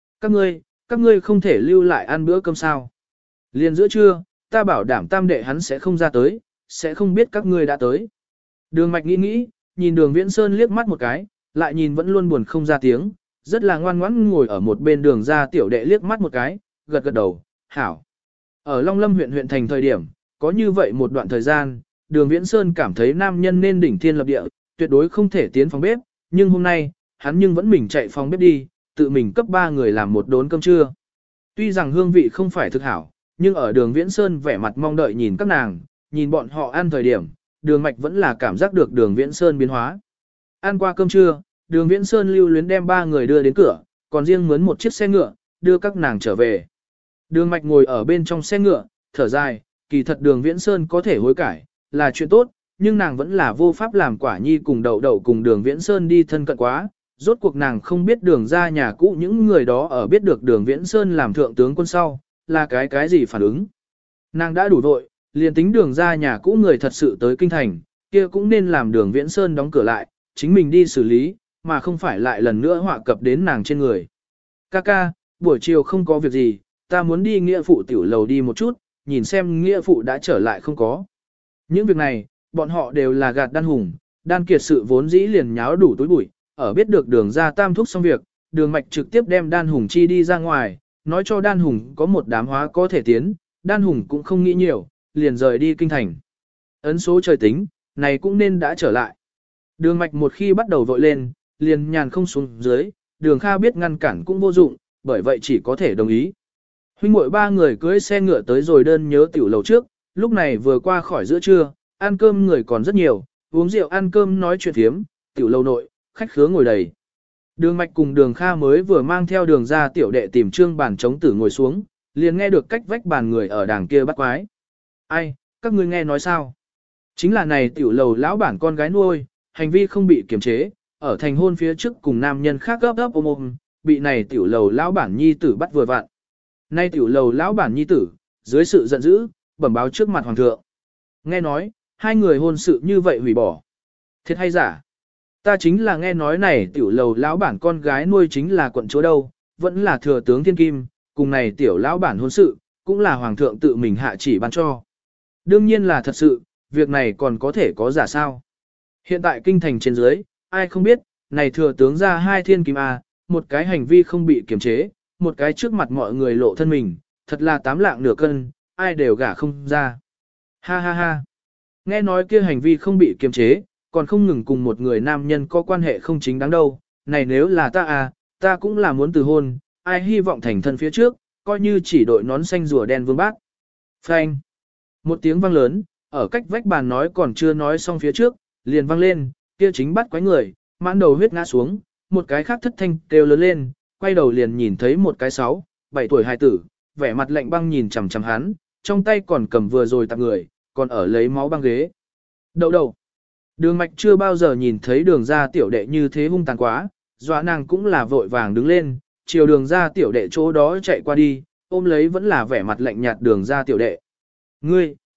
Các ngươi không thể lưu lại ăn bữa cơm sao. Liền giữa trưa, ta bảo đảm tam đệ hắn sẽ không ra tới, sẽ không biết các ngươi đã tới. Đường Mạch nghĩ, nhìn đường Viễn Sơn liếc mắt một cái, lại nhìn vẫn luôn buồn không ra tiếng, rất là ngoan ngoãn ngồi ở một bên đường ra tiểu đệ liếc mắt một cái, gật gật đầu, hảo. Ở Long Lâm huyện thành thời điểm, có như vậy một đoạn thời gian, đường Viễn Sơn cảm thấy nam nhân nên đỉnh thiên lập địa, tuyệt đối không thể tiến phòng bếp, nhưng hôm nay, hắn nhưng vẫn mình chạy phòng bếp đi, tự mình cấp 3 người làm một đốn cơm trưa. Tuy rằng hương vị không phải thực hảo, nhưng ở đường Viễn Sơn vẻ mặt mong đợi nhìn các nàng, nhìn bọn họ ăn thời điểm, đường Mạch vẫn là cảm giác được đường Viễn Sơn biến hóa. Ăn qua cơm trưa, đường Viễn Sơn lưu luyến đem 3 người đưa đến cửa, còn riêng mướn một chiếc xe ngựa, đưa các nàng trở về. Đường Mạch ngồi ở bên trong xe ngựa, thở dài, kỳ thật đường Viễn Sơn có thể hối cải, là chuyện tốt, nhưng nàng vẫn là vô pháp làm Quả Nhi cùng Đậu Đậu cùng đường Viễn Sơn đi thân cận quá. Rốt cuộc nàng không biết đường ra nhà cũ những người đó ở biết được đường Viễn Sơn làm thượng tướng quân sau, là cái gì phản ứng. Nàng đã đủ vội, liền tính đường ra nhà cũ người thật sự tới kinh thành, kia cũng nên làm đường Viễn Sơn đóng cửa lại, chính mình đi xử lý, mà không phải lại lần nữa họa cập đến nàng trên người. Kaka, buổi chiều không có việc gì, ta muốn đi nghĩa phụ tiểu lầu đi một chút, nhìn xem nghĩa phụ đã trở lại không có. Những việc này, bọn họ đều là gạt Đan Hùng, Đan Kiệt sự vốn dĩ liền nháo đủ túi bụi, ở biết được đường ra tam thúc xong việc, đường Mạch trực tiếp đem Đan Hùng chi đi ra ngoài, nói cho Đan Hùng có một đám hóa có thể tiến, Đan Hùng cũng không nghĩ nhiều, liền rời đi kinh thành. Ấn số trời tính, này cũng nên đã trở lại. Đường Mạch một khi bắt đầu vội lên, liền nhàn không xuống dưới, đường Kha biết ngăn cản cũng vô dụng, bởi vậy chỉ có thể đồng ý. Huynh muội 3 người cưỡi xe ngựa tới rồi đơn nhớ tiểu lầu trước, lúc này vừa qua khỏi giữa trưa, ăn cơm người còn rất nhiều, uống rượu ăn cơm nói chuyện thiếm, tiểu lầu nội, khách khứa ngồi đầy. Đường Mạch cùng đường Kha mới vừa mang theo đường ra tiểu đệ tìm trương bàn chống tử ngồi xuống, liền nghe được cách vách bàn người ở đàng kia bắt quái. Ai, các ngươi nghe nói sao? Chính là này tiểu lầu lão bản con gái nuôi, hành vi không bị kiềm chế, ở thành hôn phía trước cùng nam nhân khác gấp gấp ôm, bị này tiểu lầu lão bản nhi tử bắt vừa vặn. Nay tiểu lầu lão bản nhi tử, dưới sự giận dữ, bẩm báo trước mặt hoàng thượng. Nghe nói, 2 người hôn sự như vậy hủy bỏ. Thiệt hay giả? Ta chính là nghe nói này tiểu lầu lão bản con gái nuôi chính là quận chúa đâu, vẫn là thừa tướng thiên kim, cùng này tiểu lão bản hôn sự, cũng là hoàng thượng tự mình hạ chỉ ban cho. Đương nhiên là thật sự, việc này còn có thể có giả sao. Hiện tại kinh thành trên dưới, ai không biết, này thừa tướng ra 2 thiên kim A, một cái hành vi không bị kiềm chế, một cái trước mặt mọi người lộ thân mình, thật là 8 lạng nửa cân, ai đều gả không ra. Ha ha ha. Nghe nói kia hành vi không bị kiềm chế, còn không ngừng cùng một người nam nhân có quan hệ không chính đáng đâu. Này nếu là ta à, ta cũng là muốn từ hôn, ai hy vọng thành thân phía trước, coi như chỉ đội nón xanh rùa đen vương bác. Phanh. Một tiếng vang lớn, ở cách vách bàn nói còn chưa nói xong phía trước, liền vang lên, kia chính bắt quái người, mãn đầu huyết ngã xuống, một cái khác thất thanh kêu lớn lên, quay đầu liền nhìn thấy một cái 6, 7 tuổi hài tử, vẻ mặt lạnh băng nhìn chằm chằm hắn, trong tay còn cầm vừa rồi tặng người, còn ở lấy máu băng ghế. Đậu đậu. Đường Mạch chưa bao giờ nhìn thấy đường ra tiểu đệ như thế hung tàn quá, dọa nàng cũng là vội vàng đứng lên, chiều đường ra tiểu đệ chỗ đó chạy qua đi, ôm lấy vẫn là vẻ mặt lạnh nhạt đường ra tiểu đệ.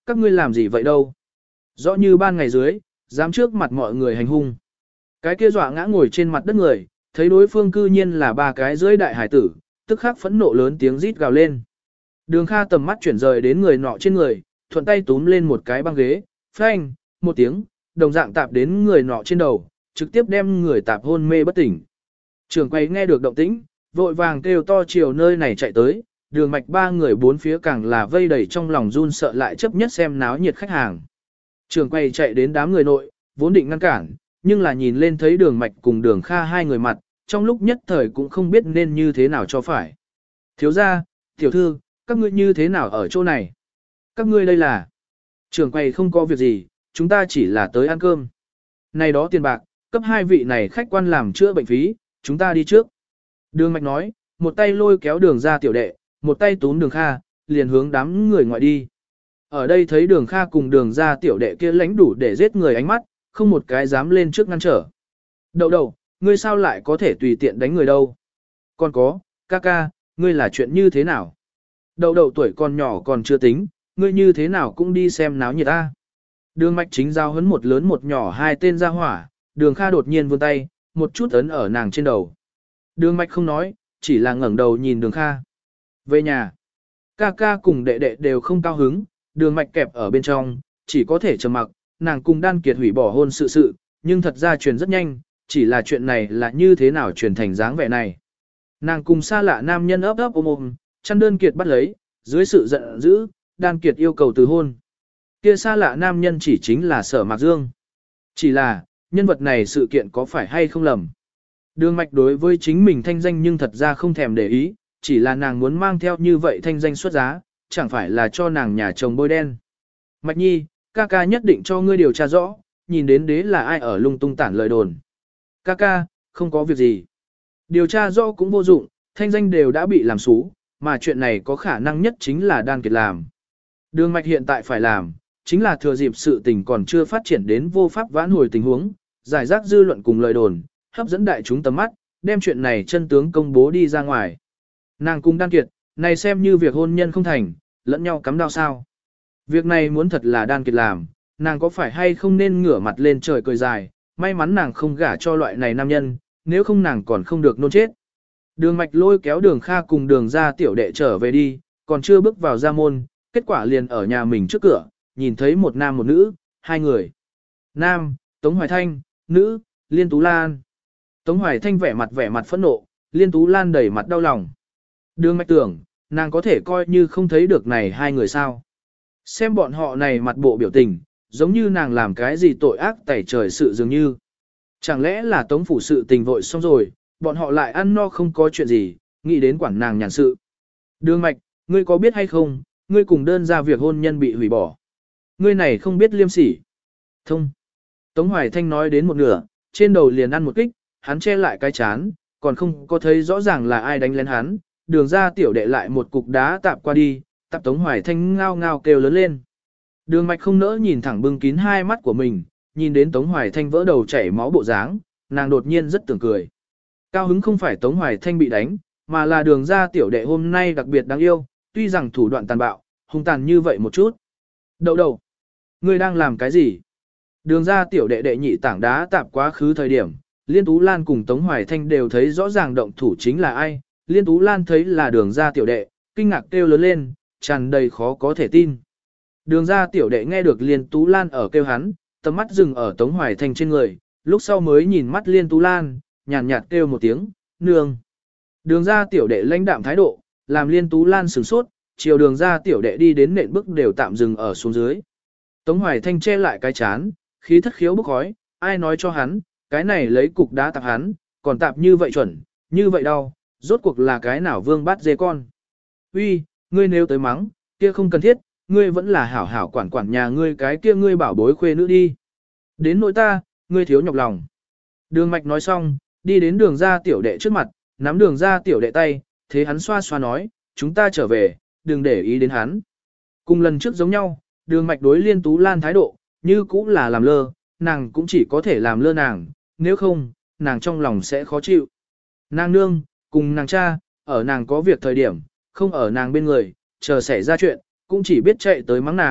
các ngươi làm gì vậy đâu? Rõ như ban ngày dưới, dám trước mặt mọi người hành hung. Cái kia dọa ngã ngồi trên mặt đất người, thấy đối phương cư nhiên là ba cái dưới đại hải tử, tức khắc phẫn nộ lớn tiếng rít gào lên. Đường Kha tầm mắt chuyển rời đến người nọ trên người, thuận tay túm lên một cái băng ghế, phanh, một tiếng, đồng dạng tạp đến người nọ trên đầu, trực tiếp đem người tạp hôn mê bất tỉnh. Trưởng quầy nghe được động tĩnh, vội vàng kêu to chiều nơi này chạy tới, đường mạch ba người bốn phía càng là vây đầy trong lòng run sợ lại chấp nhất xem náo nhiệt khách hàng. Trưởng quầy chạy đến đám người nội, vốn định ngăn cản, nhưng là nhìn lên thấy đường mạch cùng đường Kha hai người mặt, trong lúc nhất thời cũng không biết nên như thế nào cho phải. Thiếu gia, tiểu thư, các ngươi như thế nào ở chỗ này? Các ngươi đây là... Trưởng quầy không có việc gì, chúng ta chỉ là tới ăn cơm. Này đó tiền bạc, cấp hai vị này khách quan làm chữa bệnh phí, chúng ta đi trước. Đường mạch nói, một tay lôi kéo đường ra tiểu đệ, một tay túm đường Kha, liền hướng đám người ngoại đi. Ở đây thấy đường Kha cùng đường ra tiểu đệ kia lãnh đủ để giết người ánh mắt, không một cái dám lên trước ngăn trở. Đậu đậu, ngươi sao lại có thể tùy tiện đánh người đâu? Còn có, ca ca, ngươi là chuyện như thế nào? Đậu đậu tuổi còn nhỏ còn chưa tính, ngươi như thế nào cũng đi xem náo nhiệt ta. Đường mạch chính giao hấn một lớn một nhỏ hai tên ra hỏa, đường Kha đột nhiên vươn tay, một chút ấn ở nàng trên đầu. Đường mạch không nói, chỉ là ngẩng đầu nhìn đường Kha. Về nhà, ca ca cùng đệ đệ đều không cao hứng, đường mạch kẹp ở bên trong, chỉ có thể trầm mặc, nàng cùng Đan Kiệt hủy bỏ hôn sự, nhưng thật ra truyền rất nhanh, chỉ là chuyện này là như thế nào truyền thành dáng vẻ này. Nàng cùng xa lạ nam nhân ấp ấp ôm ôm, chăn Đơn Kiệt bắt lấy, dưới sự giận dữ, Đan Kiệt yêu cầu từ hôn. Kia xa lạ nam nhân chỉ chính là Sở Mạc Dương. Chỉ là, nhân vật này sự kiện có phải hay không lầm. Đường mạch đối với chính mình thanh danh nhưng thật ra không thèm để ý, chỉ là nàng muốn mang theo như vậy thanh danh xuất giá, chẳng phải là cho nàng nhà chồng bôi đen. Mạch nhi, ca ca nhất định cho ngươi điều tra rõ, nhìn đến đế là ai ở lung tung tản lời đồn. Ca ca, không có việc gì. Điều tra rõ cũng vô dụng, thanh danh đều đã bị làm xú, mà chuyện này có khả năng nhất chính là Đan Kiệt làm. Đường mạch hiện tại phải làm, chính là thừa dịp sự tình còn chưa phát triển đến vô pháp vãn hồi tình huống, giải rác dư luận cùng lời đồn, hấp dẫn đại chúng tầm mắt, đem chuyện này chân tướng công bố đi ra ngoài. Nàng cùng Đan Kiệt, này xem như việc hôn nhân không thành, lẫn nhau cắm đao sao. Việc này muốn thật là Đan Kiệt làm, nàng có phải hay không nên ngửa mặt lên trời cười dài, may mắn nàng không gả cho loại này nam nhân, nếu không nàng còn không được nôn chết. Đường mạch lôi kéo đường Kha cùng đường ra tiểu đệ trở về đi, còn chưa bước vào ra môn, kết quả liền ở nhà mình trước cửa, nhìn thấy một nam một nữ, hai người. Nam, Tống Hoài Thanh, nữ, Liên Tú Lan. Tống Hoài Thanh vẻ mặt phẫn nộ, Liên Tú Lan đầy mặt đau lòng. Đường mạch tưởng, nàng có thể coi như không thấy được này hai người sao. Xem bọn họ này mặt bộ biểu tình, giống như nàng làm cái gì tội ác tẩy trời sự dường như. Chẳng lẽ là Tống phủ sự tình vội xong rồi, bọn họ lại ăn no không có chuyện gì, nghĩ đến quản nàng nhàn sự. Đường mạch, ngươi có biết hay không, ngươi cùng đơn ra việc hôn nhân bị hủy bỏ. Ngươi này không biết liêm sỉ. Thông. Tống Hoài Thanh nói đến một nửa, trên đầu liền ăn một kích, hắn che lại cái chán, còn không có thấy rõ ràng là ai đánh lén hắn, đường ra tiểu đệ lại một cục đá tạp qua đi, tạp Tống Hoài Thanh ngao ngao kêu lớn lên. Đường mạch không nỡ nhìn thẳng bưng kín hai mắt của mình, nhìn đến Tống Hoài Thanh vỡ đầu chảy máu bộ dáng, nàng đột nhiên rất tưởng cười. Cao hứng không phải Tống Hoài Thanh bị đánh, mà là đường ra tiểu đệ hôm nay đặc biệt đáng yêu, tuy rằng thủ đoạn tàn bạo, hung tàn như vậy một chút. Đậu đậu, ngươi đang làm cái gì? Đường ra tiểu đệ đệ nhị tảng đá tạp quá khứ thời điểm, Liên Tú Lan cùng Tống Hoài Thanh đều thấy rõ ràng động thủ chính là ai. Liên Tú Lan thấy là đường ra tiểu đệ, kinh ngạc kêu lớn lên, tràn đầy khó có thể tin. Đường ra tiểu đệ nghe được Liên Tú Lan ở kêu hắn, tầm mắt dừng ở Tống Hoài Thanh trên người, lúc sau mới nhìn mắt Liên Tú Lan, nhàn nhạt kêu một tiếng, nương. Đường ra tiểu đệ lãnh đạm thái độ, làm Liên Tú Lan sửng sốt, chiều đường ra tiểu đệ đi đến nện bước đều tạm dừng ở xuống dưới. Tống Hoài Thanh che lại cái chán, khí thất khiếu bức khói, ai nói cho hắn, cái này lấy cục đá tạp hắn, còn tạp như vậy chuẩn, như vậy đau, rốt cuộc là cái nào vương bắt dê con. Uy, ngươi nếu tới mắng, kia không cần thiết, ngươi vẫn là hảo hảo quản quản nhà ngươi cái kia ngươi bảo bối khuê nữ đi. Đến nỗi ta, ngươi thiếu nhọc lòng. Đường mạch nói xong, đi đến đường ra tiểu đệ trước mặt, nắm đường ra tiểu đệ tay, thế hắn xoa xoa nói, chúng ta trở về, đừng để ý đến hắn. Cùng lần trước giống nhau, đường mạch đối Liên Tú Lan thái độ, như cũng là làm lơ, nàng cũng chỉ có thể làm lơ nàng, nếu không, nàng trong lòng sẽ khó chịu. Nàng nương, cùng nàng cha, ở nàng có việc thời điểm, không ở nàng bên người, chờ xảy ra chuyện, cũng chỉ biết chạy tới mắng nàng,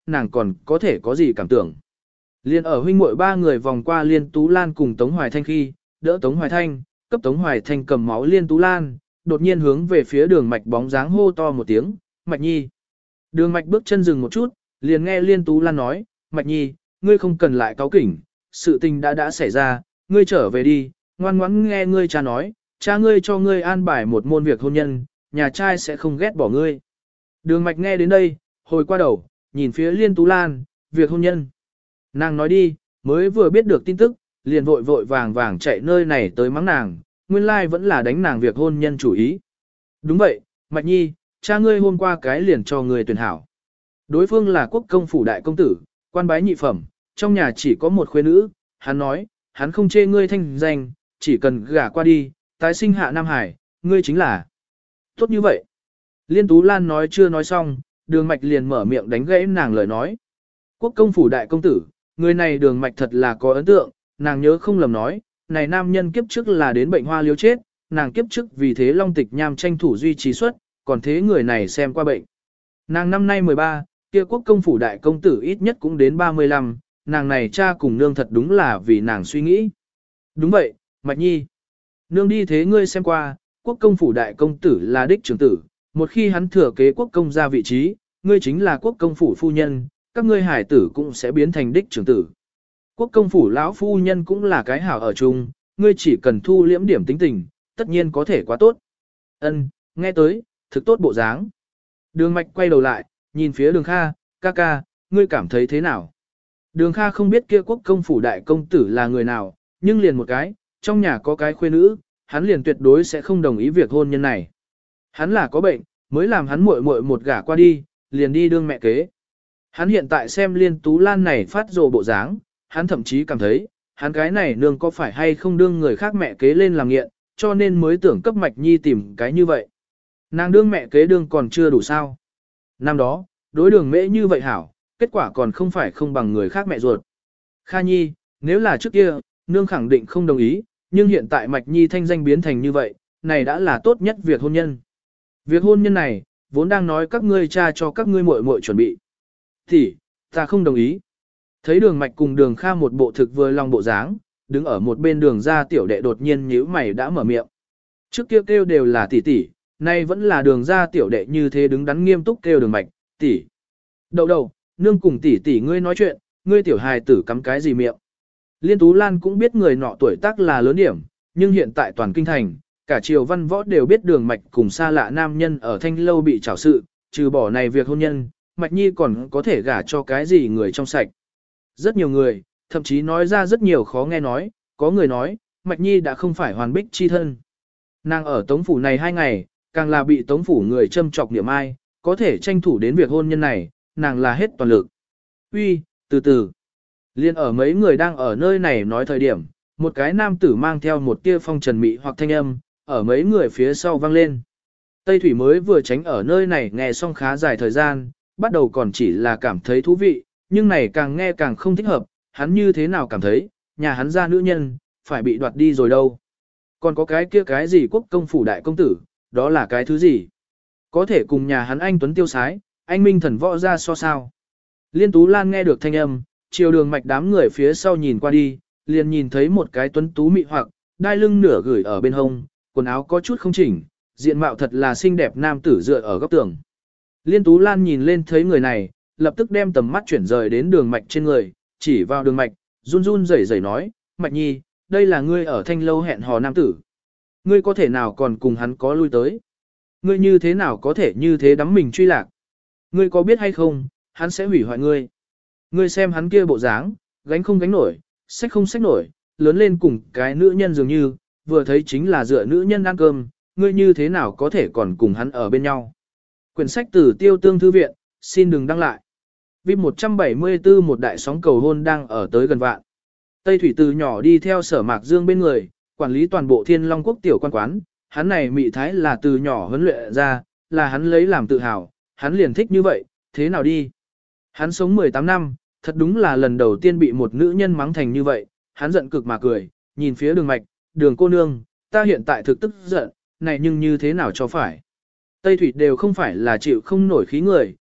nàng còn có thể có gì cảm tưởng. Liên ở huynh muội ba người vòng qua Liên Tú Lan cùng Tống Hoài Thanh khi, đỡ Tống Hoài Thanh, cấp Tống Hoài Thanh cầm máu Liên Tú Lan, đột nhiên hướng về phía Đường Mạch bóng dáng hô to một tiếng, Mạch Nhi. Đường Mạch bước chân dừng một chút, liền nghe Liên Tú Lan nói, Mạch Nhi, ngươi không cần lại cáu kỉnh, sự tình đã xảy ra, ngươi trở về đi, ngoan ngoãn nghe ngươi cha nói, cha ngươi cho ngươi an bài một môn việc hôn nhân, nhà trai sẽ không ghét bỏ ngươi. Đường Mạch nghe đến đây, hồi qua đầu, nhìn phía Liên Tú Lan, việc hôn nhân. Nàng nói đi, mới vừa biết được tin tức, liền vội vội vàng vàng chạy nơi này tới mắng nàng, nguyên lai vẫn là đánh nàng việc hôn nhân chủ ý. Đúng vậy, Mạch Nhi, cha ngươi hôm qua cái liền cho ngươi tuyển hảo. Đối phương là quốc công phủ đại công tử, quan bái nhị phẩm, trong nhà chỉ có một khuê nữ, hắn nói, hắn không chê ngươi thanh danh, chỉ cần gả qua đi, tái sinh hạ Nam Hải, ngươi chính là. Tốt như vậy. Liên Tú Lan nói chưa nói xong, Đường Mạch liền mở miệng đánh gãy nàng lời nói. Quốc công phủ đại công tử, người này Đường Mạch thật là có ấn tượng, nàng nhớ không lầm nói, này nam nhân kiếp trước là đến bệnh hoa liếu chết, nàng kiếp trước vì thế Long Tịch Nham tranh thủ duy trì suất, còn thế người này xem qua bệnh. Nàng năm nay 13, kia quốc công phủ đại công tử ít nhất cũng đến 35, nàng này cha cùng nương thật đúng là vì nàng suy nghĩ. Đúng vậy, Mạch Nhi. Nương đi thế ngươi xem qua, quốc công phủ đại công tử là đích trưởng tử, một khi hắn thừa kế quốc công ra vị trí, ngươi chính là quốc công phủ phu nhân, các ngươi hải tử cũng sẽ biến thành đích trưởng tử. Quốc công phủ lão phu nhân cũng là cái hảo ở chung, ngươi chỉ cần thu liễm điểm tính tình, tất nhiên có thể quá tốt. Ân, nghe tới, thực tốt bộ dáng. Đường Mạch quay đầu lại, nhìn phía Đường Kha, ca ca, ngươi cảm thấy thế nào? Đường Kha không biết kia quốc công phủ đại công tử là người nào, nhưng liền một cái, trong nhà có cái khuê nữ, hắn liền tuyệt đối sẽ không đồng ý việc hôn nhân này. Hắn là có bệnh, mới làm hắn muội muội một gả qua đi, liền đi đương mẹ kế. Hắn hiện tại xem Liên Tú Lan này phát rồ bộ dáng, hắn thậm chí cảm thấy, hắn cái này nương có phải hay không đương người khác mẹ kế lên làm nghiện, cho nên mới tưởng cấp Mạch Nhi tìm cái như vậy. Nàng đương mẹ kế đương còn chưa đủ sao. Năm đó, đối Đường Mễ như vậy hảo, kết quả còn không phải không bằng người khác mẹ ruột. Kha Nhi, nếu là trước kia, nương khẳng định không đồng ý, nhưng hiện tại Mạch Nhi thanh danh biến thành như vậy, này đã là tốt nhất việc hôn nhân. Việc hôn nhân này, vốn đang nói các ngươi cha cho các ngươi muội muội chuẩn bị. Thì, ta không đồng ý. Thấy Đường Mạch cùng Đường Kha một bộ thực vừa lòng bộ dáng, đứng ở một bên Đường gia tiểu đệ đột nhiên nhíu mày đã mở miệng. Trước kia kêu đều là tỷ tỷ, nay vẫn là Đường gia tiểu đệ như thế đứng đắn nghiêm túc kêu Đường Mạch, tỷ. Đậu đầu, nương cùng tỷ tỷ ngươi nói chuyện, ngươi tiểu hài tử cắm cái gì miệng. Liên Tú Lan cũng biết người nọ tuổi tác là lớn điểm, nhưng hiện tại toàn kinh thành, cả triều văn võ đều biết Đường Mạch cùng xa lạ nam nhân ở Thanh Lâu bị trảo sự, trừ bỏ này việc hôn nhân, Mạch Nhi còn có thể gả cho cái gì người trong sạch. Rất nhiều người, thậm chí nói ra rất nhiều khó nghe nói, có người nói, Mạch Nhi đã không phải hoàn bích chi thân. Nàng ở tống phủ này 2 ngày, càng là bị tống phủ người châm chọc niệm ai, có thể tranh thủ đến việc hôn nhân này, nàng là hết toàn lực. Uy, từ từ. Liên ở mấy người đang ở nơi này nói thời điểm, một cái nam tử mang theo một tia phong trần mị hoặc thanh âm, ở mấy người phía sau vang lên. Tây Thủy mới vừa tránh ở nơi này nghe xong khá dài thời gian, bắt đầu còn chỉ là cảm thấy thú vị, nhưng này càng nghe càng không thích hợp, hắn như thế nào cảm thấy, nhà hắn ra nữ nhân, phải bị đoạt đi rồi đâu. Còn có cái kia cái gì quốc công phủ đại công tử, đó là cái thứ gì? Có thể cùng nhà hắn anh Tuấn Tiêu Sái, anh Minh Thần Võ ra so sao? Liên Tú Lan nghe được thanh âm, chiều Đường Mạch đám người phía sau nhìn qua đi, liền nhìn thấy một cái tuấn tú mị hoặc, đai lưng nửa gửi ở bên hông, quần áo có chút không chỉnh, diện mạo thật là xinh đẹp nam tử dựa ở góc tường. Liên Tú Lan nhìn lên thấy người này, lập tức đem tầm mắt chuyển rời đến Đường Mạch trên người, chỉ vào Đường Mạch, run run rẩy rẩy nói, Mạch Nhi, đây là ngươi ở Thanh Lâu hẹn hò nam tử. Ngươi có thể nào còn cùng hắn có lui tới? Ngươi như thế nào có thể như thế đắm mình truy lạc? Ngươi có biết hay không, hắn sẽ hủy hoại ngươi. Ngươi xem hắn kia bộ dáng, gánh không gánh nổi, xách không xách nổi, lớn lên cùng cái nữ nhân dường như, vừa thấy chính là dựa nữ nhân ăn cơm, ngươi như thế nào có thể còn cùng hắn ở bên nhau. Quyển sách từ Tiêu Tương Thư Viện, xin đừng đăng lại. VIP 174 một đại sóng cầu hôn đang ở tới gần vạn. Tây Thủy từ nhỏ đi theo Sở Mạc Dương bên người, quản lý toàn bộ Thiên Long Quốc tiểu quan quán, hắn này mị thái là từ nhỏ huấn luyện ra, là hắn lấy làm tự hào, hắn liền thích như vậy, thế nào đi. Hắn sống 18 năm, thật đúng là lần đầu tiên bị một nữ nhân mắng thành như vậy, hắn giận cực mà cười, nhìn phía Đường Mạch, Đường cô nương, ta hiện tại thực tức giận, này nhưng như thế nào cho phải. Tây Thủy đều không phải là chịu không nổi khí người,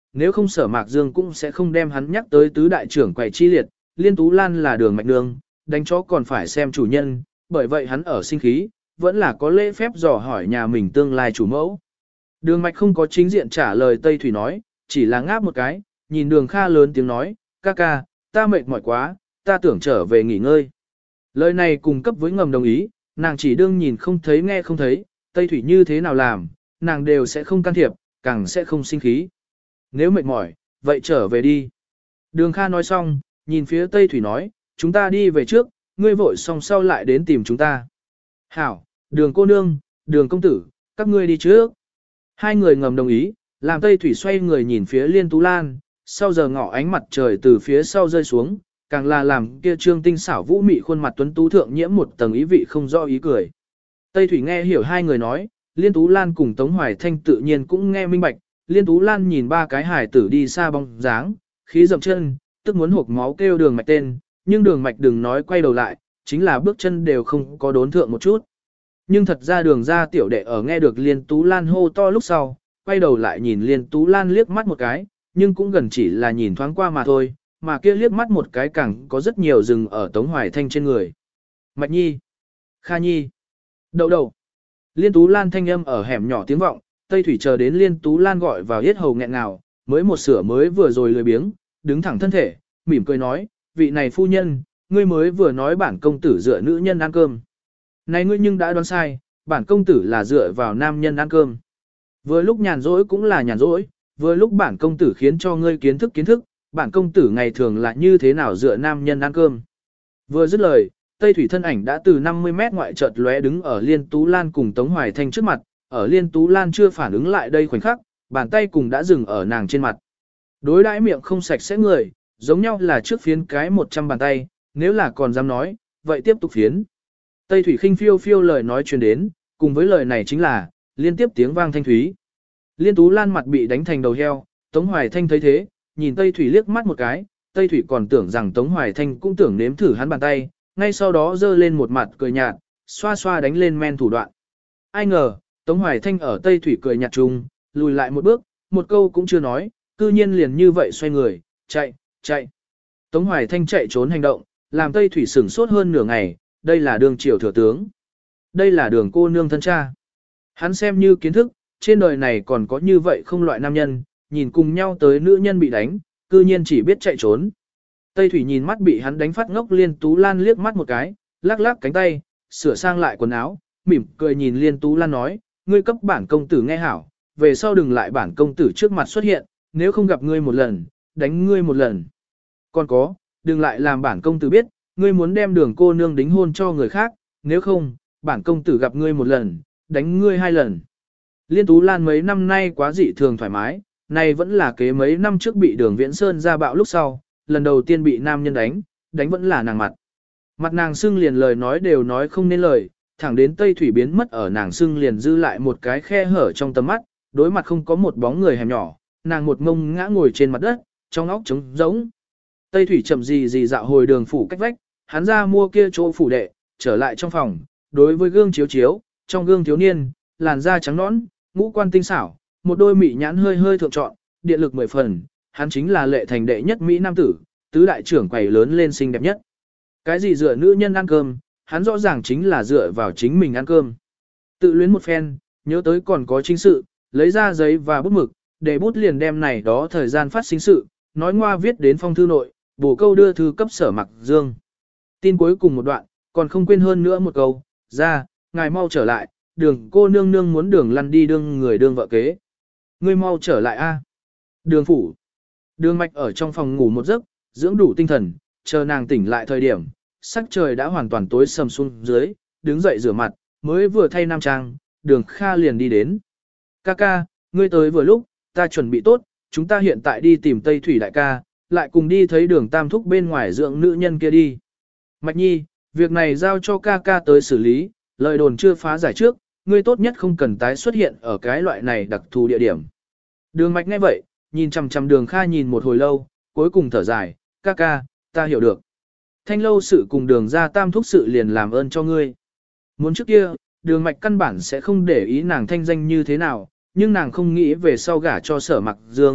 nếu không Sở Mạc Dương cũng sẽ không đem hắn nhắc tới tứ đại trưởng quầy chi liệt, Liên Tú Lan là Đường Mạch nương, đánh chó còn phải xem chủ nhân, bởi vậy hắn ở sinh khí, vẫn là có lễ phép dò hỏi nhà mình tương lai chủ mẫu. Đường Mạch không có chính diện trả lời Tây Thủy nói, chỉ là ngáp một cái, nhìn Đường Kha lớn tiếng nói, ca ca, ta mệt mỏi quá, ta tưởng trở về nghỉ ngơi. Lời này cùng cấp với ngầm đồng ý, nàng chỉ đương nhìn không thấy nghe không thấy, Tây Thủy như thế nào làm, nàng đều sẽ không can thiệp, càng sẽ không sinh khí. Nếu mệt mỏi, vậy trở về đi. Đường Kha nói xong, nhìn phía Tây Thủy nói, chúng ta đi về trước, ngươi vội xong sau lại đến tìm chúng ta. Hảo, Đường cô nương, Đường công tử, các ngươi đi trước. Hai người ngầm đồng ý, làm Tây Thủy xoay người nhìn phía Liên Tú Lan, sau giờ ngọ ánh mặt trời từ phía sau rơi xuống, càng là làm kia trương tinh xảo vũ mị khuôn mặt tuấn tú thượng nhiễm một tầng ý vị không rõ ý cười. Tây Thủy nghe hiểu hai người nói, Liên Tú Lan cùng Tống Hoài Thanh tự nhiên cũng nghe minh bạch, Liên Tú Lan nhìn ba cái hải tử đi xa bóng dáng, khí dậm chân, tức muốn hộc máu kêu Đường Mạch tên, nhưng Đường Mạch đừng nói quay đầu lại, chính là bước chân đều không có đốn thượng một chút. Nhưng thật ra Đường ra tiểu đệ ở nghe được Liên Tú Lan hô to lúc sau, quay đầu lại nhìn Liên Tú Lan liếc mắt một cái, nhưng cũng gần chỉ là nhìn thoáng qua mà thôi, mà kia liếc mắt một cái càng có rất nhiều rừng ở Tống Hoài Thanh trên người. Mạch Nhi, Kha Nhi, Đậu Đậu. Liên Tú Lan thanh âm ở hẻm nhỏ tiếng vọng, Tây Thủy chờ đến Liên Tú Lan gọi vào yết hầu nghẹn ngào, mới một sửa mới vừa rồi lười biếng, đứng thẳng thân thể, mỉm cười nói, vị này phu nhân, ngươi mới vừa nói bản công tử dựa nữ nhân ăn cơm. Này ngươi nhưng đã đoán sai, bản công tử là dựa vào nam nhân ăn cơm. Vừa lúc nhàn rỗi cũng là nhàn rỗi, vừa lúc bản công tử khiến cho ngươi kiến thức, bản công tử ngày thường là như thế nào dựa nam nhân ăn cơm. Vừa dứt lời, Tây Thủy thân ảnh đã từ 50 mét ngoại chợt lóe đứng ở Liên Tú Lan cùng Tống Hoài Thanh trước mặt, ở Liên Tú Lan chưa phản ứng lại đây khoảnh khắc, bàn tay cùng đã dừng ở nàng trên mặt. Đối đãi miệng không sạch sẽ người, giống nhau là trước phiến cái 100 bàn tay, nếu là còn dám nói, vậy tiếp tục phiến. Tây Thủy khinh phiêu phiêu lời nói truyền đến, cùng với lời này chính là, liên tiếp tiếng vang thanh thúy. Liên Tú Lan mặt bị đánh thành đầu heo, Tống Hoài Thanh thấy thế, nhìn Tây Thủy liếc mắt một cái, Tây Thủy còn tưởng rằng Tống Hoài Thanh cũng tưởng nếm thử hắn bàn tay, ngay sau đó giơ lên một mặt cười nhạt, xoa xoa đánh lên men thủ đoạn. Ai ngờ, Tống Hoài Thanh ở Tây Thủy cười nhạt chung, lùi lại một bước, một câu cũng chưa nói, cư nhiên liền như vậy xoay người, chạy. Tống Hoài Thanh chạy trốn hành động, làm Tây Thủy sửng sốt hơn nửa ngày, đây là Đường triều thừa tướng. Đây là Đường cô nương thân cha. Hắn xem như kiến thức, trên đời này còn có như vậy không loại nam nhân, nhìn cùng nhau tới nữ nhân bị đánh, cư nhiên chỉ biết chạy trốn. Tây Thủy nhìn mắt bị hắn đánh phát ngốc Liên Tú Lan liếc mắt một cái, lắc lắc cánh tay, sửa sang lại quần áo, mỉm cười nhìn Liên Tú Lan nói, ngươi cấp bản công tử nghe hảo, về sau đừng lại bản công tử trước mặt xuất hiện, nếu không gặp ngươi một lần, đánh ngươi một lần. Còn có, đừng lại làm bản công tử biết, ngươi muốn đem Đường cô nương đính hôn cho người khác, nếu không, bản công tử gặp ngươi một lần, đánh ngươi 2 lần. Liên Tú Lan mấy năm nay quá dị thường thoải mái, này vẫn là kế mấy năm trước bị Đường Viễn Sơn ra bạo lúc sau, lần đầu tiên bị nam nhân đánh vẫn là nàng mặt. Mặt nàng sưng liền lời nói đều nói không nên lời, thẳng đến Tây Thủy biến mất ở nàng sưng liền dư lại một cái khe hở trong tầm mắt, đối mặt không có một bóng người hẻm nhỏ, nàng một ngông ngã ngồi trên mặt đất, trong óc trống rỗng. Tây Thủy chậm gì dạo hồi Đường phủ cách vách, hắn ra mua kia chỗ phủ đệ, trở lại trong phòng, đối với gương chiếu, trong gương thiếu niên, làn da trắng nõn, ngũ quan tinh xảo, một đôi mị nhãn hơi thượng trọn, điện lực 10 phần, hắn chính là Lệ Thành đệ nhất mỹ nam tử, tứ đại trưởng quầy lớn lên xinh đẹp nhất. Cái gì dựa nữ nhân ăn cơm, hắn rõ ràng chính là dựa vào chính mình ăn cơm. Tự luyến một phen, nhớ tới còn có chính sự, lấy ra giấy và bút mực, để bút liền đem này đó thời gian phát sinh sự, nói ngoa viết đến phong thư nội, bổ câu đưa thư cấp Sở Mặc Dương. Tin cuối cùng một đoạn, còn không quên hơn nữa một câu, ra, ngài mau trở lại, Đường cô nương nương muốn Đường lăn đi đương người đương vợ kế. Ngươi mau trở lại a. Đường phủ. Đường Mạch ở trong phòng ngủ một giấc, dưỡng đủ tinh thần, chờ nàng tỉnh lại thời điểm, sắc trời đã hoàn toàn tối sầm xuống dưới, đứng dậy rửa mặt, mới vừa thay nam trang, Đường Kha liền đi đến. Ca, ngươi tới vừa lúc, ta chuẩn bị tốt, chúng ta hiện tại đi tìm Tây Thủy đại ca, lại cùng đi thấy Đường Tam Thúc bên ngoài dưỡng nữ nhân kia đi. Mạch Nhi, việc này giao cho ca tới xử lý, lời đồn chưa phá giải trước, ngươi tốt nhất không cần tái xuất hiện ở cái loại này đặc thù địa điểm. Đường Mạch nghe vậy, nhìn chằm chằm Đường Kha nhìn một hồi lâu, cuối cùng thở dài, ca, ta hiểu được. Thanh lâu sự cùng Đường ra Tam Thúc sự liền làm ơn cho ngươi. Muốn trước kia, Đường Mạch căn bản sẽ không để ý nàng thanh danh như thế nào, nhưng nàng không nghĩ về sau gả cho Sở Mặc Dương,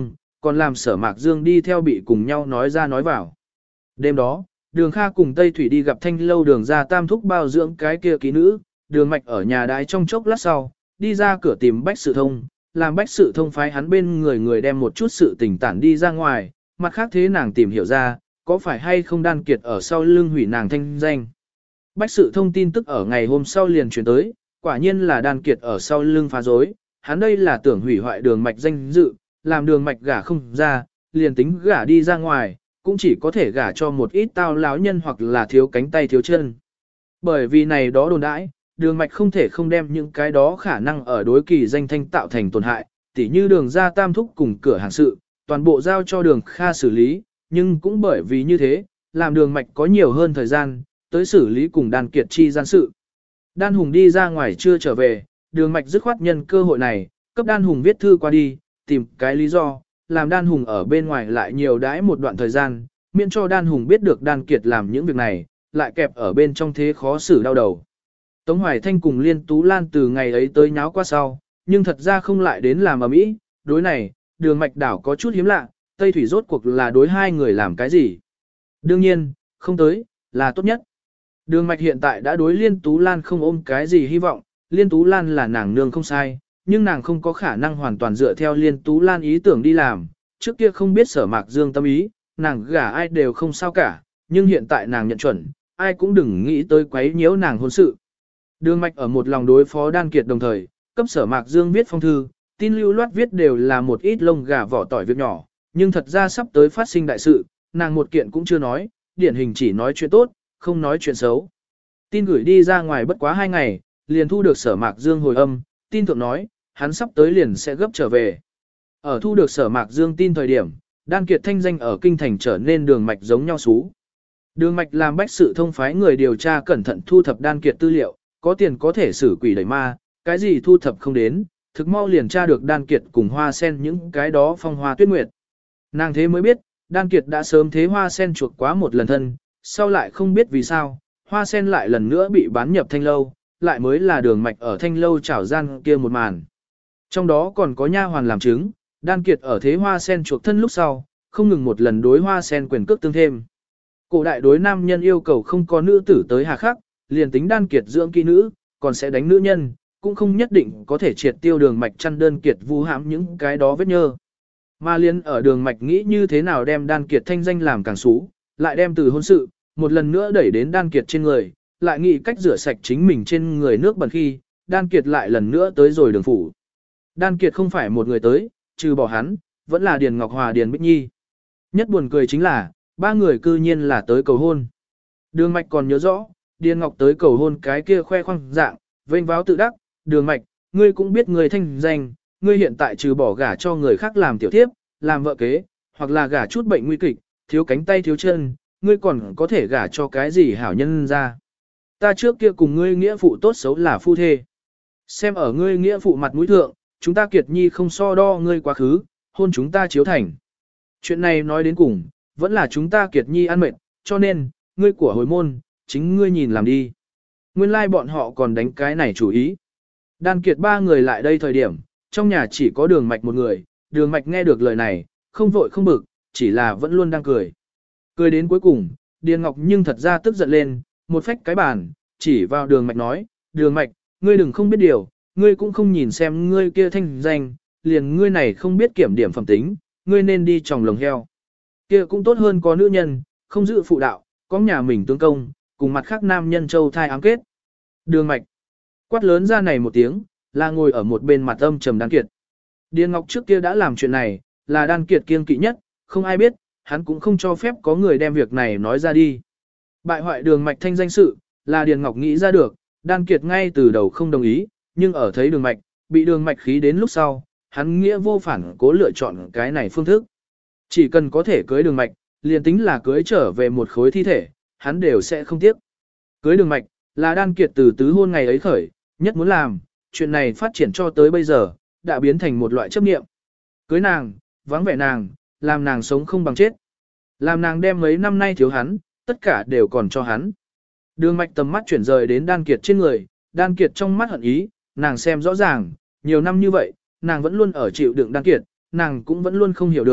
còn làm Sở Mạc Dương đi theo bị cùng nhau nói ra nói vào. Đêm đó, Đường Kha cùng Tây Thủy đi gặp Thanh Lâu Đường ra tam thúc bao dưỡng cái kia ký nữ, Đường Mạch ở nhà đái trong chốc lát sau, đi ra cửa tìm Bách Sự Thông, làm Bách Sự Thông phái hắn bên người đem một chút sự tình tản đi ra ngoài, mặt khác thế nàng tìm hiểu ra, có phải hay không Đan Kiệt ở sau lưng hủy nàng thanh danh. Bách Sự Thông tin tức ở ngày hôm sau liền truyền tới, quả nhiên là Đan Kiệt ở sau lưng phá rối, hắn đây là tưởng hủy hoại Đường Mạch danh dự, làm Đường Mạch gả không ra, liền tính gả đi ra ngoài, cũng chỉ có thể gả cho một ít tao láo nhân hoặc là thiếu cánh tay thiếu chân. Bởi vì này đó đồn đãi, Đường Mạch không thể không đem những cái đó khả năng ở đối kỳ danh thanh tạo thành tổn hại, tỉ như Đường ra tam thúc cùng cửa hàng sự, toàn bộ giao cho Đường Kha xử lý, nhưng cũng bởi vì như thế, làm Đường Mạch có nhiều hơn thời gian, tới xử lý cùng Đan Kiệt chi gian sự. Đan Hùng đi ra ngoài chưa trở về, Đường Mạch dứt khoát nhân cơ hội này, cấp Đan Hùng viết thư qua đi, tìm cái lý do, làm Đan Hùng ở bên ngoài lại nhiều đãi một đoạn thời gian, miễn cho Đan Hùng biết được Đan Kiệt làm những việc này, lại kẹp ở bên trong thế khó xử đau đầu. Tống Hoài Thanh cùng Liên Tú Lan từ ngày ấy tới nháo qua sau, nhưng thật ra không lại đến làm ầm ĩ. Đối này, Đường Mạch đảo có chút hiếm lạ, Tây Thủy rốt cuộc là đối hai người làm cái gì? Đương nhiên, không tới, là tốt nhất. Đường Mạch hiện tại đã đối Liên Tú Lan không ôm cái gì hy vọng, Liên Tú Lan là nàng nương không sai, nhưng nàng không có khả năng hoàn toàn dựa theo Liên Tú Lan ý tưởng đi làm, trước kia không biết Sở Mạc Dương tâm ý, nàng gả ai đều không sao cả, nhưng hiện tại nàng nhận chuẩn, ai cũng đừng nghĩ tới quấy nhiễu nàng hôn sự. Đường Mạch ở một lòng đối phó Đan Kiệt đồng thời, cấp Sở Mạc Dương viết phong thư, tin lưu loát viết đều là một ít lông gà vỏ tỏi việc nhỏ, nhưng thật ra sắp tới phát sinh đại sự, nàng một kiện cũng chưa nói, điển hình chỉ nói chuyện tốt, không nói chuyện xấu. Tin gửi đi ra ngoài bất quá 2 ngày, liền thu được Sở Mạc Dương hồi âm, tin thượng nói, hắn sắp tới liền sẽ gấp trở về. Ở thu được Sở Mạc Dương tin thời điểm, Đan Kiệt thanh danh ở kinh thành trở nên Đường Mạch giống nhau xú. Đường Mạch làm Bách Sự Thông phái người điều tra cẩn thận thu thập Đan Kiệt tư liệu, có tiền có thể xử quỷ đẩy ma, cái gì thu thập không đến, thực mau liền tra được Đan Kiệt cùng Hoa Sen những cái đó phong hoa tuyết nguyệt. Nàng thế mới biết, Đan Kiệt đã sớm thế Hoa Sen chuộc quá một lần thân, sau lại không biết vì sao, Hoa Sen lại lần nữa bị bán nhập Thanh Lâu, lại mới là Đường Mạch ở Thanh Lâu trảo gian kia một màn. Trong đó còn có nha hoàn làm chứng, Đan Kiệt ở thế Hoa Sen chuộc thân lúc sau, không ngừng một lần đối Hoa Sen quyền cước tương thêm. Cổ đại đối nam nhân yêu cầu không có nữ tử tới hà khắc, liền tính Đan Kiệt dưỡng kỹ nữ, còn sẽ đánh nữ nhân, cũng không nhất định có thể triệt tiêu Đường Mạch chăn đơn Kiệt vu hãm những cái đó vết nhơ. Mà liên ở Đường Mạch nghĩ như thế nào đem Đan Kiệt thanh danh làm càng xú, lại đem từ hôn sự, một lần nữa đẩy đến Đan Kiệt trên người, lại nghĩ cách rửa sạch chính mình trên người nước bẩn khi, Đan Kiệt lại lần nữa tới rồi Đường phủ. Đan Kiệt không phải một người tới, trừ bỏ hắn, vẫn là Điền Ngọc Hòa Điền Bích Nhi. Nhất buồn cười chính là, 3 người cư nhiên là tới cầu hôn. Đường Mạch còn nhớ rõ, Điền Ngọc tới cầu hôn cái kia khoe khoang dạng, vênh váo tự đắc, Đường Mạch, ngươi cũng biết người thanh danh, ngươi hiện tại trừ bỏ gả cho người khác làm tiểu thiếp, làm vợ kế, hoặc là gả chút bệnh nguy kịch, thiếu cánh tay thiếu chân, ngươi còn có thể gả cho cái gì hảo nhân ra. Ta trước kia cùng ngươi nghĩa phụ tốt xấu là phu thê. Xem ở ngươi nghĩa phụ mặt mũi thượng, chúng ta Kiệt Nhi không so đo ngươi quá khứ, hôn chúng ta chiếu thành. Chuyện này nói đến cùng, vẫn là chúng ta Kiệt Nhi ăn mệt, cho nên, ngươi của hồi môn, chính ngươi nhìn làm đi. Nguyên lai bọn họ còn đánh cái này chủ ý. Đan Kiệt 3 người lại đây thời điểm, trong nhà chỉ có Đường Mạch một người, Đường Mạch nghe được lời này, không vội không bực, chỉ là vẫn luôn đang cười. Cười đến cuối cùng, Điền Ngọc nhưng thật ra tức giận lên, một phách cái bàn, chỉ vào Đường Mạch nói, Đường Mạch, ngươi đừng không biết điều, ngươi cũng không nhìn xem ngươi kia thanh danh, liền ngươi này không biết kiểm điểm phẩm tính, ngươi nên đi tròng lồng heo. Kia cũng tốt hơn có nữ nhân, không giữ phụ đạo, có nhà mình tương công, cùng mặt khác nam nhân châu thai ám kết. Đường Mạch, quát lớn ra này một tiếng, là ngồi ở một bên mặt âm trầm Đan Kiệt. Điền Ngọc trước kia đã làm chuyện này, là Đan Kiệt kiêng kỵ nhất, không ai biết, hắn cũng không cho phép có người đem việc này nói ra đi. Bại hoại Đường Mạch thanh danh sự, là Điền Ngọc nghĩ ra được, Đan Kiệt ngay từ đầu không đồng ý, nhưng ở thấy Đường Mạch, bị Đường Mạch khí đến lúc sau, hắn nghĩa vô phản cố lựa chọn cái này phương thức. Chỉ cần có thể cưới Đường Mạch, liền tính là cưới trở về một khối thi thể, hắn đều sẽ không tiếc. Cưới Đường Mạch, là Đan Kiệt từ tứ hôn ngày ấy khởi, nhất muốn làm, chuyện này phát triển cho tới bây giờ, đã biến thành một loại chấp niệm. Cưới nàng, vắng vẻ nàng, làm nàng sống không bằng chết. Làm nàng đem mấy năm nay thiếu hắn, tất cả đều còn cho hắn. Đường Mạch tầm mắt chuyển rời đến Đan Kiệt trên người, Đan Kiệt trong mắt hận ý, nàng xem rõ ràng, nhiều năm như vậy, nàng vẫn luôn ở chịu đựng Đan Kiệt, nàng cũng vẫn luôn không hiểu được,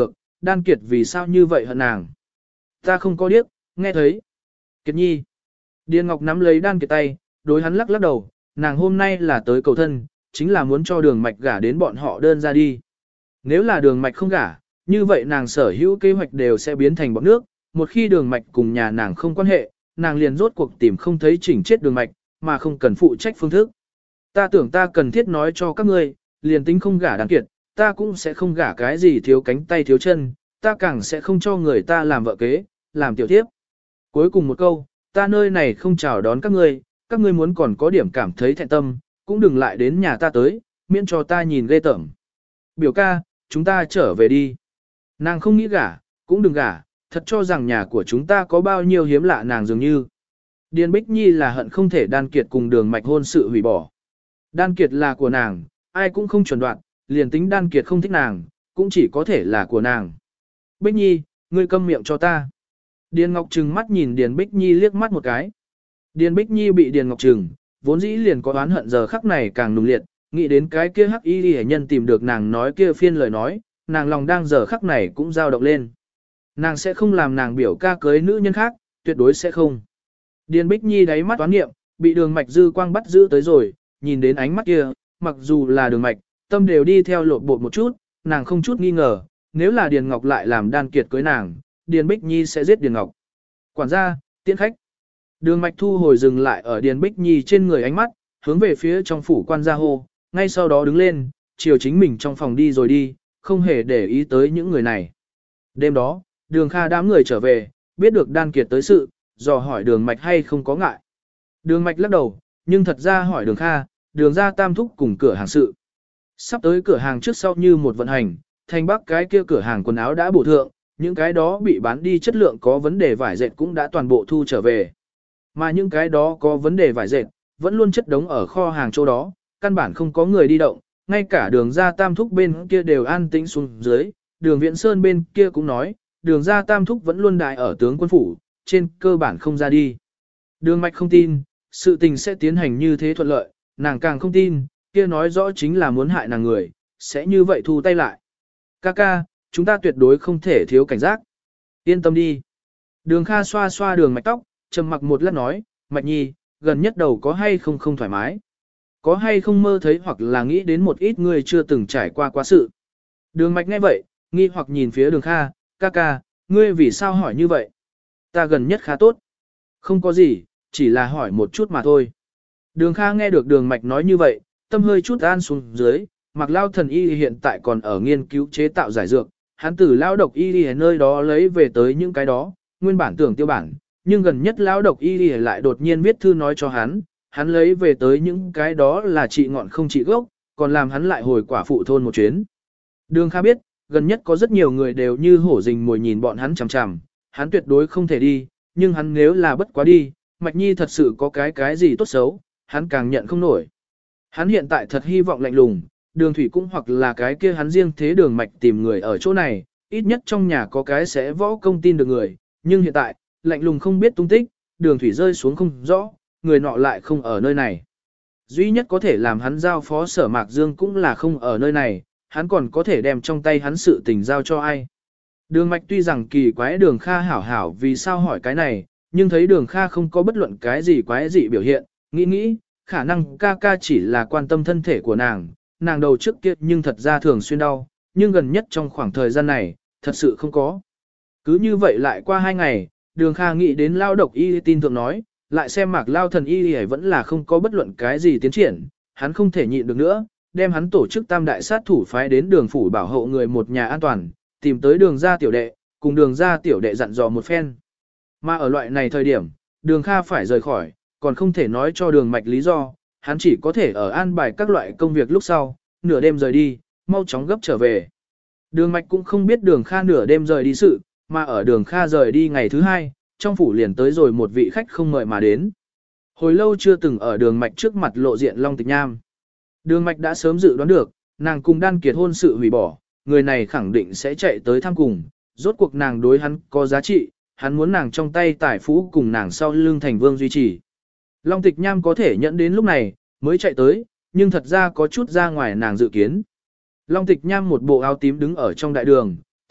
Đan Kiệt vì sao như vậy hận nàng. Ta không có điếc, nghe thấy. Kiệt nhi. Điền Ngọc nắm lấy Đan Kiệt tay, đối hắn lắc lắc đầu, nàng hôm nay là tới cầu thân, chính là muốn cho Đường Mạch gả đến bọn họ đơn ra đi. Nếu là Đường Mạch không gả, như vậy nàng sở hữu kế hoạch đều sẽ biến thành bọt nước, một khi Đường Mạch cùng nhà nàng không quan hệ, nàng liền rốt cuộc tìm không thấy chỉnh chết Đường Mạch, mà không cần phụ trách phương thức. Ta tưởng ta cần thiết nói cho các ngươi, liền tính không gả Đan Kiệt, ta cũng sẽ không gả cái gì thiếu cánh tay thiếu chân, ta càng sẽ không cho người ta làm vợ kế, làm tiểu thiếp. Cuối cùng một câu, ta nơi này không chào đón các ngươi muốn còn có điểm cảm thấy thẹn tâm, cũng đừng lại đến nhà ta tới, miễn cho ta nhìn ghê tởm. Biểu ca, chúng ta trở về đi. Nàng không nghĩ gả, cũng đừng gả, thật cho rằng nhà của chúng ta có bao nhiêu hiếm lạ nàng dường như. Điền Bích Nhi là hận không thể Đan Kiệt cùng Đường Mạch hôn sự hủy bỏ. Đan Kiệt là của nàng, ai cũng không chuẩn đoạn, liền tính Đan Kiệt không thích nàng, cũng chỉ có thể là của nàng. Bích Nhi, ngươi câm miệng cho ta. Điền Ngọc trừng mắt nhìn Điền Bích Nhi liếc mắt một cái. Điền Bích Nhi bị Điền Ngọc trừng, vốn dĩ liền có oán hận giờ khắc này càng nung liệt, nghĩ đến cái kia hắc y hệ nhân tìm được nàng nói kia phiên lời nói, nàng lòng đang giờ khắc này cũng dao động lên. Nàng sẽ không làm nàng biểu ca cưới nữ nhân khác, tuyệt đối sẽ không. Điền Bích Nhi đáy mắt toán nghiệm, bị Đường Mạch dư quang bắt giữ tới rồi, nhìn đến ánh mắt kia, mặc dù là Đường Mạch, tâm đều đi theo lộn bột một chút, nàng không chút nghi ngờ, nếu là Điền Ngọc lại làm Đan Kiệt cưới nàng, Điền Bích Nhi sẽ giết Điền Ngọc. Quản gia, tiễn khách. Đường Mạch thu hồi dừng lại ở Điền Bích Nhi trên người ánh mắt, hướng về phía trong phủ quan gia hô, ngay sau đó đứng lên, chiều chính mình trong phòng đi rồi đi, không hề để ý tới những người này. Đêm đó, Đường Kha đám người trở về, biết được Đan Kiệt tới sự, dò hỏi Đường Mạch hay không có ngại. Đường Mạch lắc đầu, nhưng thật ra hỏi Đường Kha, Đường ra tam thúc cùng cửa hàng sự. Sắp tới cửa hàng trước sau như một vận hành, thành bắc cái kia cửa hàng quần áo đã bổ thượng, những cái đó bị bán đi chất lượng có vấn đề vải dệt cũng đã toàn bộ thu trở về. Mà những cái đó có vấn đề vải dệt, vẫn luôn chất đống ở kho hàng chỗ đó, căn bản không có người đi động, ngay cả Đường ra tam thúc bên kia đều an tĩnh xuống dưới, Đường Viễn Sơn bên kia cũng nói, Đường ra tam thúc vẫn luôn đại ở tướng quân phủ, trên cơ bản không ra đi. Đường Mạch không tin, sự tình sẽ tiến hành như thế thuận lợi, nàng càng không tin, kia nói rõ chính là muốn hại nàng người, sẽ như vậy thu tay lại. Ca, chúng ta tuyệt đối không thể thiếu cảnh giác. Yên tâm đi. Đường Kha xoa xoa Đường Mạch tóc, trầm mặc một lát nói, Mạch Nhi, gần nhất đầu có hay không thoải mái? Có hay không mơ thấy hoặc là nghĩ đến một ít người chưa từng trải qua quá sự? Đường Mạch nghe vậy, nghi hoặc nhìn phía Đường Kha, ca, ngươi vì sao hỏi như vậy? Ta gần nhất khá tốt. Không có gì, chỉ là hỏi một chút mà thôi. Đường Kha nghe được Đường Mạch nói như vậy, tâm hơi chút an xuống dưới, Mạc Lao thần y hiện tại còn ở nghiên cứu chế tạo giải dược, hắn từ lao độc y ở nơi đó lấy về tới những cái đó, nguyên bản tưởng tiêu bản, nhưng gần nhất lao độc y lại đột nhiên viết thư nói cho hắn lấy về tới những cái đó là trị ngọn không trị gốc, còn làm hắn lại hồi quả phụ thôn một chuyến. Đường Kha biết, gần nhất có rất nhiều người đều như hổ rình mồi nhìn bọn hắn chằm chằm, hắn tuyệt đối không thể đi, nhưng hắn nếu là bất quá đi, Mạch Nhi thật sự có cái gì tốt xấu, hắn càng nhận không nổi. Hắn hiện tại thật hy vọng lạnh lùng, Đường Thủy cũng hoặc là cái kia hắn riêng thế Đường Mạch tìm người ở chỗ này, ít nhất trong nhà có cái sẽ võ công tin được người, nhưng hiện tại, lạnh lùng không biết tung tích, Đường Thủy rơi xuống không rõ, người nọ lại không ở nơi này. Duy nhất có thể làm hắn giao phó Sở Mạc Dương cũng là không ở nơi này, hắn còn có thể đem trong tay hắn sự tình giao cho ai. Đường Mạch tuy rằng kỳ quái Đường Kha hảo vì sao hỏi cái này, nhưng thấy Đường Kha không có bất luận cái gì quái dị biểu hiện, nghĩ, khả năng ca chỉ là quan tâm thân thể của nàng đầu trước kia nhưng thật ra thường xuyên đau, nhưng gần nhất trong khoảng thời gian này, thật sự không có. Cứ như vậy lại qua 2 ngày, Đường Kha nghĩ đến lao độc y tin thượng nói, lại xem Mạc Lao thần y vẫn là không có bất luận cái gì tiến triển, hắn không thể nhịn được nữa, đem hắn tổ chức tam đại sát thủ phái đến Đường phủ bảo hộ người một nhà an toàn, tìm tới Đường gia tiểu đệ, cùng Đường gia tiểu đệ dặn dò một phen. Mà ở loại này thời điểm, Đường Kha phải rời khỏi, còn không thể nói cho Đường Mạch lý do, hắn chỉ có thể ở an bài các loại công việc lúc sau, nửa đêm rời đi, mau chóng gấp trở về. Đường Mạch cũng không biết Đường Kha nửa đêm rời đi sự, mà ở Đường Kha rời đi ngày thứ 2, trong phủ liền tới rồi một vị khách không mời mà đến. Hồi lâu chưa từng ở Đường Mạch trước mặt lộ diện Long Tịch Nham. Đường Mạch đã sớm dự đoán được, nàng cùng Đan Kiệt hôn sự hủy bỏ, người này khẳng định sẽ chạy tới thăm cùng, rốt cuộc nàng đối hắn có giá trị, hắn muốn nàng trong tay tài phú cùng nàng sau lưng thành vương duy trì. Long Tịch Nham có thể nhận đến lúc này, mới chạy tới, nhưng thật ra có chút ra ngoài nàng dự kiến. Long Tịch Nham một bộ áo tím đứng ở trong đại đường,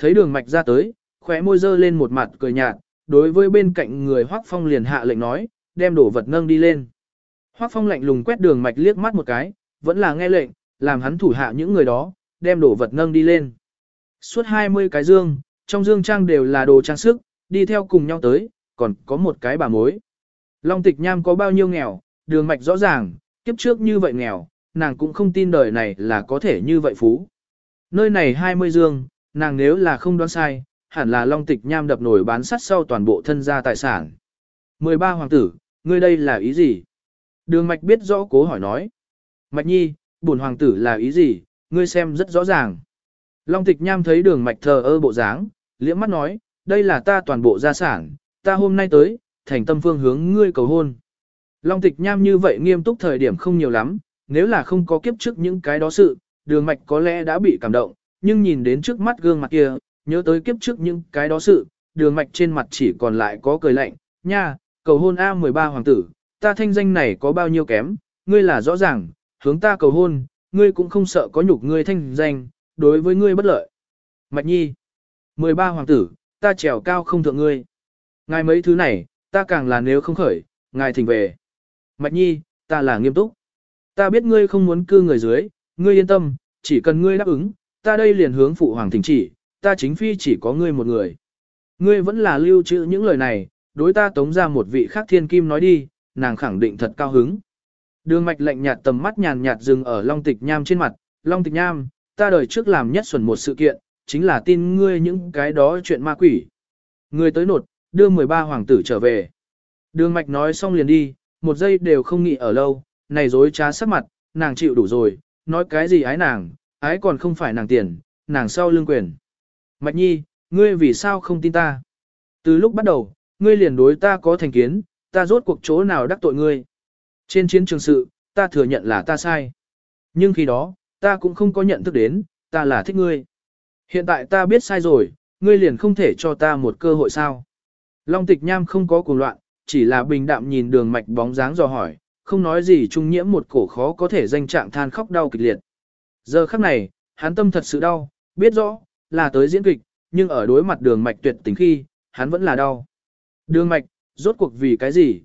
thấy đường mạch ra tới, khóe môi dơ lên một mặt cười nhạt, đối với bên cạnh người Hoắc Phong liền hạ lệnh nói, đem đổ vật nâng đi lên. Hoắc Phong lạnh lùng quét đường mạch liếc mắt một cái, vẫn là nghe lệnh, làm hắn thủ hạ những người đó, đem đổ vật nâng đi lên. Suốt 20 cái dương, trong dương trang đều là đồ trang sức, đi theo cùng nhau tới, còn có một cái bà mối. Long Tịch Nham có bao nhiêu nghèo, đường mạch rõ ràng, kiếp trước như vậy nghèo, nàng cũng không tin đời này là có thể như vậy phú. Nơi này 20 dương, nàng nếu là không đoán sai, hẳn là Long Tịch Nham đập nổi bán sắt sau toàn bộ thân gia tài sản. 13 hoàng tử, ngươi đây là ý gì? Đường mạch biết rõ cố hỏi nói. Mạch nhi, bổn hoàng tử là ý gì, ngươi xem rất rõ ràng. Long Tịch Nham thấy đường mạch thờ ơ bộ dáng, liễm mắt nói, đây là ta toàn bộ gia sản, ta hôm nay tới, thành tâm phương hướng ngươi cầu hôn. Long Tịch Nham như vậy nghiêm túc thời điểm không nhiều lắm, nếu là không có kiếp trước những cái đó sự, đường mạch có lẽ đã bị cảm động, nhưng nhìn đến trước mắt gương mặt kia, nhớ tới kiếp trước những cái đó sự, đường mạch trên mặt chỉ còn lại có cười lạnh, nha, cầu hôn A13 hoàng tử, ta thanh danh này có bao nhiêu kém, ngươi là rõ ràng, hướng ta cầu hôn, ngươi cũng không sợ có nhục ngươi thanh danh, đối với ngươi bất lợi. Mạch nhi, 13 hoàng tử, ta trèo cao không thượng ngươi. Ngài mấy thứ này, ta càng là nếu không khởi, ngài thỉnh về. Mạch nhi, ta là nghiêm túc. Ta biết ngươi không muốn cư người dưới, ngươi yên tâm, chỉ cần ngươi đáp ứng, ta đây liền hướng phụ hoàng thỉnh chỉ, ta chính phi chỉ có ngươi một người. Ngươi vẫn là lưu trữ những lời này, đối ta tống ra một vị khác thiên kim nói đi, nàng khẳng định thật cao hứng. Đường mạch lạnh nhạt tầm mắt nhàn nhạt dừng ở Long Tịch Nham trên mặt, Long Tịch Nham, ta đời trước làm nhất xuẩn một sự kiện, chính là tin ngươi những cái đó chuyện ma quỷ. Ngươi tới nột, đưa 13 hoàng tử trở về. Đường mạch nói xong liền đi, một giây đều không nghĩ ở lâu, này dối trá sắc mặt, nàng chịu đủ rồi, nói cái gì ái nàng, ái còn không phải nàng tiền, nàng sau lương quyền. Mạch nhi, ngươi vì sao không tin ta? Từ lúc bắt đầu, ngươi liền đối ta có thành kiến, ta rốt cuộc chỗ nào đắc tội ngươi. Trên chiến trường sự, ta thừa nhận là ta sai. Nhưng khi đó, ta cũng không có nhận thức đến, ta là thích ngươi. Hiện tại ta biết sai rồi, ngươi liền không thể cho ta một cơ hội sao. Long Tịch Nham không có cuồng loạn, chỉ là bình đạm nhìn đường mạch bóng dáng dò hỏi, không nói gì trung nhiễm một cổ khó có thể danh trạng than khóc đau kịch liệt. Giờ khắc này, hắn tâm thật sự đau, biết rõ, là tới diễn kịch, nhưng ở đối mặt đường mạch tuyệt tình khi, hắn vẫn là đau. Đường mạch, rốt cuộc vì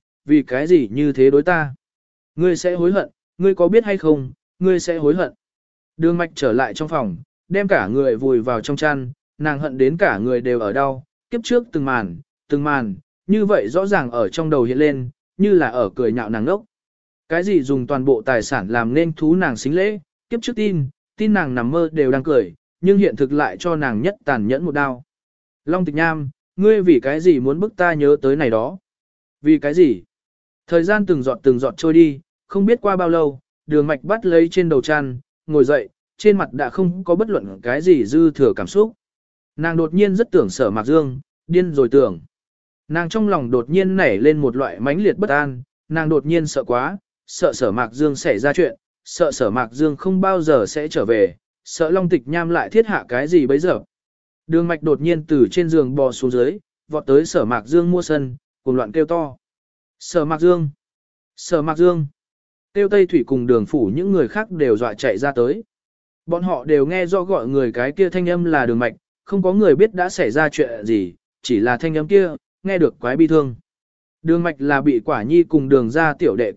cái gì như thế đối ta? Ngươi sẽ hối hận, ngươi có biết hay không, ngươi sẽ hối hận. Đường mạch trở lại trong phòng, đem cả người vùi vào trong chăn, nàng hận đến cả người đều ở đau, kiếp trước từng màn, như vậy rõ ràng ở trong đầu hiện lên, như là ở cười nhạo nàng ngốc. Cái gì dùng toàn bộ tài sản làm nên thú nàng xính lễ, kiếp trước tin nàng nằm mơ đều đang cười, nhưng hiện thực lại cho nàng nhất tàn nhẫn một đao. Long Tịch Nham, ngươi vì cái gì muốn bức ta nhớ tới này đó? Vì cái gì? Thời gian từng giọt trôi đi, không biết qua bao lâu, đường mạch bắt lấy trên đầu chăn, ngồi dậy, trên mặt đã không có bất luận cái gì dư thừa cảm xúc. Nàng đột nhiên rất tưởng Sở Mạc Dương, điên rồi tưởng. Nàng trong lòng đột nhiên nảy lên một loại mãnh liệt bất an, nàng đột nhiên sợ quá, sợ Sở Mạc Dương xảy ra chuyện, sợ Sở Mạc Dương không bao giờ sẽ trở về, sợ Long Tịch Nham lại thiết hạ cái gì bấy giờ. Đường mạch đột nhiên từ trên giường bò xuống dưới, vọt tới Sở Mạc Dương mua sân, cùng loạn kêu to. Sở Mạc Dương! Sở Mạc Dương! Tiêu Tây Thủy cùng đường phủ những người khác đều dọa chạy ra tới. Bọn họ đều nghe rõ gọi người cái kia thanh âm là đường mạch, không có người biết đã xảy ra chuyện gì, chỉ là thanh âm kia, nghe được quái bi thương. Đường mạch là bị Quả Nhi cùng đường ra tiểu đệ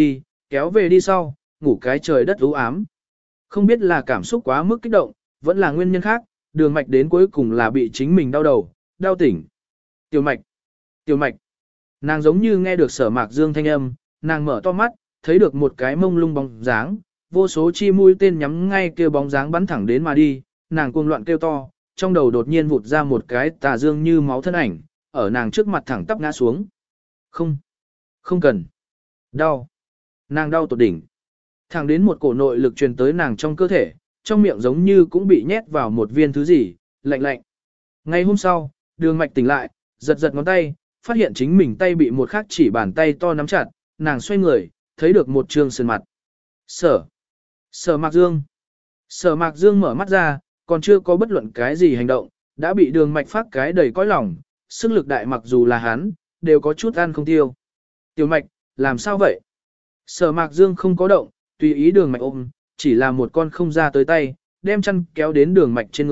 kéo về đi sau, ngủ cái trời đất u ám. Không biết là cảm xúc quá mức kích động, vẫn là nguyên nhân khác, đường mạch đến cuối cùng là bị chính mình đau đầu, đau tỉnh. Tiểu mạch, nàng giống như nghe được Sở Mạc Dương thanh âm, nàng mở to mắt, thấy được một cái mông lung bóng dáng, vô số chi mũi tên nhắm ngay kêu bóng dáng bắn thẳng đến mà đi, nàng cuồng loạn kêu to, trong đầu đột nhiên vụt ra một cái tà dương như máu thân ảnh, ở nàng trước mặt thẳng tắp ngã xuống. Không cần. Đau. Nàng đau tột đỉnh. Thẳng đến một cổ nội lực truyền tới nàng trong cơ thể, trong miệng giống như cũng bị nhét vào một viên thứ gì, lạnh lạnh. Ngay hôm sau, đường mạch tỉnh lại, giật ngón tay, phát hiện chính mình tay bị một khắc chỉ bàn tay to nắm chặt, nàng xoay người, thấy được một trương sườn mặt. Sở Mạc Dương. Sở Mạc Dương mở mắt ra, còn chưa có bất luận cái gì hành động, đã bị đường mạch phát cái đầy cõi lòng, sức lực đại mặc dù là hắn, đều có chút ăn không tiêu. Tiểu mạch, làm sao vậy? Sở Mạc Dương không có động, tùy ý đường mạch ôm, chỉ là một con không ra tới tay, đem chăn kéo đến đường mạch trên người,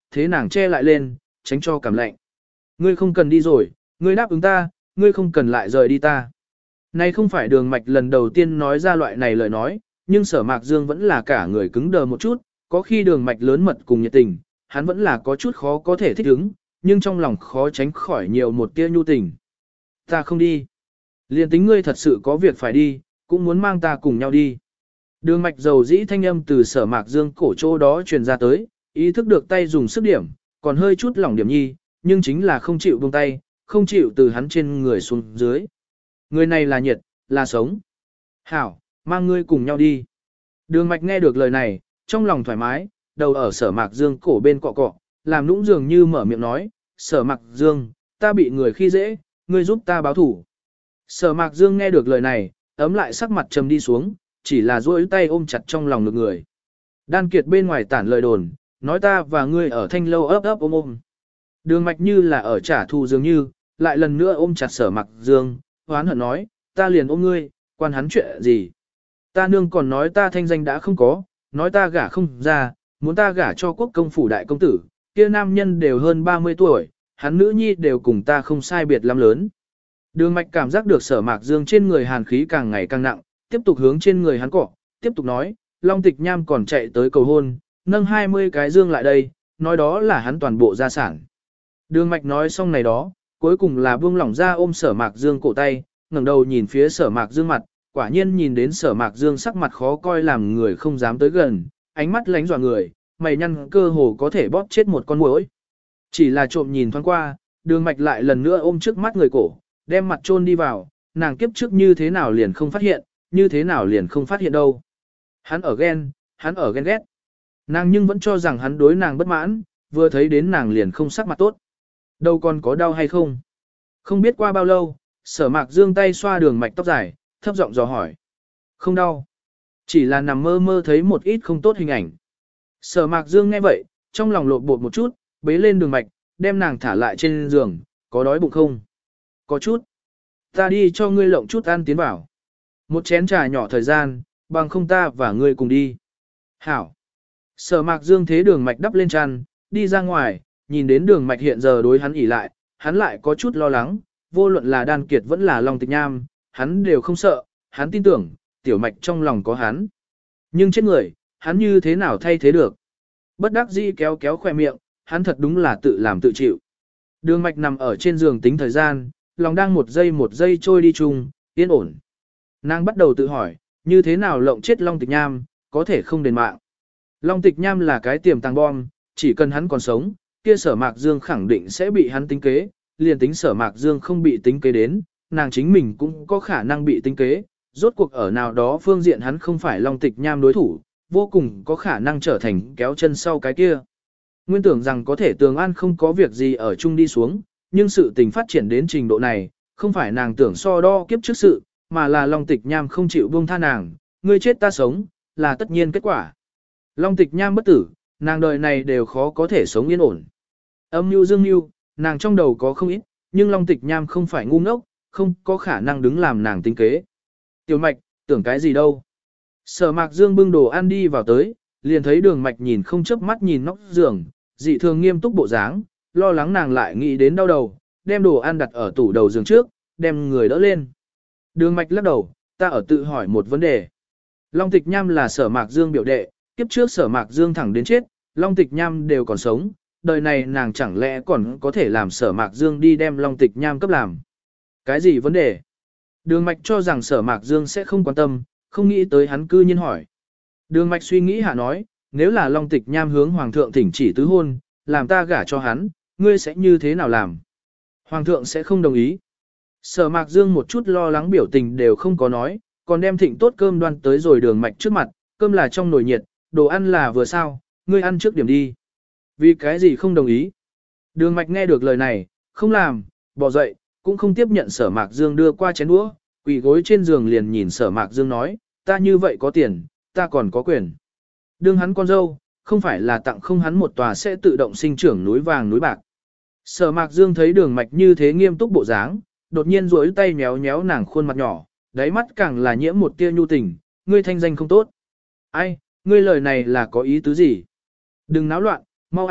thế nàng che lại lên, tránh cho cảm lạnh. Ngươi không cần đi rồi, ngươi đáp ứng ta, ngươi không cần lại rời đi ta. Này không phải Đường Mạch lần đầu tiên nói ra loại này lời nói, nhưng Sở Mạc Dương vẫn là cả người cứng đờ một chút, có khi Đường Mạch lớn mật cùng nhiệt tình, hắn vẫn là có chút khó có thể thích ứng, nhưng trong lòng khó tránh khỏi nhiều một tia nhu tình. Ta không đi. Liên tính ngươi thật sự có việc phải đi, cũng muốn mang ta cùng nhau đi. Đường Mạch dầu dĩ thanh âm từ Sở Mạc Dương cổ chỗ đó truyền ra tới, ý thức được tay dùng sức điểm, còn hơi chút lỏng điểm nhi, nhưng chính là không chịu buông tay, không chịu từ hắn trên người xuống dưới. Người này là nhiệt, là sống. Hảo, mang ngươi cùng nhau đi. Đường Mạch nghe được lời này, trong lòng thoải mái, đầu ở Sở Mạc Dương cổ bên cọ cọ, làm nũng dường như mở miệng nói, Sở Mạc Dương, ta bị người khi dễ, ngươi giúp ta báo thủ. Sở Mạc Dương nghe được lời này, ấm lại sắc mặt trầm đi xuống, chỉ là duỗi tay ôm chặt trong lòng ngực người. Đan Kiệt bên ngoài tản lời đồn, nói ta và ngươi ở thanh lâu ấp ấp ôm ôm. Đường Mạch như là ở trả thù dường như, lại lần nữa ôm chặt Sở Mạc Dương, hoán hận nói, ta liền ôm ngươi, quan hắn chuyện gì. Ta nương còn nói ta thanh danh đã không có, nói ta gả không ra, muốn ta gả cho quốc công phủ đại công tử, kia nam nhân đều hơn 30 tuổi, hắn nữ nhi đều cùng ta không sai biệt lắm lớn. Đường Mạch cảm giác được Sở Mạc Dương trên người hàn khí càng ngày càng nặng, tiếp tục hướng trên người hắn cọ, tiếp tục nói, Long Tịch Nham còn chạy tới cầu hôn, nâng 20 cái dương lại đây, nói đó là hắn toàn bộ gia sản. Đường Mạch nói xong này đó, cuối cùng là buông lỏng ra ôm Sở Mạc Dương cổ tay, ngẩng đầu nhìn phía Sở Mạc Dương mặt, quả nhiên nhìn đến Sở Mạc Dương sắc mặt khó coi làm người không dám tới gần, ánh mắt lánh dọa người, mày nhăn cơ hồ có thể bóp chết một con muỗi. Chỉ là trộm nhìn thoáng qua, Đường Mạch lại lần nữa ôm trước mắt người cổ, đem mặt chôn đi vào, nàng kiếp trước như thế nào liền không phát hiện, như thế nào liền không phát hiện đâu. Hắn ở ghen ghét. Nàng nhưng vẫn cho rằng hắn đối nàng bất mãn, vừa thấy đến nàng liền không sắc mặt tốt. Đâu còn có đau hay không? Không biết qua bao lâu, Sở Mạc Dương tay xoa Đường Mạch tóc dài, thấp giọng dò hỏi. Không đau. Chỉ là nằm mơ mơ thấy một ít không tốt hình ảnh. Sở Mạc Dương nghe vậy, trong lòng lộn bột một chút, bế lên Đường Mạch, đem nàng thả lại trên giường, có đói bụng không? Có chút. Ta đi cho ngươi lộng chút ăn tiến vào. Một chén trà nhỏ thời gian, bằng không ta và ngươi cùng đi. Hảo. Sở Mạc Dương thế Đường Mạch đắp lên chăn, đi ra ngoài, nhìn đến Đường Mạch hiện giờ đối hắn ỉ lại, hắn lại có chút lo lắng, vô luận là Đan Kiệt vẫn là Long Tịch Nham, hắn đều không sợ, hắn tin tưởng, Tiểu Mạch trong lòng có hắn. Nhưng chết người, hắn như thế nào thay thế được? Bất đắc dĩ kéo kéo khoe miệng, hắn thật đúng là tự làm tự chịu. Đường Mạch nằm ở trên giường tính thời gian, lòng đang một giây trôi đi chung, yên ổn. Nàng bắt đầu tự hỏi, như thế nào lộng chết Long Tịch Nham, có thể không đền mạng. Long Tịch Nham là cái tiềm tàng bom, chỉ cần hắn còn sống, kia Sở Mạc Dương khẳng định sẽ bị hắn tính kế, liền tính Sở Mạc Dương không bị tính kế đến, nàng chính mình cũng có khả năng bị tính kế, rốt cuộc ở nào đó phương diện hắn không phải Long Tịch Nham đối thủ, vô cùng có khả năng trở thành kéo chân sau cái kia. Nguyên tưởng rằng có thể Tường An không có việc gì ở chung đi xuống, nhưng sự tình phát triển đến trình độ này, không phải nàng tưởng so đo kiếp trước sự, mà là Long Tịch Nham không chịu buông tha nàng, ngươi chết ta sống, là tất nhiên kết quả. Long Tịch Nham bất tử, nàng đời này đều khó có thể sống yên ổn. Âm mưu dương mưu, nàng trong đầu có không ít, nhưng Long Tịch Nham không phải ngu ngốc, không có khả năng đứng làm nàng tính kế. Tiểu Mạch, tưởng cái gì đâu. Sở Mạc Dương bưng đồ ăn đi vào tới, liền thấy Đường Mạch nhìn không chớp mắt nhìn nóc giường, dị thường nghiêm túc bộ dáng, lo lắng nàng lại nghĩ đến đau đầu, đem đồ ăn đặt ở tủ đầu giường trước, đem người đỡ lên. Đường Mạch lắc đầu, ta ở tự hỏi một vấn đề. Long Tịch Nham là Sở Mạc Dương biểu đệ, kiếp trước Sở Mạc Dương thẳng đến chết, Long Tịch Nham đều còn sống, đời này nàng chẳng lẽ còn có thể làm Sở Mạc Dương đi đem Long Tịch Nham cấp làm. Cái gì vấn đề? Đường Mạch cho rằng Sở Mạc Dương sẽ không quan tâm, không nghĩ tới hắn cư nhiên hỏi. Đường Mạch suy nghĩ hạ nói, nếu là Long Tịch Nham hướng Hoàng thượng thỉnh chỉ tứ hôn, làm ta gả cho hắn, ngươi sẽ như thế nào làm? Hoàng thượng sẽ không đồng ý. Sở Mạc Dương một chút lo lắng biểu tình đều không có nói, còn đem thịnh tốt cơm đoan tới rồi Đường Mạch trước mặt, cơm là trong nồi nhiệt, đồ ăn là vừa sao, ngươi ăn trước điểm đi. Vì cái gì không đồng ý? Đường Mạch nghe được lời này, không làm, bỏ dậy, cũng không tiếp nhận Sở Mạc Dương đưa qua chén đũa, quỳ gối trên giường liền nhìn Sở Mạc Dương nói, ta như vậy có tiền, ta còn có quyền. Đương hắn con dâu, không phải là tặng không hắn một tòa sẽ tự động sinh trưởng núi vàng núi bạc. Sở Mạc Dương thấy Đường Mạch như thế nghiêm túc bộ dáng, đột nhiên duỗi tay méo méo nàng khuôn mặt nhỏ, đáy mắt càng là nhiễm một tia nhu tình, ngươi thanh danh không tốt. Ai, ngươi lời này là có ý tứ gì? Đừng náo loạn, mau ăn,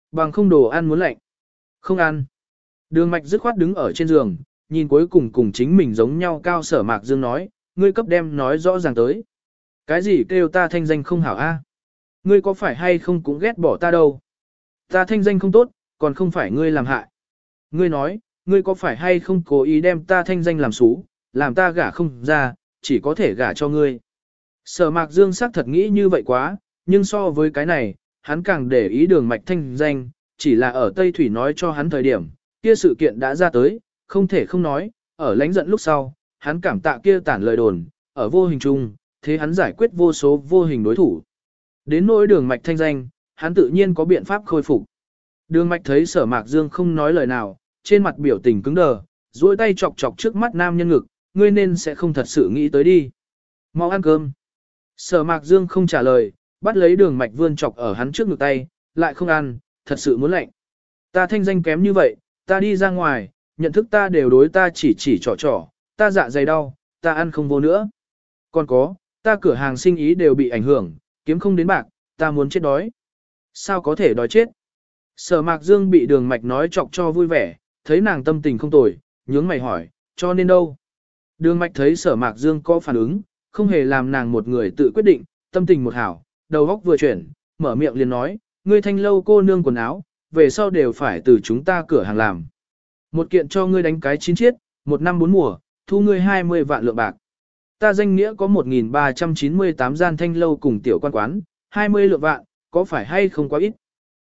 bằng không đồ ăn muốn lạnh. Không ăn. Đường mạch dứt khoát đứng ở trên giường, nhìn cuối cùng cùng chính mình giống nhau cao Sở Mạc Dương nói, ngươi cấp đem nói rõ ràng tới. Cái gì kêu ta thanh danh không hảo a? Ngươi có phải hay không cũng ghét bỏ ta đâu. Ta thanh danh không tốt, còn không phải ngươi làm hại. Ngươi nói, ngươi có phải hay không cố ý đem ta thanh danh làm xú, làm ta gả không ra, chỉ có thể gả cho ngươi. Sở Mạc Dương xác thật nghĩ như vậy quá, nhưng so với cái này, hắn càng để ý đường mạch thanh danh, chỉ là ở Tây Thủy nói cho hắn thời điểm, kia sự kiện đã ra tới, không thể không nói, ở lãnh giận lúc sau, hắn cảm tạ kia tản lời đồn, ở vô hình chung, thế hắn giải quyết vô số vô hình đối thủ. Đến nỗi đường mạch thanh danh, hắn tự nhiên có biện pháp khôi phục. Đường mạch thấy Sở Mạc Dương không nói lời nào, trên mặt biểu tình cứng đờ, duỗi tay chọc chọc trước mắt nam nhân ngực, ngươi nên sẽ không thật sự nghĩ tới đi. Mau ăn cơm. Sở Mạc Dương không trả lời, bắt lấy đường mạch vươn chọc ở hắn trước ngực tay, lại không ăn, thật sự muốn lạnh. Ta thanh danh kém như vậy, ta đi ra ngoài, nhận thức ta đều đối ta chỉ trò trò, ta dạ dày đau, ta ăn không vô nữa. Còn có, ta cửa hàng sinh ý đều bị ảnh hưởng, kiếm không đến bạc, ta muốn chết đói. Sao có thể đói chết? Sở Mạc Dương bị đường mạch nói chọc cho vui vẻ, thấy nàng tâm tình không tồi, nhướng mày hỏi, cho nên đâu? Đường mạch thấy Sở Mạc Dương có phản ứng, không hề làm nàng một người tự quyết định, tâm tình một hảo, đầu óc vừa chuyển, mở miệng liền nói, ngươi thanh lâu cô nương quần áo, về sau đều phải từ chúng ta cửa hàng làm. Một kiện cho ngươi đánh cái chín chiết, một năm bốn mùa, thu ngươi 20 vạn lượng bạc. Ta danh nghĩa có 1.398 gian thanh lâu cùng tiểu quan quán, 20 lượng vạn, có phải hay không quá ít?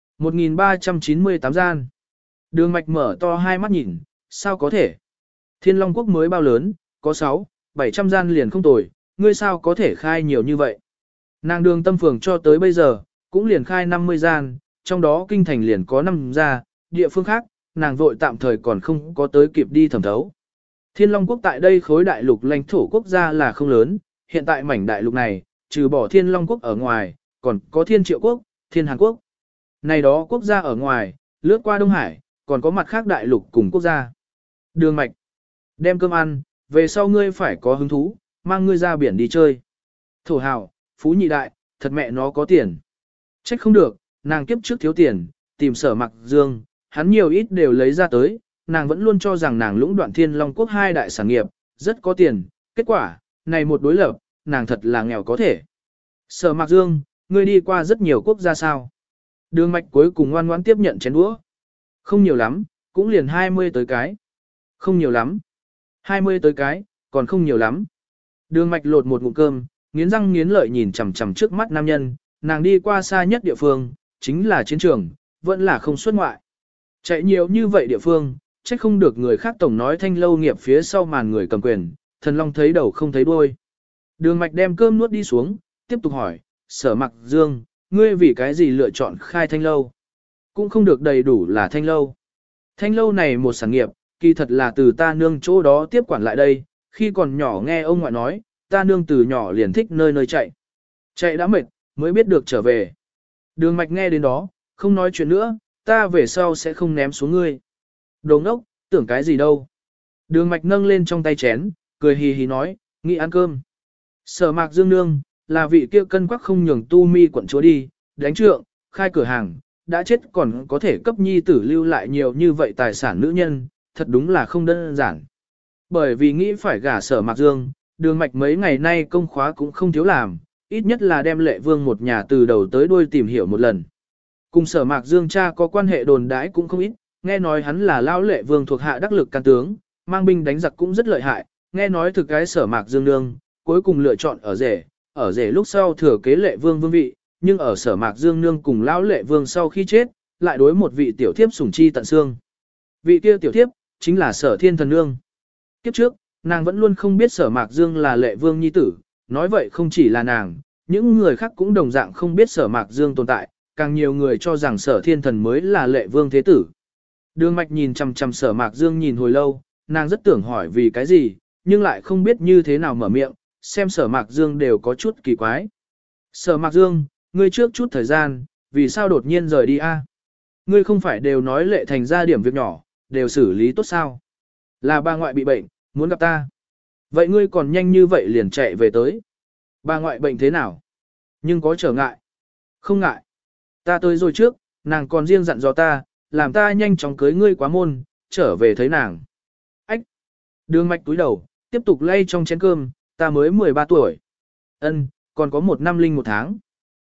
1.398 gian. Đường mạch mở to hai mắt nhìn, sao có thể? Thiên Long Quốc mới bao lớn, có 700 gian liền không tồi, ngươi sao có thể khai nhiều như vậy? Nàng đường tâm phường cho tới bây giờ, cũng liền khai 50 gian, trong đó kinh thành liền có 5 gia, địa phương khác, nàng vội tạm thời còn không có tới kịp đi thẩm thấu. Thiên Long Quốc tại đây khối đại lục lãnh thổ quốc gia là không lớn, hiện tại mảnh đại lục này, trừ bỏ Thiên Long Quốc ở ngoài, còn có Thiên Triệu Quốc, Thiên Hàn Quốc. Này đó quốc gia ở ngoài, lướt qua Đông Hải, còn có mặt khác đại lục cùng quốc gia. Đường mạch, đem cơm ăn, về sau ngươi phải có hứng thú, mang ngươi ra biển đi chơi. Thổ hào, phú nhị đại, thật mẹ nó có tiền. Trách không được, nàng kiếp trước thiếu tiền, tìm Sở Mạc Dương, hắn nhiều ít đều lấy ra tới, nàng vẫn luôn cho rằng nàng lũng đoạn Thiên Long Quốc hai đại sản nghiệp, rất có tiền, kết quả, này một đối lập, nàng thật là nghèo có thể. Sở Mạc Dương, ngươi đi qua rất nhiều quốc gia sao? Đường mạch cuối cùng ngoan ngoãn tiếp nhận chén đũa. Không nhiều lắm, cũng liền 20 tới cái. Không nhiều lắm. 20 tới cái, còn không nhiều lắm. Đường mạch lột một ngụm cơm, nghiến răng nghiến lợi nhìn chằm chằm trước mắt nam nhân, nàng đi qua xa nhất địa phương, chính là chiến trường, vẫn là không xuất ngoại. Chạy nhiều như vậy địa phương, trách không được người khác tổng nói thanh lâu nghiệp phía sau màn người cầm quyền, thần long thấy đầu không thấy đuôi. Đường mạch đem cơm nuốt đi xuống, tiếp tục hỏi, Sở Mạc Dương, ngươi vì cái gì lựa chọn khai thanh lâu? Cũng không được đầy đủ là thanh lâu. Thanh lâu này một sản nghiệp, kỳ thật là từ ta nương chỗ đó tiếp quản lại đây, khi còn nhỏ nghe ông ngoại nói, ta nương từ nhỏ liền thích nơi nơi chạy. Chạy đã mệt, mới biết được trở về. Đường mạch nghe đến đó, không nói chuyện nữa, ta về sau sẽ không ném xuống ngươi. Đồ ngốc, tưởng cái gì đâu. Đường mạch nâng lên trong tay chén, cười hì hì nói, nghĩ ăn cơm. Sở Mạc Dương nương, là vị kia cân quắc không nhường tu mi quận chúa đi, đánh trượng, khai cửa hàng, đã chết còn có thể cấp nhi tử lưu lại nhiều như vậy tài sản nữ nhân, thật đúng là không đơn giản. Bởi vì nghĩ phải gả Sở Mạc Dương, đường mạch mấy ngày nay công khóa cũng không thiếu làm, ít nhất là đem Lệ Vương một nhà từ đầu tới đuôi tìm hiểu một lần. Cùng Sở Mạc Dương cha có quan hệ đồn đãi cũng không ít, nghe nói hắn là lão Lệ Vương thuộc hạ đắc lực can tướng, mang binh đánh giặc cũng rất lợi hại, nghe nói thực cái Sở Mạc Dương nương, cuối cùng lựa chọn ở rể lúc sau thừa kế Lệ Vương vương vị, nhưng ở Sở Mạc Dương nương cùng lão Lệ Vương sau khi chết, lại đối một vị tiểu thiếp sủng chi tận xương. Vị kia tiểu thiếp chính là Sở Thiên Thần nương. Kiếp trước, nàng vẫn luôn không biết Sở Mạc Dương là Lệ Vương nhi tử, nói vậy không chỉ là nàng, những người khác cũng đồng dạng không biết Sở Mạc Dương tồn tại, càng nhiều người cho rằng Sở Thiên Thần mới là Lệ Vương thế tử. Đường mạch nhìn chằm chằm Sở Mạc Dương nhìn hồi lâu, nàng rất tưởng hỏi vì cái gì, nhưng lại không biết như thế nào mở miệng, xem Sở Mạc Dương đều có chút kỳ quái. Sở Mạc Dương, ngươi trước chút thời gian, vì sao đột nhiên rời đi a? Ngươi không phải đều nói Lệ Thành ra điểm việc nhỏ, đều xử lý tốt sao? Là bà ngoại bị bệnh, muốn gặp ta. Vậy ngươi còn nhanh như vậy liền chạy về tới. Bà ngoại bệnh thế nào? Nhưng có trở ngại. Không ngại. Ta tới rồi trước, nàng còn riêng dặn dò ta, làm ta nhanh chóng cưới ngươi quá môn, trở về thấy nàng. Ách! Đường mạch túi đầu, tiếp tục lay trong chén cơm, ta mới 13 tuổi. Ân, còn có 1 năm linh 1 tháng.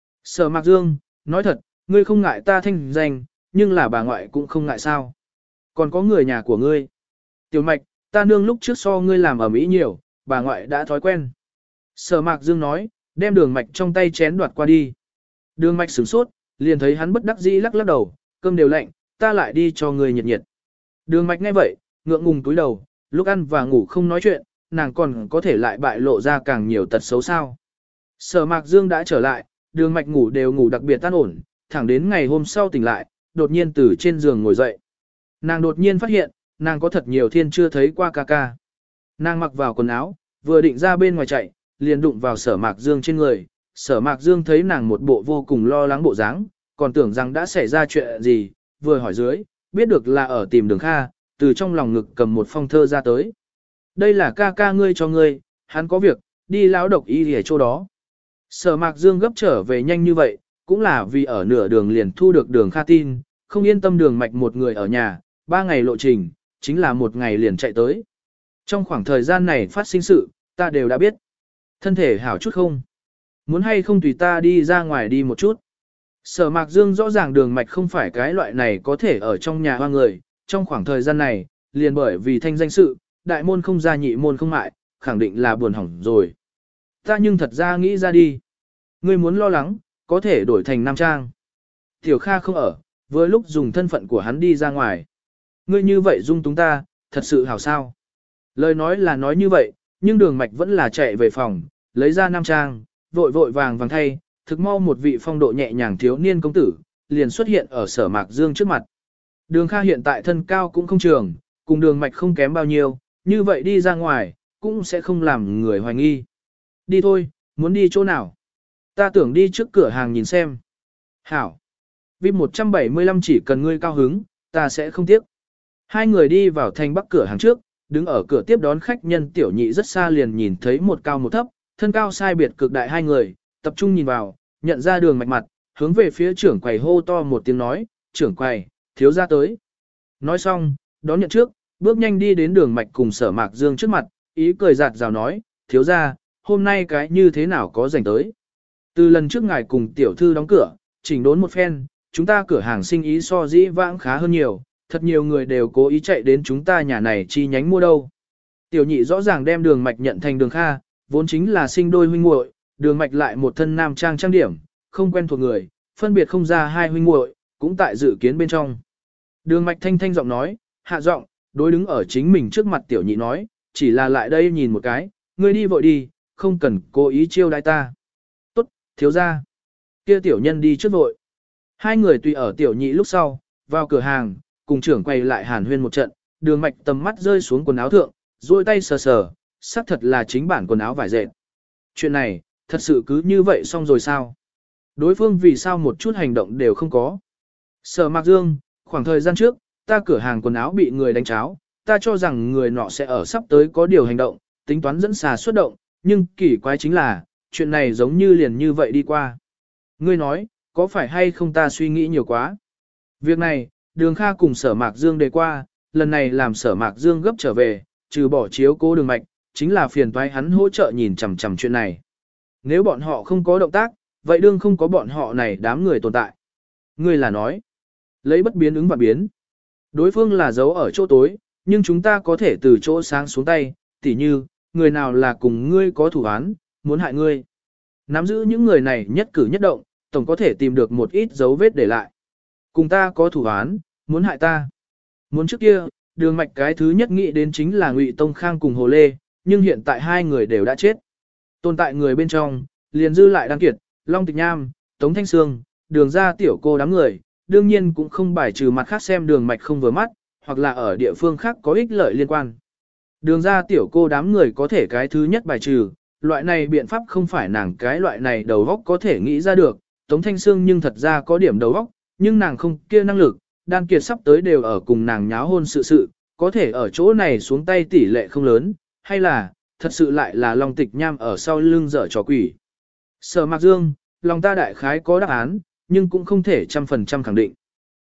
Sở Mạc Dương, nói thật, ngươi không ngại ta thanh danh, nhưng là bà ngoại cũng không ngại sao. Còn có người nhà của ngươi. Tiểu Mạch, ta nương lúc trước so ngươi làm ở Mỹ nhiều, bà ngoại đã thói quen. Sở Mạc Dương nói, đem đường mạch trong tay chén đoạt qua đi. Đường mạch sửng sốt, liền thấy hắn bất đắc dĩ lắc lắc đầu, cơm đều lạnh, ta lại đi cho ngươi nhiệt nhiệt. Đường mạch nghe vậy, ngượng ngùng túi đầu, lúc ăn và ngủ không nói chuyện, nàng còn có thể lại bại lộ ra càng nhiều tật xấu sao. Sở Mạc Dương đã trở lại, đường mạch ngủ đều ngủ đặc biệt tan ổn, thẳng đến ngày hôm sau tỉnh lại, đột nhiên từ trên giường ngồi dậy. Nàng đột nhiên phát hiện, nàng có thật nhiều thiên chưa thấy qua ca ca. Nàng mặc vào quần áo, vừa định ra bên ngoài chạy, liền đụng vào Sở Mạc Dương trên người. Sở Mạc Dương thấy nàng một bộ vô cùng lo lắng bộ dáng, còn tưởng rằng đã xảy ra chuyện gì, vừa hỏi dưới, biết được là ở tìm Đường Kha, từ trong lòng ngực cầm một phong thơ ra tới. Đây là ca ca ngươi cho ngươi, hắn có việc, đi lão độc y ở chỗ đó. Sở Mạc Dương gấp trở về nhanh như vậy, cũng là vì ở nửa đường liền thu được Đường Kha tin, không yên tâm Đường Mạch một người ở nhà, 3 ngày lộ trình, chính là 1 ngày liền chạy tới. Trong khoảng thời gian này phát sinh sự, ta đều đã biết. Thân thể hảo chút không? Muốn hay không tùy ta đi ra ngoài đi một chút? Sở Mạc Dương rõ ràng Đường Mạch không phải cái loại này có thể ở trong nhà hoa người, trong khoảng thời gian này, liền bởi vì thanh danh sự, đại môn không ra nhị môn không mại, khẳng định là buồn hỏng rồi. Ta nhưng thật ra nghĩ ra đi. Ngươi muốn lo lắng, có thể đổi thành nam trang. Tiểu Kha không ở, với lúc dùng thân phận của hắn đi ra ngoài. Ngươi như vậy dung túng ta, thật sự hảo sao. Lời nói là nói như vậy, nhưng Đường Mạch vẫn là chạy về phòng, lấy ra nam trang, vội vội vàng vàng thay, thực mau một vị phong độ nhẹ nhàng thiếu niên công tử, liền xuất hiện ở Sở Mạc Dương trước mặt. Đường Kha hiện tại thân cao cũng không trường, cùng Đường Mạch không kém bao nhiêu, như vậy đi ra ngoài, cũng sẽ không làm người hoài nghi. Đi thôi, muốn đi chỗ nào? Ta tưởng đi trước cửa hàng nhìn xem. Hảo. VIP 175 chỉ cần ngươi cao hứng, ta sẽ không tiếc. Hai người đi vào thành bắc cửa hàng trước, đứng ở cửa tiếp đón khách nhân Tiểu Nhị rất xa liền nhìn thấy một cao một thấp, thân cao sai biệt cực đại hai người, tập trung nhìn vào, nhận ra Đường Mạch mặt, hướng về phía trưởng quầy hô to một tiếng nói, trưởng quầy, thiếu gia tới. Nói xong, đón nhận trước, bước nhanh đi đến Đường Mạch cùng Sở Mạc Dương trước mặt, ý cười giạt rào nói, thiếu gia, hôm nay cái như thế nào có rảnh tới. Từ lần trước ngài cùng tiểu thư đóng cửa, chỉnh đốn một phen, chúng ta cửa hàng sinh ý so dĩ vãng khá hơn nhiều, thật nhiều người đều cố ý chạy đến chúng ta nhà này chi nhánh mua đâu. Tiểu Nhị rõ ràng đem Đường Mạch nhận thành Đường Kha, vốn chính là sinh đôi huynh muội, Đường Mạch lại một thân nam trang trang điểm, không quen thuộc người, phân biệt không ra hai huynh muội, cũng tại dự kiến bên trong. Đường Mạch thanh thanh giọng nói, hạ giọng, đối đứng ở chính mình trước mặt Tiểu Nhị nói, chỉ là lại đây nhìn một cái, ngươi đi vội đi, không cần cố ý chiêu đãi ta. Tốt, thiếu gia. Kia tiểu nhân đi trước vội. Hai người tùy ở Tiểu Nhị lúc sau, vào cửa hàng, cùng trưởng quay lại hàn huyên một trận, Đường Mạch tầm mắt rơi xuống quần áo thượng, duỗi tay sờ sờ, xác thật là chính bản quần áo vải dệt. Chuyện này, thật sự cứ như vậy xong rồi sao? Đối phương vì sao một chút hành động đều không có? Sở Mạc Dương, khoảng thời gian trước, ta cửa hàng quần áo bị người đánh cháo, ta cho rằng người nọ sẽ ở sắp tới có điều hành động, tính toán dẫn xà xuất động, nhưng kỳ quái chính là, chuyện này giống như liền như vậy đi qua. Ngươi nói, có phải hay không ta suy nghĩ nhiều quá? Việc này, Đường Kha cùng Sở Mạc Dương đề qua, lần này làm Sở Mạc Dương gấp trở về, trừ bỏ chiếu cố Đường Mạch, chính là phiền toái hắn hỗ trợ nhìn chằm chằm chuyện này. Nếu bọn họ không có động tác, vậy đương không có bọn họ này đám người tồn tại. Ngươi là nói, lấy bất biến ứng và biến. Đối phương là giấu ở chỗ tối, nhưng chúng ta có thể từ chỗ sáng xuống tay, tỉ như, người nào là cùng ngươi có thủ án, muốn hại ngươi. Nắm giữ những người này nhất cử nhất động, tổng có thể tìm được một ít dấu vết để lại. Cùng ta có thủ án, muốn hại ta. Muốn trước kia, Đường Mạch cái thứ nhất nghĩ đến chính là Ngụy Tông Khang cùng Hồ Lê, nhưng hiện tại hai người đều đã chết. Tồn tại người bên trong, liền dư lại Đan Kiệt, Long Tịch Nham, Tống Thanh Sương, Đường gia tiểu cô đám người, đương nhiên cũng không bài trừ mặt khác xem Đường Mạch không vừa mắt, hoặc là ở địa phương khác có ích lợi liên quan. Đường gia tiểu cô đám người có thể cái thứ nhất bài trừ, loại này biện pháp không phải nàng cái loại này đầu óc có thể nghĩ ra được, Tống Thanh Sương nhưng thật ra có điểm đầu óc, nhưng nàng không kia năng lực, Đan Kiệt sắp tới đều ở cùng nàng nháo hôn sự, có thể ở chỗ này xuống tay tỷ lệ không lớn, hay là, thật sự lại là Long Tịch Nham ở sau lưng dở trò quỷ. Sở Mạc Dương, lòng ta đại khái có đáp án, nhưng cũng không thể 100% khẳng định.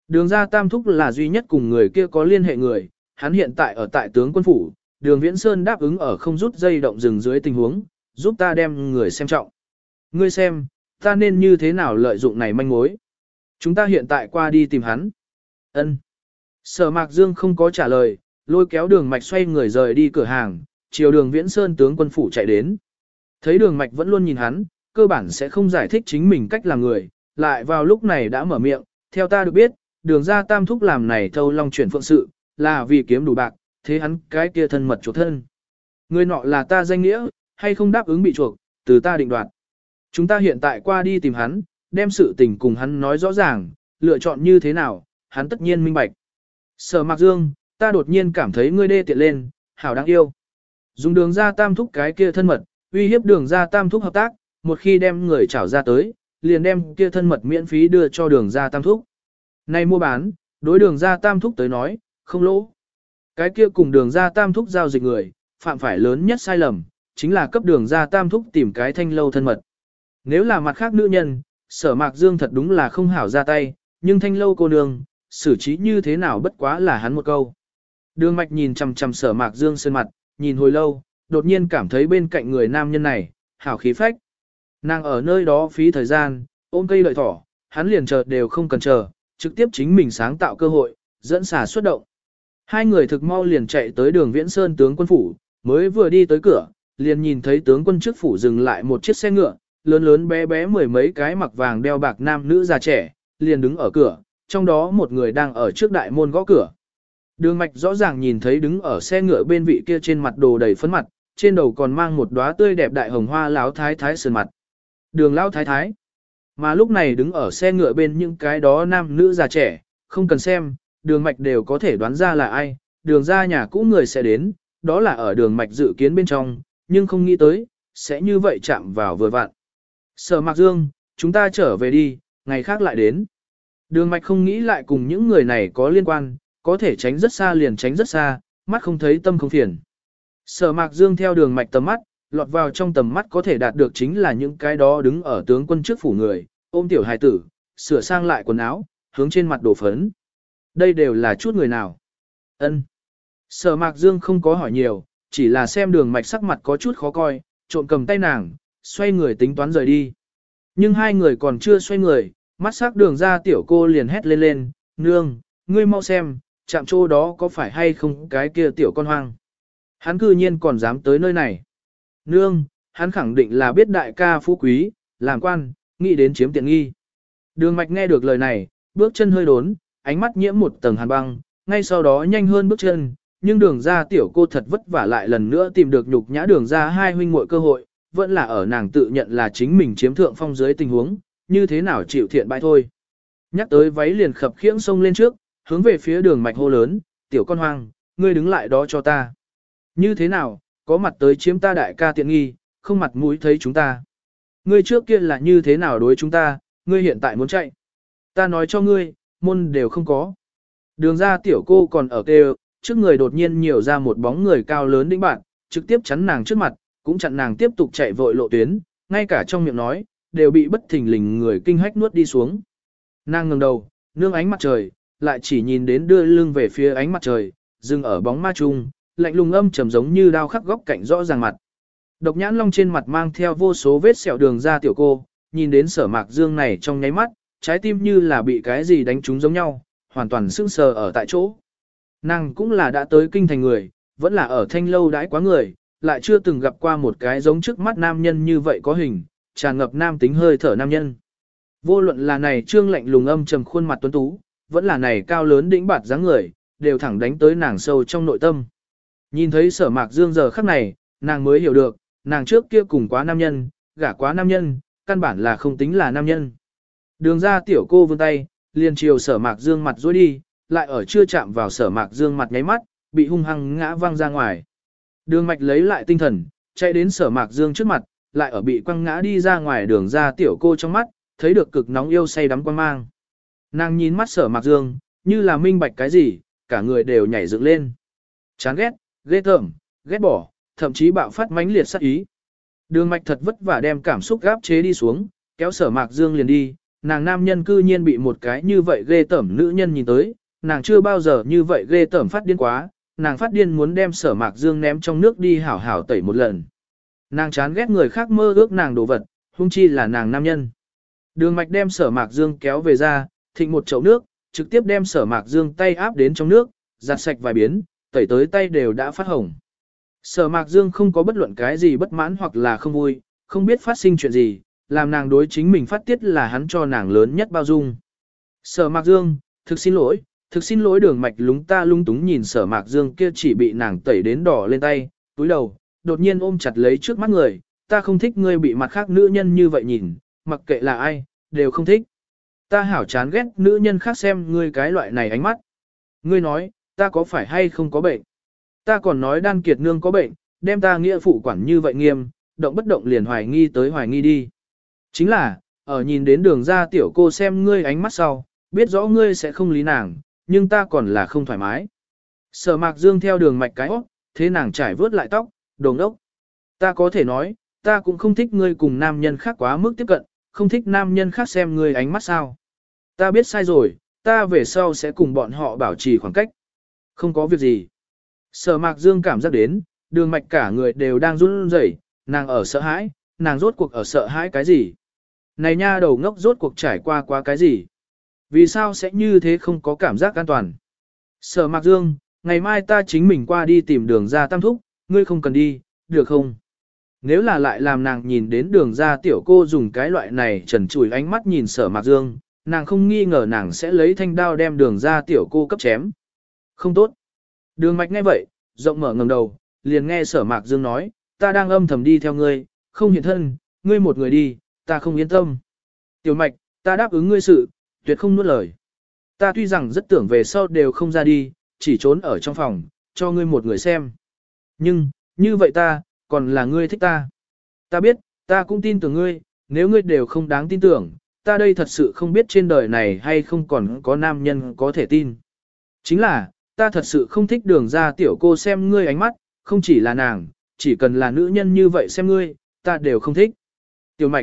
Đường ra Tam Thúc là duy nhất cùng người kia có liên hệ người, hắn hiện tại ở tại tướng quân phủ, đường Viễn Sơn đáp ứng ở không rút dây động rừng dưới tình huống, giúp ta đem người xem trọng. Ngươi xem, ta nên như thế nào lợi dụng này manh mối. Chúng ta hiện tại qua đi tìm hắn. Ân. Sở Mạc Dương không có trả lời, lôi kéo đường mạch xoay người rời đi cửa hàng, chiều đường Viễn Sơn tướng quân phủ chạy đến. Thấy đường mạch vẫn luôn nhìn hắn, cơ bản sẽ không giải thích chính mình cách làm người, lại vào lúc này đã mở miệng, theo ta được biết, đường ra Tam Thúc làm này thâu long chuyển phượng sự, là vì kiếm đủ bạc, thế hắn cái kia thân mật chuộc thân. Người nọ là ta danh nghĩa, hay không đáp ứng bị chuộc, từ ta định đoạt. Chúng ta hiện tại qua đi tìm hắn, đem sự tình cùng hắn nói rõ ràng, lựa chọn như thế nào, hắn tất nhiên minh bạch. Sở Mạc Dương, ta đột nhiên cảm thấy ngươi đê tiện lên, hảo đáng yêu. Dùng đường ra Tam Thúc cái kia thân mật, uy hiếp đường ra Tam Thúc hợp tác, một khi đem người trảo ra tới, liền đem kia thân mật miễn phí đưa cho đường ra Tam Thúc. Này mua bán, đối đường ra Tam Thúc tới nói, không lỗ. Cái kia cùng đường ra Tam Thúc giao dịch người, phạm phải lớn nhất sai lầm, chính là cấp đường ra Tam Thúc tìm cái thanh lâu thân mật. Nếu là mặt khác nữ nhân, Sở Mạc Dương thật đúng là không hảo ra tay, nhưng thanh lâu cô nương, xử trí như thế nào bất quá là hắn một câu. Đường mạch nhìn chằm chằm Sở Mạc Dương sơn mặt, nhìn hồi lâu, đột nhiên cảm thấy bên cạnh người nam nhân này, hảo khí phách. Nàng ở nơi đó phí thời gian, ôm cây lợi thỏ, hắn liền chờ đều không cần chờ, trực tiếp chính mình sáng tạo cơ hội, dẫn xả xuất động. Hai người thực mau liền chạy tới đường Viễn Sơn tướng quân phủ, mới vừa đi tới cửa, liền nhìn thấy tướng quân trước phủ dừng lại một chiếc xe ngựa, lớn lớn bé bé mười mấy cái mặc vàng đeo bạc nam nữ già trẻ, liền đứng ở cửa, trong đó một người đang ở trước đại môn gõ cửa. Đường mạch rõ ràng nhìn thấy đứng ở xe ngựa bên vị kia trên mặt đồ đầy phấn mặt, trên đầu còn mang một đóa tươi đẹp đại hồng hoa lão thái thái sườn mặt. Đường lão thái thái. Mà lúc này đứng ở xe ngựa bên những cái đó nam nữ già trẻ, không cần xem, đường mạch đều có thể đoán ra là ai, đường ra nhà cũ người sẽ đến, đó là ở đường mạch dự kiến bên trong, nhưng không nghĩ tới, sẽ như vậy chạm vào vừa vặn. Sở Mạc Dương, chúng ta trở về đi, ngày khác lại đến. Đường mạch không nghĩ lại cùng những người này có liên quan, có thể tránh rất xa liền tránh rất xa, mắt không thấy tâm không phiền. Sở Mạc Dương theo đường mạch tầm mắt, lọt vào trong tầm mắt có thể đạt được chính là những cái đó đứng ở tướng quân trước phủ người, ôm tiểu hài tử, sửa sang lại quần áo, hướng trên mặt đổ phấn. Đây đều là chút người nào? Ân. Sở Mạc Dương không có hỏi nhiều, chỉ là xem đường mạch sắc mặt có chút khó coi, trộn cầm tay nàng, xoay người tính toán rời đi. Nhưng hai người còn chưa xoay người, mắt sắc đường ra tiểu cô liền hét lên lên, nương, ngươi mau xem, chạm chỗ đó có phải hay không cái kia tiểu con hoang. Hắn cư nhiên còn dám tới nơi này. Nương, hắn khẳng định là biết đại ca phú quý, làm quan, nghĩ đến chiếm tiện nghi. Đường mạch nghe được lời này, bước chân hơi đốn, ánh mắt nhiễm một tầng hàn băng, ngay sau đó nhanh hơn bước chân, nhưng đường ra tiểu cô thật vất vả lại lần nữa tìm được nhục nhã đường ra hai huynh muội cơ hội, vẫn là ở nàng tự nhận là chính mình chiếm thượng phong dưới tình huống, như thế nào chịu thiện bại thôi. Nhắc tới váy liền khập khiễng xông lên trước, hướng về phía đường mạch hô lớn, tiểu con hoang, ngươi đứng lại đó cho ta. Như thế nào, có mặt tới chiếm ta đại ca tiện nghi, không mặt mũi thấy chúng ta. Ngươi trước kia là như thế nào đối chúng ta, ngươi hiện tại muốn chạy. Ta nói cho ngươi, môn đều không có. Đường ra tiểu cô còn ở kêu, trước người đột nhiên nhiều ra một bóng người cao lớn đĩnh bạn, trực tiếp chắn nàng trước mặt, cũng chặn nàng tiếp tục chạy vội lộ tuyến, ngay cả trong miệng nói, đều bị bất thình lình người kinh hách nuốt đi xuống. Nàng ngẩng đầu, nương ánh mặt trời, lại chỉ nhìn đến đưa lưng về phía ánh mặt trời, dừng ở bóng ma trung, lạnh lùng âm trầm giống như đao khắc góc cạnh rõ ràng mặt. Độc nhãn long trên mặt mang theo vô số vết sẹo đường ra tiểu cô, nhìn đến Sở Mạc Dương này trong nháy mắt, trái tim như là bị cái gì đánh trúng giống nhau, hoàn toàn sững sờ ở tại chỗ. Nàng cũng là đã tới kinh thành người, vẫn là ở thanh lâu đãi quá người, lại chưa từng gặp qua một cái giống trước mắt nam nhân như vậy có hình, tràn ngập nam tính hơi thở nam nhân. Vô luận là này trương lạnh lùng âm trầm khuôn mặt tuấn tú, vẫn là này cao lớn đĩnh bạt dáng người, đều thẳng đánh tới nàng sâu trong nội tâm. Nhìn thấy Sở Mạc Dương giờ khắc này, nàng mới hiểu được, nàng trước kia cùng quá nam nhân, gả quá nam nhân, căn bản là không tính là nam nhân. Đường ra tiểu cô vươn tay, liền chiều Sở Mạc Dương mặt dối đi, lại ở chưa chạm vào Sở Mạc Dương mặt nháy mắt, bị hung hăng ngã văng ra ngoài. Đường mạch lấy lại tinh thần, chạy đến Sở Mạc Dương trước mặt, lại ở bị quăng ngã đi ra ngoài đường ra tiểu cô trong mắt, thấy được cực nóng yêu say đắm quan mang. Nàng nhìn mắt Sở Mạc Dương, như là minh bạch cái gì, cả người đều nhảy dựng lên. Chán ghét, ghê tởm, ghét bỏ, thậm chí bạo phát mãnh liệt sát ý. Đường mạch thật vất vả đem cảm xúc gáp chế đi xuống, kéo Sở Mạc Dương liền đi, nàng nam nhân cư nhiên bị một cái như vậy ghê tởm nữ nhân nhìn tới, nàng chưa bao giờ như vậy ghê tởm phát điên quá, nàng phát điên muốn đem Sở Mạc Dương ném trong nước đi hảo hảo tẩy một lần. Nàng chán ghét người khác mơ ước nàng đồ vật, huống chi là nàng nam nhân. Đường Mạch đem Sở Mạc Dương kéo về ra, thịnh một chậu nước, trực tiếp đem Sở Mạc Dương tay áp đến trong nước, giặt sạch vài biến, tẩy tới tay đều đã phát hồng. Sở Mạc Dương không có bất luận cái gì bất mãn hoặc là không vui, không biết phát sinh chuyện gì, làm nàng đối chính mình phát tiết là hắn cho nàng lớn nhất bao dung. Sở Mạc Dương, thực xin lỗi Đường Mạch lúng ta lung túng nhìn Sở Mạc Dương kia chỉ bị nàng tẩy đến đỏ lên tay, túi đầu, đột nhiên ôm chặt lấy trước mắt người, ta không thích ngươi bị mặt khác nữ nhân như vậy nhìn, mặc kệ là ai, đều không thích. Ta hảo chán ghét nữ nhân khác xem ngươi cái loại này ánh mắt. Ngươi nói, ta có phải hay không có bệnh? Ta còn nói Đan Kiệt Nương có bệnh, đem ta nghĩa phụ quản như vậy nghiêm, động bất động liền hoài nghi đi. Chính là, ở nhìn đến Đường ra tiểu cô xem ngươi ánh mắt sau, biết rõ ngươi sẽ không lý nàng, nhưng ta còn là không thoải mái. Sở Mạc Dương theo Đường Mạch cái óc, thế nàng trải vớt lại tóc, đồng đốc. Ta có thể nói, ta cũng không thích ngươi cùng nam nhân khác quá mức tiếp cận, không thích nam nhân khác xem ngươi ánh mắt sao. Ta biết sai rồi, ta về sau sẽ cùng bọn họ bảo trì khoảng cách. Không có việc gì. Sở Mạc Dương cảm giác đến, Đường Mạch cả người đều đang run rẩy, nàng ở sợ hãi, nàng rốt cuộc ở sợ hãi cái gì? Này nha đầu ngốc rốt cuộc trải qua cái gì? Vì sao sẽ như thế không có cảm giác an toàn? Sở Mạc Dương, ngày mai ta chính mình qua đi tìm Đường ra Tam thúc, ngươi không cần đi, được không? Nếu là lại làm nàng nhìn đến Đường ra tiểu cô dùng cái loại này trần trụi ánh mắt nhìn Sở Mạc Dương, nàng không nghi ngờ nàng sẽ lấy thanh đao đem Đường ra tiểu cô cấp chém. Không tốt. Đường Mạch nghe vậy, rộng mở ngẩng đầu, liền nghe Sở Mạc Dương nói, ta đang âm thầm đi theo ngươi, không hiện thân, ngươi một người đi, ta không yên tâm. Tiểu Mạch, ta đáp ứng ngươi sự, tuyệt không nuốt lời. Ta tuy rằng rất tưởng về sau đều không ra đi, chỉ trốn ở trong phòng, cho ngươi một người xem. Nhưng, như vậy ta, còn là ngươi thích ta. Ta biết, ta cũng tin tưởng ngươi, nếu ngươi đều không đáng tin tưởng, ta đây thật sự không biết trên đời này hay không còn có nam nhân có thể tin. Chính là, ta thật sự không thích Đường ra tiểu cô xem ngươi ánh mắt, không chỉ là nàng, chỉ cần là nữ nhân như vậy xem ngươi, ta đều không thích. Tiểu Mạch.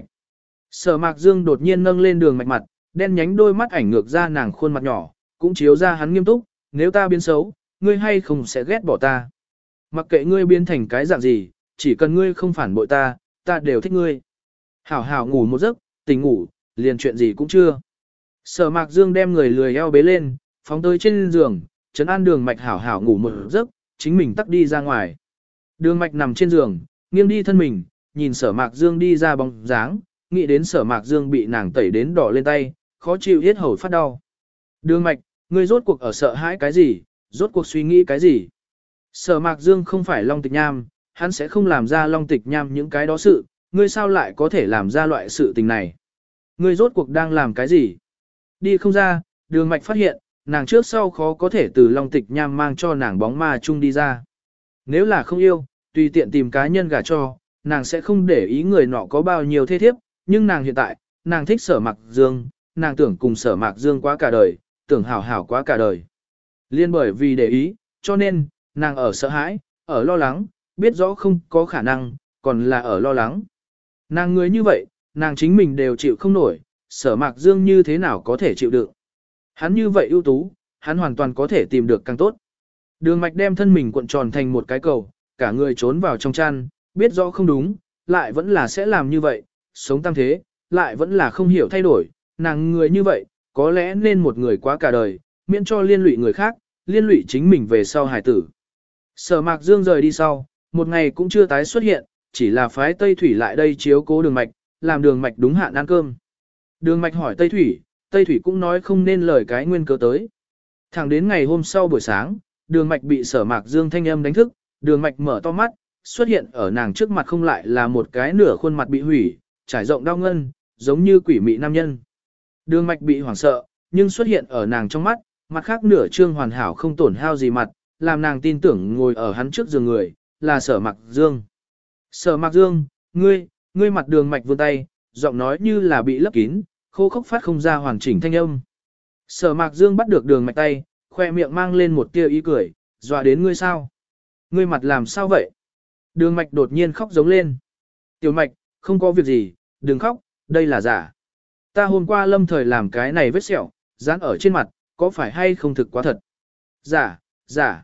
Sở Mạc Dương đột nhiên nâng lên Đường Mạch mặt, đen nhánh đôi mắt ảnh ngược ra nàng khuôn mặt nhỏ, cũng chiếu ra hắn nghiêm túc, nếu ta biến xấu, ngươi hay không sẽ ghét bỏ ta. Mặc kệ ngươi biến thành cái dạng gì, chỉ cần ngươi không phản bội ta, ta đều thích ngươi. Hảo hảo ngủ một giấc, tỉnh ngủ, liền chuyện gì cũng chưa. Sở Mạc Dương đem người lười eo bế lên, phóng tới trên giường, trấn an Đường Mạch hảo hảo ngủ một giấc, chính mình tắt đi ra ngoài. Đường Mạch nằm trên giường, nghiêng đi thân mình, nhìn Sở Mạc Dương đi ra bóng dáng, nghĩ đến Sở Mạc Dương bị nàng tẩy đến đỏ lên tay, khó chịu yết hầu phát đau. Đường Mạch, ngươi rốt cuộc ở sợ hãi cái gì, rốt cuộc suy nghĩ cái gì? Sở Mạc Dương không phải Long Tịch Nham, hắn sẽ không làm ra Long Tịch Nham những cái đó sự, ngươi sao lại có thể làm ra loại sự tình này? Ngươi rốt cuộc đang làm cái gì? Đi không ra, Đường Mạch phát hiện, nàng trước sau khó có thể từ Long Tịch Nham mang cho nàng bóng ma chung đi ra. Nếu là không yêu, tùy tiện tìm cá nhân gả cho, nàng sẽ không để ý người nọ có bao nhiêu thế thiếp, nhưng nàng hiện tại, nàng thích Sở Mạc Dương, nàng tưởng cùng Sở Mạc Dương quá cả đời, tưởng hảo hảo quá cả đời. Liên bởi vì để ý, cho nên, nàng ở sợ hãi, ở lo lắng, biết rõ không có khả năng, còn là ở lo lắng. Nàng người như vậy, nàng chính mình đều chịu không nổi, Sở Mạc Dương như thế nào có thể chịu đựng. Hắn như vậy ưu tú, hắn hoàn toàn có thể tìm được càng tốt. Đường Mạch đem thân mình cuộn tròn thành một cái cầu, cả người trốn vào trong chăn, biết rõ không đúng, lại vẫn là sẽ làm như vậy, sống tam thế, lại vẫn là không hiểu thay đổi, nàng người như vậy, có lẽ nên một người quá cả đời, miễn cho liên lụy người khác, liên lụy chính mình về sau hải tử. Sở Mạc Dương rời đi sau, một ngày cũng chưa tái xuất hiện, chỉ là phái Tây Thủy lại đây chiếu cố Đường Mạch, làm Đường Mạch đúng hạn ăn cơm. Đường Mạch hỏi Tây Thủy, Tây Thủy cũng nói không nên lời cái nguyên cớ tới. Thẳng đến ngày hôm sau buổi sáng, Đường Mạch bị Sở Mạc Dương thanh âm đánh thức, Đường Mạch mở to mắt, xuất hiện ở nàng trước mặt không lại là một cái nửa khuôn mặt bị hủy, trải rộng đau ngân, giống như quỷ mị nam nhân. Đường Mạch bị hoảng sợ, nhưng xuất hiện ở nàng trong mắt, mặt khác nửa trương hoàn hảo không tổn hao gì mặt, làm nàng tin tưởng ngồi ở hắn trước giường người, là Sở Mạc Dương. Sở Mạc Dương, ngươi mặt Đường Mạch vươn tay, giọng nói như là bị lấp kín, khô khốc phát không ra hoàn chỉnh thanh âm. Sở Mạc Dương bắt được Đường Mạch tay, khoe miệng mang lên một tia ý cười, dọa đến ngươi sao? Ngươi mặt làm sao vậy? Đường Mạch đột nhiên khóc giống lên. Tiểu Mạch, không có việc gì, đừng khóc, đây là giả. ta hôm qua lâm thời làm cái này vết sẹo, dán ở trên mặt, có phải hay không thực quá thật? Giả, giả,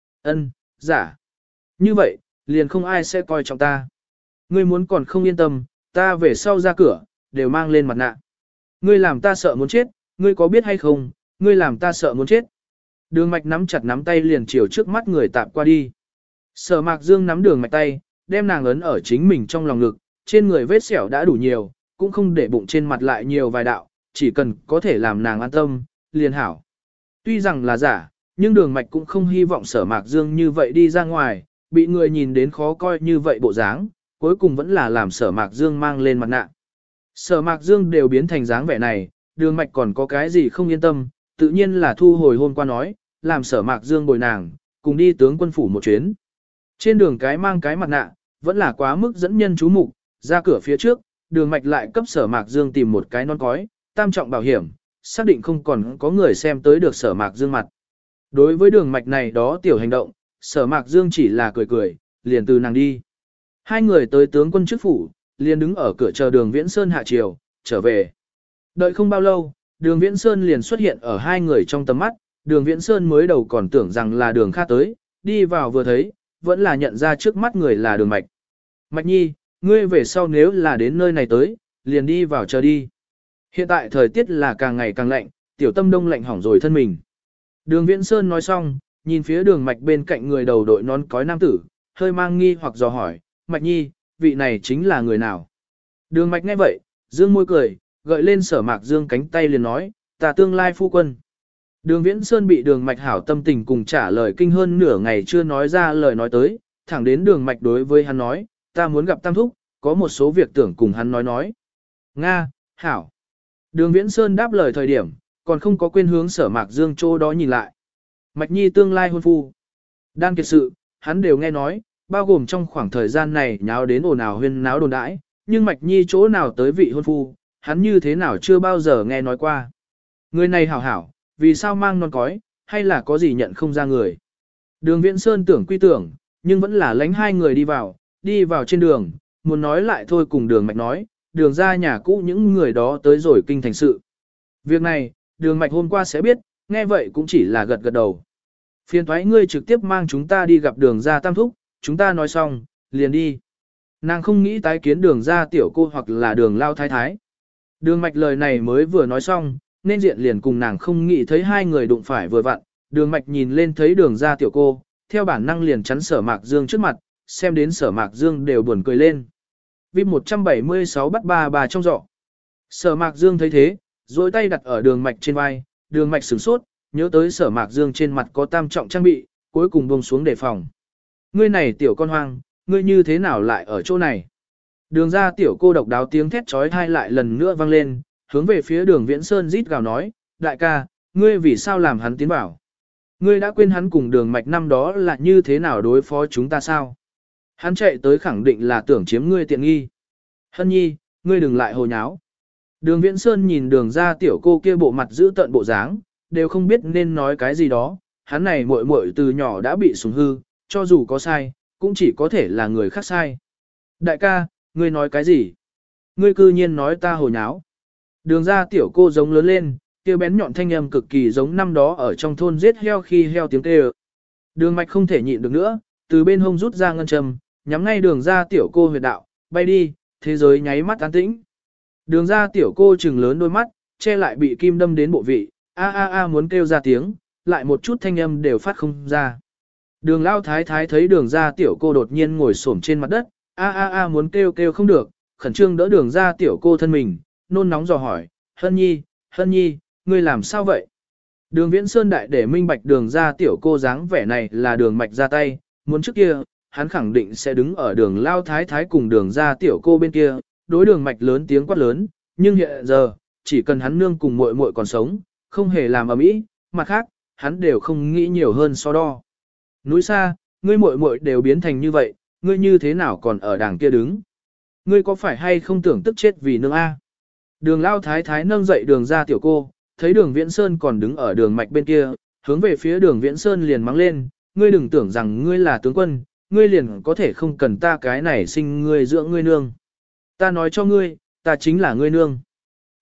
giả. Như vậy, liền không ai sẽ coi trọng ta. Ngươi muốn còn không yên tâm, ta về sau ra cửa, đều mang lên mặt nạ. Ngươi làm ta sợ muốn chết, ngươi có biết hay không, ngươi làm ta sợ muốn chết. Đường mạch nắm chặt nắm tay liền chiều trước mắt người tạm qua đi. Sở Mạc Dương nắm đường mạch tay, đem nàng ấn ở chính mình trong lòng ngực, trên người vết sẹo đã đủ nhiều, cũng không để bụng trên mặt lại nhiều vài đạo, chỉ cần có thể làm nàng an tâm, liền hảo. Tuy rằng là giả, nhưng đường mạch cũng không hy vọng Sở Mạc Dương như vậy đi ra ngoài, bị người nhìn đến khó coi như vậy bộ dáng, cuối cùng vẫn là làm Sở Mạc Dương mang lên mặt nạ. Sở Mạc Dương đều biến thành dáng vẻ này, đường mạch còn có cái gì không yên tâm, tự nhiên là thu hồi hôm qua nói, làm Sở Mạc Dương bồi nàng, cùng đi tướng quân phủ một chuyến. Trên đường cái mang cái mặt nạ, vẫn là quá mức dẫn nhân chú mục, ra cửa phía trước, đường mạch lại cấp Sở Mạc Dương tìm một cái nón cói, tam trọng bảo hiểm, xác định không còn có người xem tới được Sở Mạc Dương mặt. Đối với đường mạch này đó tiểu hành động, Sở Mạc Dương chỉ là cười cười, liền từ nàng đi. Hai người tới tướng quân trước phủ, liền đứng ở cửa chờ đường Viễn Sơn hạ triều, trở về. Đợi không bao lâu, đường Viễn Sơn liền xuất hiện ở hai người trong tầm mắt, đường Viễn Sơn mới đầu còn tưởng rằng là đường Kha tới, đi vào vừa thấy, vẫn là nhận ra trước mắt người là đường Mạch. Mạch Nhi, ngươi về sau nếu là đến nơi này tới, liền đi vào chờ đi. Hiện tại thời tiết là càng ngày càng lạnh, tiểu tâm đông lạnh hỏng rồi thân mình. Đường Viễn Sơn nói xong, nhìn phía đường Mạch bên cạnh người đầu đội nón cói nam tử, hơi mang nghi hoặc dò hỏi, Mạch Nhi, vị này chính là người nào? Đường Mạch nghe vậy, dương môi cười, gợi lên Sở Mạc Dương cánh tay liền nói, ta tương lai phu quân. Đường Viễn Sơn bị đường Mạch hảo tâm tình cùng trả lời kinh hơn nửa ngày chưa nói ra lời nói tới, thẳng đến đường Mạch đối với hắn nói, ta muốn gặp Tam Thúc, có một số việc tưởng cùng hắn nói. Nga, hảo. Đường Viễn Sơn đáp lời thời điểm, còn không có quên hướng Sở Mạc Dương chỗ đó nhìn lại. Mạch Nhi tương lai hôn phu. Đan kiệt sự, hắn đều nghe nói, bao gồm trong khoảng thời gian này nháo đến ồn ào huyên náo đồn đãi, nhưng Mạch Nhi chỗ nào tới vị hôn phu, hắn như thế nào chưa bao giờ nghe nói qua. Người này hảo hảo, vì sao mang non cói, hay là có gì nhận không ra người. Đường Viễn Sơn tưởng quy tưởng, nhưng vẫn là lánh hai người đi vào trên đường, muốn nói lại thôi cùng đường Mạch nói, đường ra nhà cũ những người đó tới rồi kinh thành sự. Việc này, đường Mạch hôm qua sẽ biết, nghe vậy cũng chỉ là gật gật đầu. Phiền thoái ngươi trực tiếp mang chúng ta đi gặp đường ra Tam Thúc, chúng ta nói xong, liền đi. Nàng không nghĩ tái kiến đường ra tiểu cô hoặc là đường lao thái thái. Đường Mạch lời này mới vừa nói xong, nên diện liền cùng nàng không nghĩ thấy hai người đụng phải vừa vặn. Đường Mạch nhìn lên thấy đường ra tiểu cô, theo bản năng liền chắn Sở Mạc Dương trước mặt, xem đến Sở Mạc Dương đều buồn cười lên. Vip 176 bắt bà trong giỏ. Sở Mạc Dương thấy thế, duỗi tay đặt ở đường Mạch trên vai, đường Mạch sửng sốt, nhớ tới Sở Mạc Dương trên mặt có tam trọng trang bị, cuối cùng buông xuống đề phòng. Ngươi này tiểu con hoang, ngươi như thế nào lại ở chỗ này? Đường ra tiểu cô độc đáo tiếng thét trói thai lại lần nữa vang lên, hướng về phía đường Viễn Sơn rít gào nói, đại ca, ngươi vì sao làm hắn tiến vào? Ngươi đã quên hắn cùng đường Mạch năm đó là như thế nào đối phó chúng ta sao? Hắn chạy tới khẳng định là tưởng chiếm ngươi tiện nghi. Hân nhi, ngươi đừng lại hồ nháo. Đường Viễn Sơn nhìn đường ra tiểu cô kia bộ mặt giữ tận bộ dáng, đều không biết nên nói cái gì đó, hắn này muội muội từ nhỏ đã bị sủng hư, cho dù có sai, cũng chỉ có thể là người khác sai. Đại ca, ngươi nói cái gì? Ngươi cư nhiên nói ta hồ nháo. Đường ra tiểu cô giống lớn lên, kia bén nhọn thanh âm cực kỳ giống năm đó ở trong thôn giết heo khi heo tiếng kêu. Đường Mạch không thể nhịn được nữa, từ bên hông rút ra ngân châm, nhắm ngay đường ra tiểu cô huyệt đạo, bay đi, thế giới nháy mắt an tĩnh. Đường ra tiểu cô trừng lớn đôi mắt, che lại bị kim đâm đến bộ vị, a muốn kêu ra tiếng, lại một chút thanh âm đều phát không ra. Đường lao thái thái thấy đường ra tiểu cô đột nhiên ngồi xổm trên mặt đất, a muốn kêu không được, khẩn trương đỡ đường ra tiểu cô thân mình, nôn nóng dò hỏi, Hân Nhi, ngươi làm sao vậy? Đường Viễn Sơn đại để minh bạch đường ra tiểu cô dáng vẻ này là đường Mạch ra tay, muốn trước kia, hắn khẳng định sẽ đứng ở đường lao thái thái cùng đường ra tiểu cô bên kia, đối đường Mạch lớn tiếng quát lớn, nhưng hiện giờ, chỉ cần hắn nương cùng muội muội còn sống, không hề làm ầm ĩ, mặt khác, hắn đều không nghĩ nhiều hơn so đo. Núi xa, ngươi muội muội đều biến thành như vậy, ngươi như thế nào còn ở đàng kia đứng? Ngươi có phải hay không tưởng tức chết vì nương A? Đường lao thái thái nâng dậy đường ra tiểu cô, thấy đường Viễn Sơn còn đứng ở đường Mạch bên kia, hướng về phía đường Viễn Sơn liền mắng lên, ngươi đừng tưởng rằng ngươi là tướng quân, ngươi liền có thể không cần ta cái này sinh ngươi dưỡng ngươi nương. Ta nói cho ngươi, ta chính là ngươi nương.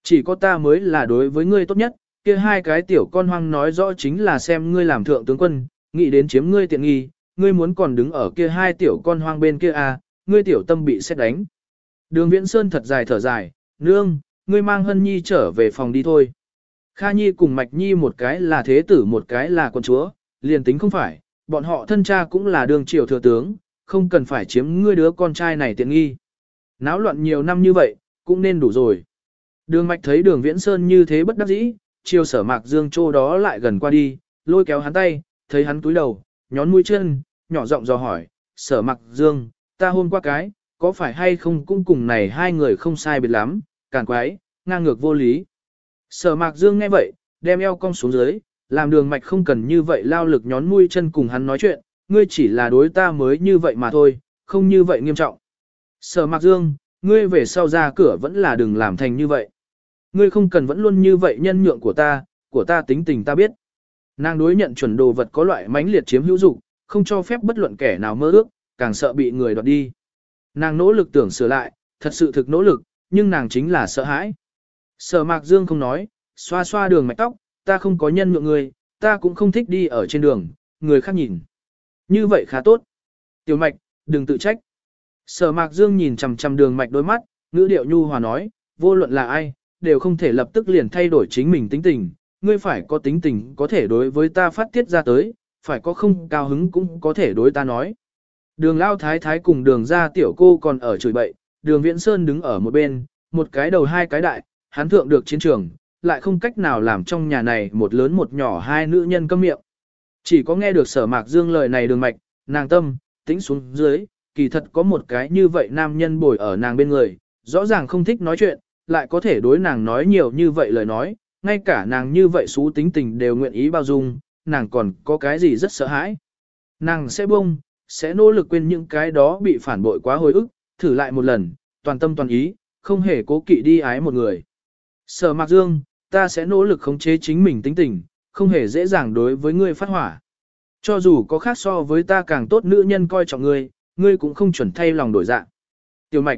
Chỉ có ta mới là đối với ngươi tốt nhất, kia hai cái tiểu con hoang nói rõ chính là xem ngươi làm thượng tướng quân, nghĩ đến chiếm ngươi tiện nghi, ngươi muốn còn đứng ở kia hai tiểu con hoang bên kia à, ngươi tiểu tâm bị xét đánh. Đường Viễn Sơn thật dài thở dài, nương, ngươi mang Hân Nhi trở về phòng đi thôi. Kha Nhi cùng Mạch Nhi một cái là thế tử một cái là quân chúa, liền tính không phải, bọn họ thân cha cũng là đường triều thừa tướng, không cần phải chiếm ngươi đứa con trai này tiện nghi. Náo loạn nhiều năm như vậy, cũng nên đủ rồi. Đường Mạch thấy đường Viễn Sơn như thế bất đắc dĩ, chiều Sở Mạc Dương chỗ đó lại gần qua đi, lôi kéo hắn tay, thấy hắn túi đầu, nhón mũi chân, nhỏ giọng dò hỏi, Sở Mạc Dương, ta hôm qua cái, có phải hay không cũng cùng này hai người không sai biệt lắm, càn quái, ngang ngược vô lý. Sở Mạc Dương nghe vậy, đem eo cong xuống dưới, làm đường Mạch không cần như vậy lao lực nhón mũi chân cùng hắn nói chuyện, ngươi chỉ là đối ta mới như vậy mà thôi, không như vậy nghiêm trọng. Sở Mạc Dương, ngươi về sau ra cửa vẫn là đừng làm thành như vậy. Ngươi không cần vẫn luôn như vậy nhân nhượng của ta tính tình ta biết. Nàng đối nhận chuẩn đồ vật có loại mãnh liệt chiếm hữu dục, không cho phép bất luận kẻ nào mơ ước, càng sợ bị người đoạt đi. Nàng nỗ lực tưởng sửa lại, thật sự thực nỗ lực, nhưng nàng chính là sợ hãi. Sở Mạc Dương không nói, xoa xoa đường Mạch tóc, ta không có nhân nhượng ngươi, ta cũng không thích đi ở trên đường, người khác nhìn. Như vậy khá tốt. Tiểu Mạch, đừng tự trách. Sở Mạc Dương nhìn chằm chằm đường Mạch đôi mắt, ngữ điệu nhu hòa nói, vô luận là ai, đều không thể lập tức liền thay đổi chính mình tính tình, ngươi phải có tính tình có thể đối với ta phát tiết ra tới, phải có không cao hứng cũng có thể đối ta nói. Đường Lao Thái Thái cùng đường ra tiểu cô còn ở chửi bậy, đường Viễn Sơn đứng ở một bên, một cái đầu hai cái đại, hắn thượng được chiến trường, lại không cách nào làm trong nhà này một lớn một nhỏ hai nữ nhân câm miệng. Chỉ có nghe được Sở Mạc Dương lời này đường Mạch, nàng tâm, tĩnh xuống dưới, kỳ thật có một cái như vậy nam nhân bồi ở nàng bên người, rõ ràng không thích nói chuyện, lại có thể đối nàng nói nhiều như vậy lời nói, ngay cả nàng như vậy xú tính tình đều nguyện ý bao dung, nàng còn có cái gì rất sợ hãi. Nàng sẽ bông, sẽ nỗ lực quên những cái đó bị phản bội quá hồi ức, thử lại một lần, toàn tâm toàn ý, không hề cố kỵ đi ái một người. Sở Mạc Dương, ta sẽ nỗ lực khống chế chính mình tính tình, không hề dễ dàng đối với ngươi phát hỏa. Cho dù có khác so với ta càng tốt nữ nhân coi trọng ngươi, ngươi cũng không chuẩn thay lòng đổi dạng. Tiểu Mạch.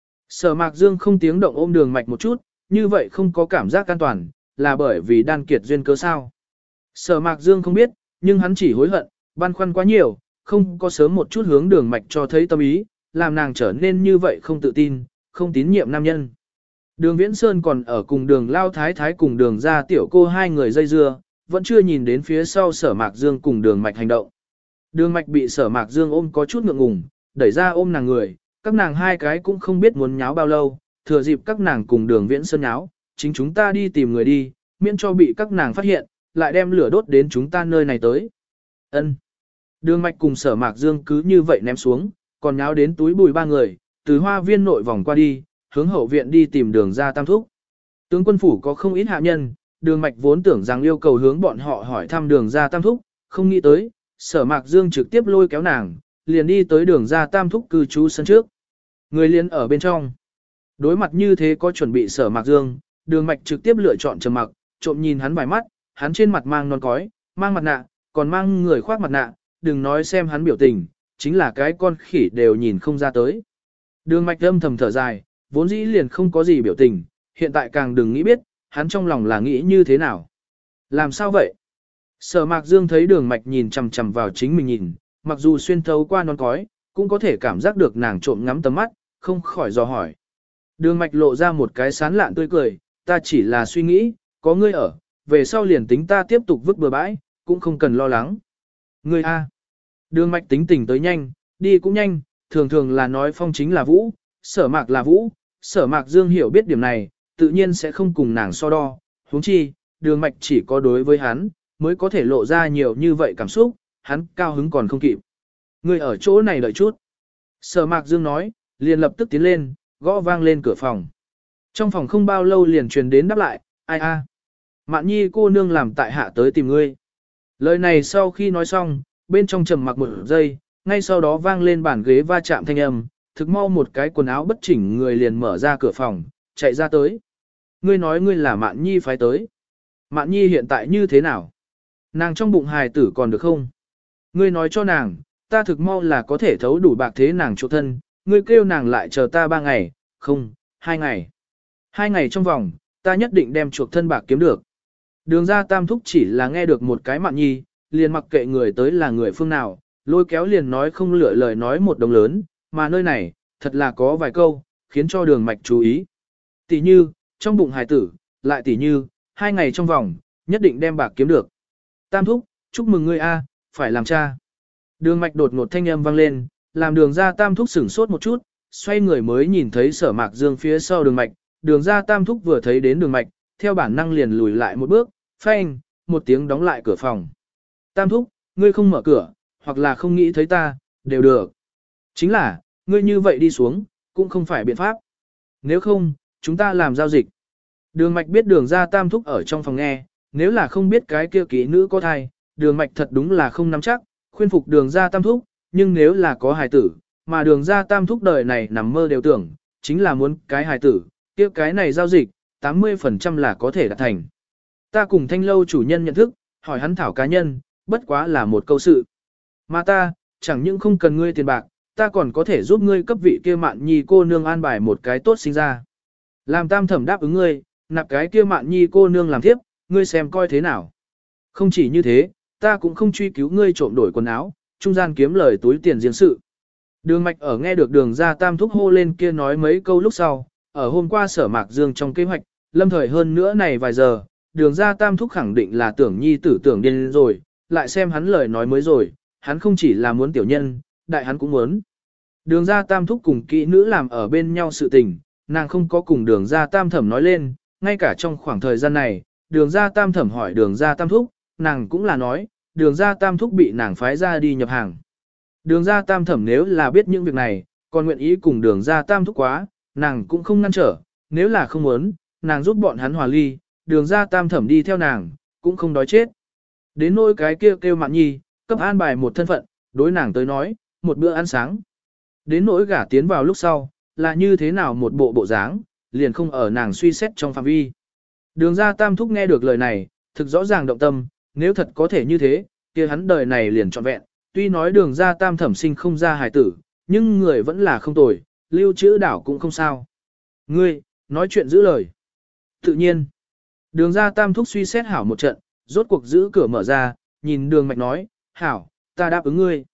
Sở Mạc Dương không tiếng động ôm đường Mạch một chút, như vậy không có cảm giác an toàn, là bởi vì đan kiệt duyên cớ sao. Sở Mạc Dương không biết, nhưng hắn chỉ hối hận, băn khoăn quá nhiều, không có sớm một chút hướng đường Mạch cho thấy tâm ý, làm nàng trở nên như vậy không tự tin, không tín nhiệm nam nhân. Đường Viễn Sơn còn ở cùng đường Lao Thái Thái cùng đường ra tiểu cô hai người dây dưa, vẫn chưa nhìn đến phía sau Sở Mạc Dương cùng đường Mạch hành động. Đường Mạch bị Sở Mạc Dương ôm có chút ngượng ngùng, đẩy ra ôm nàng người, các nàng hai cái cũng không biết muốn nháo bao lâu, thừa dịp các nàng cùng đường Viễn Sơn nháo, chính chúng ta đi tìm người đi, miễn cho bị các nàng phát hiện, lại đem lửa đốt đến chúng ta nơi này tới. Ân. Đường Mạch cùng Sở Mạc Dương cứ như vậy ném xuống, còn nháo đến túi bùi ba người, từ hoa viên nội vòng qua đi, hướng hậu viện đi tìm đường ra tam thúc. Tướng quân phủ có không ít hạ nhân, đường Mạch vốn tưởng rằng yêu cầu hướng bọn họ hỏi thăm đường ra tam thúc, không nghĩ tới, Sở Mạc Dương trực tiếp lôi kéo nàng, liền đi tới đường ra tam thúc cư trú sân trước. Người liền ở bên trong. Đối mặt như thế có chuẩn bị Sở Mạc Dương, đường Mạch trực tiếp lựa chọn trầm mặc, trộm nhìn hắn vài mắt, hắn trên mặt mang non cói, mang mặt nạ, còn mang người khoác mặt nạ, đừng nói xem hắn biểu tình, chính là cái con khỉ đều nhìn không ra tới. Đường Mạch âm thầm thở dài, vốn dĩ liền không có gì biểu tình, hiện tại càng đừng nghĩ biết, hắn trong lòng là nghĩ như thế nào. Làm sao vậy? Sở Mạc Dương thấy đường Mạch nhìn chằm chằm vào chính mình nhìn, mặc dù xuyên thấu qua non cói, cũng có thể cảm giác được nàng trộm ngắm tầm mắt, không khỏi dò hỏi. Đường Mạch lộ ra một cái sán lạn tươi cười, ta chỉ là suy nghĩ, có ngươi ở, về sau liền tính ta tiếp tục vứt bừa bãi, cũng không cần lo lắng. Ngươi a. Đường Mạch tính tình tới nhanh, đi cũng nhanh, thường thường là nói phong chính là vũ, Sở Mạc là vũ, Sở Mạc Dương hiểu biết điểm này, tự nhiên sẽ không cùng nàng so đo, huống chi, đường Mạch chỉ có đối với hắn, mới có thể lộ ra nhiều như vậy cảm xúc, hắn cao hứng còn không kịp. Ngươi ở chỗ này đợi chút. Sở Mạc Dương nói, liền lập tức tiến lên, gõ vang lên cửa phòng. Trong phòng không bao lâu liền truyền đến đáp lại, ai a, Mạn Nhi cô nương làm tại hạ tới tìm ngươi. Lời này sau khi nói xong, bên trong trầm mặc một giây, ngay sau đó vang lên bàn ghế va chạm thanh âm, thực mau một cái quần áo bất chỉnh người liền mở ra cửa phòng, chạy ra tới. Ngươi nói ngươi là Mạn Nhi phái tới. Mạn Nhi hiện tại như thế nào? Nàng trong bụng hài tử còn được không? Ngươi nói cho nàng, ta thực mau là có thể thấu đủ bạc thế nàng chỗ thân, ngươi kêu nàng lại chờ ta 3 ngày, không, 2 ngày. 2 ngày trong vòng, ta nhất định đem chuộc thân bạc kiếm được. Đường ra tam thúc chỉ là nghe được một cái Mạn Nhi, liền mặc kệ người tới là người phương nào, lôi kéo liền nói không lựa lời nói một đồng lớn, mà nơi này, thật là có vài câu, khiến cho đường mạch chú ý. Tỷ như, trong bụng hài tử, lại tỷ như, 2 ngày trong vòng, nhất định đem bạc kiếm được. Tam thúc, chúc mừng ngươi a, phải làm cha. Đường mạch đột ngột thanh âm vang lên, làm đường ra tam thúc sửng sốt một chút, xoay người mới nhìn thấy Sở Mạc Dương phía sau đường mạch, đường ra tam thúc vừa thấy đến đường mạch, theo bản năng liền lùi lại một bước, phanh, một tiếng đóng lại cửa phòng. Tam thúc, ngươi không mở cửa, hoặc là không nghĩ thấy ta, đều được. Chính là, ngươi như vậy đi xuống, cũng không phải biện pháp. Nếu không, chúng ta làm giao dịch. Đường mạch biết đường ra tam thúc ở trong phòng nghe, nếu là không biết cái kia kỹ nữ có thai, đường mạch thật đúng là không nắm chắc, khuyên phục đường ra tam thúc, nhưng nếu là có hài tử, mà đường ra tam thúc đời này nằm mơ đều tưởng, chính là muốn cái hài tử, kia cái này giao dịch, 80% là có thể đạt thành. Ta cùng Thanh lâu chủ nhân nhận thức, hỏi hắn thảo cá nhân, bất quá là một câu sự. Mà ta, chẳng những không cần ngươi tiền bạc, ta còn có thể giúp ngươi cấp vị kia Mạn Nhi cô nương an bài một cái tốt sinh ra. Làm tam thẩm đáp ứng ngươi, nạp cái kia Mạn Nhi cô nương làm tiếp, ngươi xem coi thế nào. Không chỉ như thế, ta cũng không truy cứu ngươi trộm đổi quần áo, trung gian kiếm lời túi tiền riêng sự. Đường mạch ở nghe được đường ra tam thúc hô lên kia nói mấy câu lúc sau, ở hôm qua Sở Mạc Dương trong kế hoạch, lâm thời hơn nữa này vài giờ, đường ra tam thúc khẳng định là tưởng nhi tử tưởng điên rồi, lại xem hắn lời nói mới rồi, hắn không chỉ là muốn tiểu nhân, đại hắn cũng muốn. Đường ra tam thúc cùng kỹ nữ làm ở bên nhau sự tình, nàng không có cùng đường ra tam thẩm nói lên, ngay cả trong khoảng thời gian này, đường ra tam thẩm hỏi đường ra tam thúc, nàng cũng là nói, đường ra tam thúc bị nàng phái ra đi nhập hàng. Đường ra tam thẩm nếu là biết những việc này, còn nguyện ý cùng đường ra tam thúc quá, nàng cũng không ngăn trở, nếu là không muốn, nàng giúp bọn hắn hòa ly, đường ra tam thẩm đi theo nàng, cũng không đói chết. Đến nỗi cái kia kêu Mạn Nhi, cấp an bài một thân phận, đối nàng tới nói, một bữa ăn sáng. Đến nỗi gả tiến vào lúc sau, là như thế nào một bộ dáng, liền không ở nàng suy xét trong phạm vi. Đường ra tam thúc nghe được lời này, thực rõ ràng động tâm, nếu thật có thể như thế, kia hắn đời này liền trọn vẹn, tuy nói đường ra tam thẩm sinh không ra hài tử, nhưng người vẫn là không tồi, lưu trữ đảo cũng không sao. Ngươi, nói chuyện giữ lời. Tự nhiên, đường ra tam thúc suy xét hảo một trận, rốt cuộc giữ cửa mở ra, nhìn đường mạch nói, hảo, ta đáp ứng ngươi.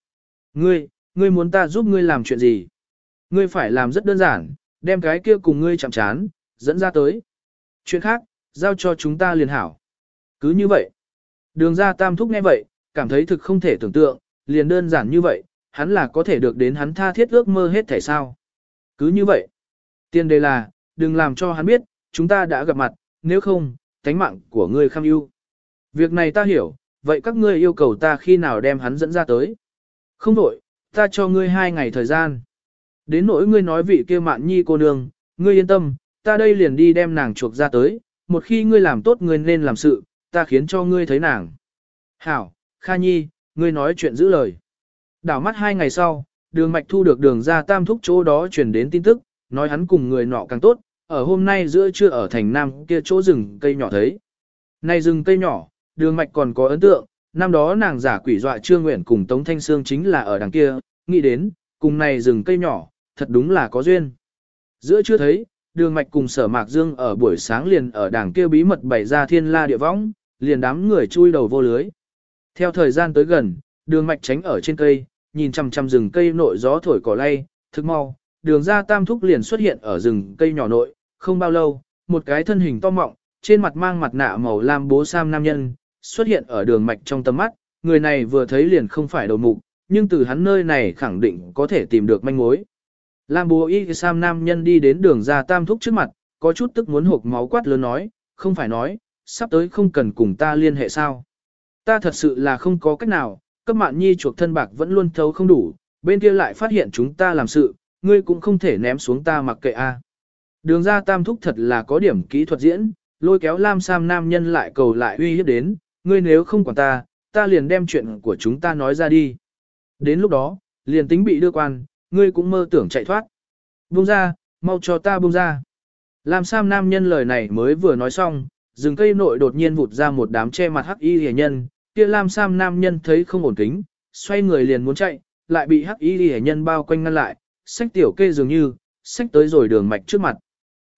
Ngươi muốn ta giúp ngươi làm chuyện gì? Ngươi phải làm rất đơn giản, đem cái kia cùng ngươi chạm chán, dẫn ra tới. Chuyện khác, giao cho chúng ta liền hảo. Cứ như vậy. Đường ra tam thúc nghe vậy, cảm thấy thực không thể tưởng tượng, liền đơn giản như vậy, hắn là có thể được đến hắn tha thiết ước mơ hết thể sao. Cứ như vậy. Tiền đề là, đừng làm cho hắn biết, chúng ta đã gặp mặt, nếu không, tánh mạng của ngươi kham ưu. Việc này ta hiểu, vậy các ngươi yêu cầu ta khi nào đem hắn dẫn ra tới? Không đổi, ta cho ngươi 2 ngày thời gian. Đến nỗi ngươi nói vị kia Mạn Nhi cô nương, ngươi yên tâm, ta đây liền đi đem nàng chuộc ra tới, một khi ngươi làm tốt ngươi nên làm sự, ta khiến cho ngươi thấy nàng. Hảo, Kha Nhi, ngươi nói chuyện giữ lời. Đảo mắt 2 ngày sau, đường mạch thu được đường ra tam thúc chỗ đó truyền đến tin tức, nói hắn cùng người nọ càng tốt, ở hôm nay giữa trưa ở thành Nam kia chỗ rừng cây nhỏ thấy. Này rừng cây nhỏ, đường mạch còn có ấn tượng, năm đó nàng giả quỷ dọa Trương Nguyện cùng Tống Thanh Sương chính là ở đằng kia, nghĩ đến, cùng này rừng cây nhỏ, thật đúng là có duyên. Giữa trưa thấy, đường mạch cùng Sở Mạc Dương ở buổi sáng liền ở đằng kia bí mật bày ra thiên la địa võng, liền đám người chui đầu vô lưới. Theo thời gian tới gần, đường mạch tránh ở trên cây, nhìn chằm chằm rừng cây nội gió thổi cỏ lay, thức mau, đường ra tam thúc liền xuất hiện ở rừng cây nhỏ nội, không bao lâu, một cái thân hình to mọng, trên mặt mang mặt nạ màu lam bố sam nam nhân, xuất hiện ở đường mạch trong tầm mắt, người này vừa thấy liền không phải đầu mục, nhưng từ hắn nơi này khẳng định có thể tìm được manh mối. Lam bố y sam nam nhân đi đến đường ra tam thúc trước mặt, có chút tức muốn hộc máu quát lớn nói, không phải nói, sắp tới không cần cùng ta liên hệ sao. Ta thật sự là không có cách nào, cấp Mạn Nhi chuộc thân bạc vẫn luôn thấu không đủ, bên kia lại phát hiện chúng ta làm sự, ngươi cũng không thể ném xuống ta mặc kệ a. Đường ra tam thúc thật là có điểm kỹ thuật diễn, lôi kéo Lam Sam nam nhân lại cầu lại uy hiếp đến, ngươi nếu không quản ta, ta liền đem chuyện của chúng ta nói ra đi. Đến lúc đó, liền tính bị đưa quan, ngươi cũng mơ tưởng chạy thoát. Buông ra, mau cho ta buông ra. Lam Sam nam nhân lời này mới vừa nói xong, rừng cây nội đột nhiên vụt ra một đám che mặt hắc y hề nhân, kia Lam Sam nam nhân thấy không ổn kính, xoay người liền muốn chạy, lại bị hắc y hề nhân bao quanh ngăn lại, xách tiểu kê dường như, xách tới rồi đường mạch trước mặt.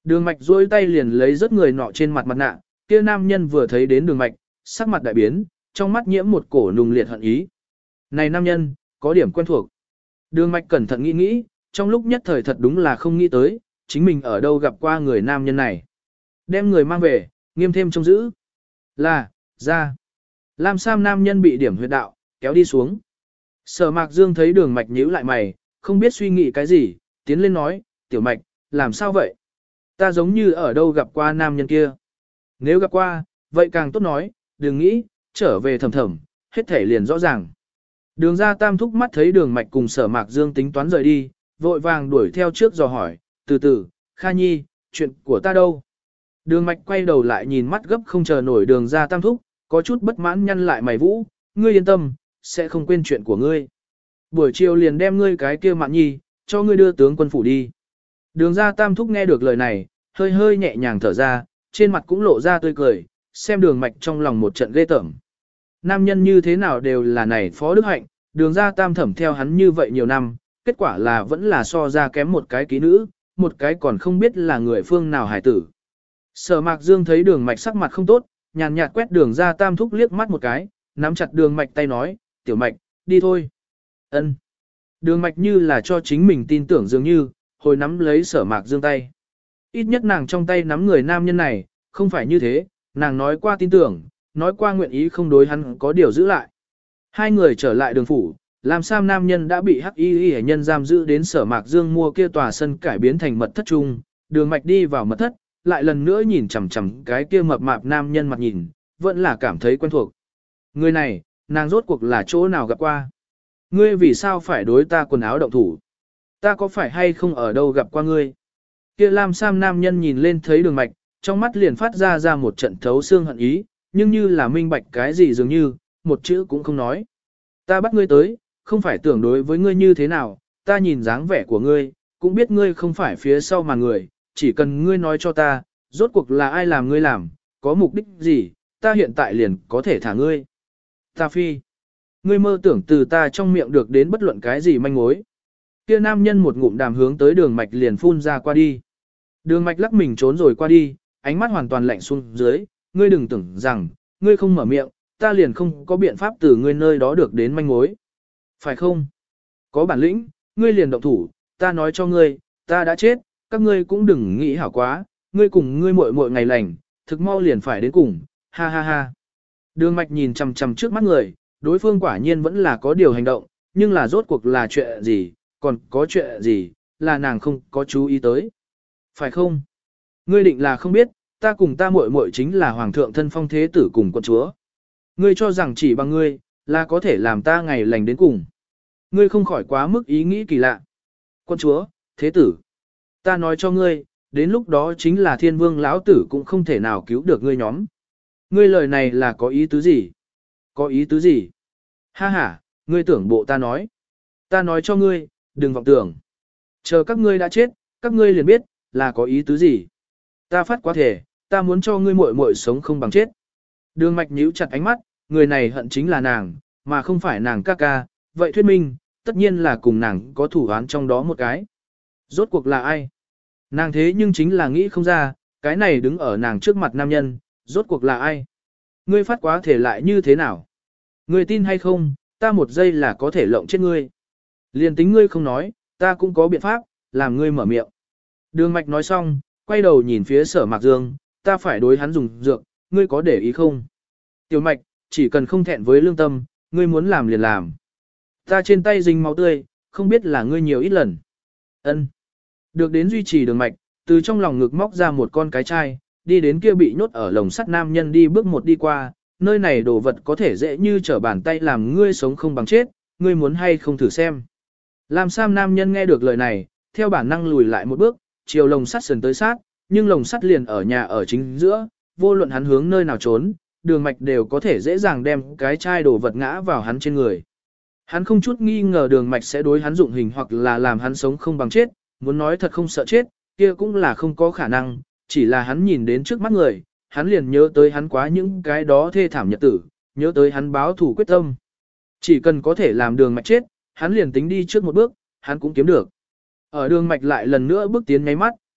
Đường mạch duỗi tay liền lấy rất người nọ trên mặt mặt nạ, kia nam nhân vừa thấy đến đường mạch, sắc mặt đại biến, trong mắt nhiễm một cổ nùng liệt hận ý. Này nam nhân, có điểm quen thuộc. Đường mạch cẩn thận nghĩ nghĩ, trong lúc nhất thời thật đúng là không nghĩ tới, chính mình ở đâu gặp qua người nam nhân này. Đem người mang về, nghiêm thêm trông giữ. Là, ra. Lam Sam nam nhân bị điểm huyệt đạo, kéo đi xuống. Sở Mạc Dương thấy đường mạch nhíu lại mày, không biết suy nghĩ cái gì, tiến lên nói, tiểu mạch, làm sao vậy? Ta giống như ở đâu gặp qua nam nhân kia. Nếu gặp qua, vậy càng tốt nói, đừng nghĩ, trở về thầm thầm, hết thể liền rõ ràng. Đường ra tam thúc mắt thấy đường mạch cùng Sở Mạc Dương tính toán rời đi, vội vàng đuổi theo trước dò hỏi, từ từ, Kha Nhi, chuyện của ta đâu? Đường mạch quay đầu lại nhìn mắt gấp không chờ nổi đường ra tam thúc, có chút bất mãn nhăn lại mày vũ, ngươi yên tâm, sẽ không quên chuyện của ngươi. Buổi chiều liền đem ngươi cái kia Mạn Nhi, cho ngươi đưa tướng quân phủ đi. Đường ra tam thúc nghe được lời này, hơi hơi nhẹ nhàng thở ra, trên mặt cũng lộ ra tươi cười, xem đường mạch trong lòng một trận ghê tởm. Nam nhân như thế nào đều là này phó đức hạnh, đường ra tam thẩm theo hắn như vậy nhiều năm, kết quả là vẫn là so ra kém một cái ký nữ, một cái còn không biết là người phương nào hải tử. Sở Mạc Dương thấy đường mạch sắc mặt không tốt, nhàn nhạt quét đường ra tam thúc liếc mắt một cái, nắm chặt đường mạch tay nói, tiểu mạch, đi thôi. Ân. Đường mạch như là cho chính mình tin tưởng dường như, hồi nắm lấy Sở Mạc Dương tay. Ít nhất nàng trong tay nắm người nam nhân này, không phải như thế, nàng nói qua tin tưởng, nói qua nguyện ý không đối hắn có điều giữ lại. Hai người trở lại đường phủ, làm Sam nam nhân đã bị hắc y hệ nhân giam giữ đến Sở Mạc Dương mua kia tòa sân cải biến thành mật thất chung, đường mạch đi vào mật thất, lại lần nữa nhìn chằm chằm cái kia mập mạp nam nhân mặt nhìn, vẫn là cảm thấy quen thuộc. Người này, nàng rốt cuộc là chỗ nào gặp qua? Ngươi vì sao phải đối ta quần áo động thủ? Ta có phải hay không ở đâu gặp qua ngươi? Kia Lam Sam nam nhân nhìn lên thấy đường mạch, trong mắt liền phát ra một trận thấu xương hận ý, nhưng như là minh bạch cái gì dường như, một chữ cũng không nói. Ta bắt ngươi tới, không phải tưởng đối với ngươi như thế nào, ta nhìn dáng vẻ của ngươi, cũng biết ngươi không phải phía sau mà người, chỉ cần ngươi nói cho ta, rốt cuộc là ai làm ngươi làm, có mục đích gì, ta hiện tại liền có thể thả ngươi. Ta phi, ngươi mơ tưởng từ ta trong miệng được đến bất luận cái gì manh mối. Kia nam nhân một ngụm đàm hướng tới đường mạch liền phun ra qua đi. Đường mạch lắc mình trốn rồi qua đi, ánh mắt hoàn toàn lạnh xuống dưới, ngươi đừng tưởng rằng, ngươi không mở miệng, ta liền không có biện pháp từ ngươi nơi đó được đến manh mối. Phải không? Có bản lĩnh, ngươi liền động thủ, ta nói cho ngươi, ta đã chết, các ngươi cũng đừng nghĩ hảo quá, ngươi cùng ngươi muội muội ngày lành, thực mau liền phải đến cùng, ha ha ha. Đường mạch nhìn chằm chằm trước mắt người, đối phương quả nhiên vẫn là có điều hành động, nhưng là rốt cuộc là chuyện gì, còn có chuyện gì, là nàng không có chú ý tới. Phải không? Ngươi định là không biết, ta cùng ta muội muội chính là hoàng thượng thân phong thế tử cùng quân chúa. Ngươi cho rằng chỉ bằng ngươi, là có thể làm ta ngày lành đến cùng. Ngươi không khỏi quá mức ý nghĩ kỳ lạ. Quân chúa, thế tử. Ta nói cho ngươi, đến lúc đó chính là thiên vương lão tử cũng không thể nào cứu được ngươi nhóm. Ngươi lời này là có ý tứ gì? Có ý tứ gì? Ha ha, ngươi tưởng bộ ta nói. Ta nói cho ngươi, đừng vọng tưởng. Chờ các ngươi đã chết, các ngươi liền biết, là có ý tứ gì. Ta phát quá thể, ta muốn cho ngươi muội muội sống không bằng chết. Đường mạch nhíu chặt ánh mắt, người này hận chính là nàng, mà không phải nàng ca ca, vậy thuyết minh, tất nhiên là cùng nàng có thủ án trong đó một cái. Rốt cuộc là ai? Nàng thế nhưng chính là nghĩ không ra, cái này đứng ở nàng trước mặt nam nhân, rốt cuộc là ai? Ngươi phát quá thể lại như thế nào? Ngươi tin hay không, ta một giây là có thể lộng chết ngươi. Liền tính ngươi không nói, ta cũng có biện pháp, làm ngươi mở miệng. Đường mạch nói xong, quay đầu nhìn phía Sở Mạc Dương, ta phải đối hắn dùng dược, ngươi có để ý không? Tiểu mạch, chỉ cần không thẹn với lương tâm, ngươi muốn làm liền làm. Ta trên tay dính máu tươi, không biết là ngươi nhiều ít lần. Ân. Được đến duy trì đường mạch, từ trong lòng ngực móc ra một con cái chai, đi đến kia bị nhốt ở lồng sắt nam nhân đi bước một đi qua, nơi này đồ vật có thể dễ như trở bàn tay làm ngươi sống không bằng chết, ngươi muốn hay không thử xem. Lam Sam nam nhân nghe được lời này, theo bản năng lùi lại một bước, chiều lồng sắt sườn tới sát, nhưng lồng sắt liền ở nhà ở chính giữa, vô luận hắn hướng nơi nào trốn, đường mạch đều có thể dễ dàng đem cái chai đồ vật ngã vào hắn trên người. Hắn không chút nghi ngờ đường mạch sẽ đối hắn dụng hình hoặc là làm hắn sống không bằng chết, muốn nói thật không sợ chết, kia cũng là không có khả năng, chỉ là hắn nhìn đến trước mắt người, hắn liền nhớ tới hắn quá những cái đó thê thảm nhật tử, nhớ tới hắn báo thù quyết tâm. Chỉ cần có thể làm đường mạch chết, hắn liền tính đi trước một bước, hắn cũng kiếm được. Ở đường mạch lại lần nữa bước tiến nháy mắt,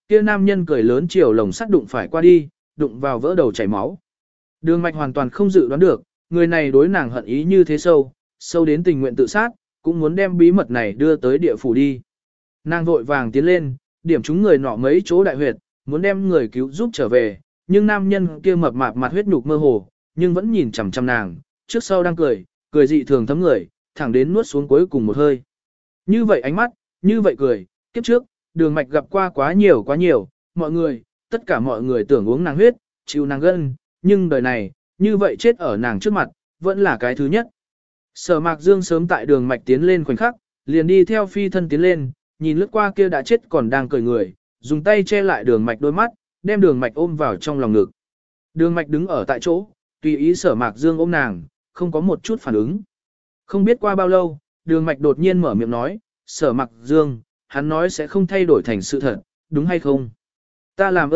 kia nam nhân cười lớn chiều lồng sắt đụng phải qua đi, đụng vào vỡ đầu chảy máu. Đường Mạch hoàn toàn không dự đoán được, người này đối nàng hận ý như thế sâu, sâu đến tình nguyện tự sát, cũng muốn đem bí mật này đưa tới địa phủ đi. Nàng vội vàng tiến lên, điểm trúng người nọ mấy chỗ đại huyệt, muốn đem người cứu giúp trở về, nhưng nam nhân kia mập mạp mặt huyết nhục mơ hồ, nhưng vẫn nhìn chằm chằm nàng, trước sau đang cười, cười dị thường thấm người, thẳng đến nuốt xuống cuối cùng một hơi. Như vậy ánh mắt, như vậy cười, kiếp trước, Đường Mạch gặp qua quá nhiều, mọi người, tất cả mọi người tưởng uống nàng huyết, chịu nàng gân, nhưng đời này, như vậy chết ở nàng trước mặt, vẫn là cái thứ nhất. Sở Mạc Dương sớm tại Đường Mạch tiến lên khoảnh khắc, liền đi theo phi thân tiến lên, nhìn lướt qua kia đã chết còn đang cười người, dùng tay che lại Đường Mạch đôi mắt, đem Đường Mạch ôm vào trong lòng ngực. Đường Mạch đứng ở tại chỗ, tùy ý Sở Mạc Dương ôm nàng, không có một chút phản ứng. Không biết qua bao lâu, Đường Mạch đột nhiên mở miệng nói, Sở Mạc Dương, hắn nói sẽ không thay đổi thành sự thật, đúng hay không? Ta làm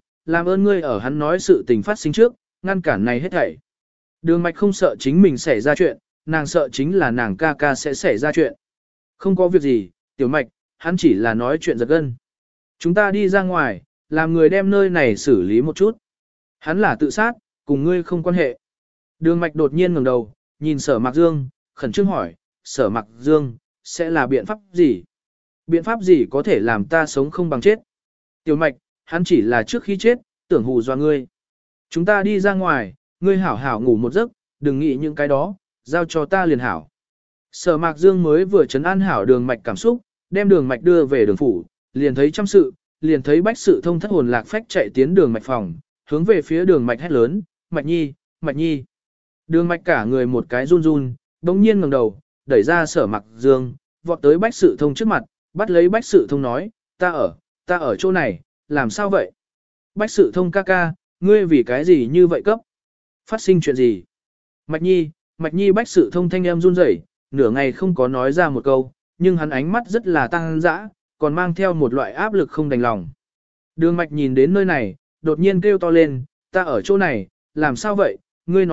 ơn ngươi ở hắn nói sự tình phát sinh trước, ngăn cản này hết thảy. Đường Mạch không sợ chính mình xảy ra chuyện, nàng sợ chính là nàng ca ca sẽ xảy ra chuyện. Không có việc gì, Tiểu Mạch, hắn chỉ là nói chuyện giật gân. Chúng ta đi ra ngoài, làm người đem nơi này xử lý một chút. Hắn là tự sát, cùng ngươi không quan hệ. Đường Mạch đột nhiên ngẩng đầu, nhìn Sở Mạc Dương, khẩn trương hỏi, Sở Mạc Dương, sẽ là biện pháp gì? Biện pháp gì có thể làm ta sống không bằng chết? Tiểu Mạch, hắn chỉ là trước khi chết, tưởng hù dọa ngươi. Chúng ta đi ra ngoài, ngươi hảo hảo ngủ một giấc, đừng nghĩ những cái đó, giao cho ta liền hảo. Sở Mạc Dương mới vừa trấn an hảo Đường Mạch cảm xúc, đem Đường Mạch đưa về đường phủ, liền thấy trăm sự, liền thấy Bách Sự Thông thất hồn lạc phách chạy tiến Đường Mạch phòng, hướng về phía Đường Mạch hét lớn, Mạch Nhi, Mạch Nhi. Đường Mạch cả người một cái run run, bỗng nhiên ngẩng đầu, đẩy ra Sở Mạc Dương, vọt tới Bách Sự Thông trước mặt, bắt lấy Bách Sự Thông nói, ta ở chỗ này, làm sao vậy? Bách Sự Thông ca ca, ngươi vì cái gì như vậy cấp? Phát sinh chuyện gì? Mạch Nhi Bách Sự Thông thanh em run rẩy, nửa ngày không có nói ra một câu, nhưng hắn ánh mắt rất là tăng dã, còn mang theo một loại áp lực không đành lòng. Đường Mạch nhìn đến nơi này, đột nhiên kêu to lên, ta ở chỗ này, làm sao vậy? Ngươi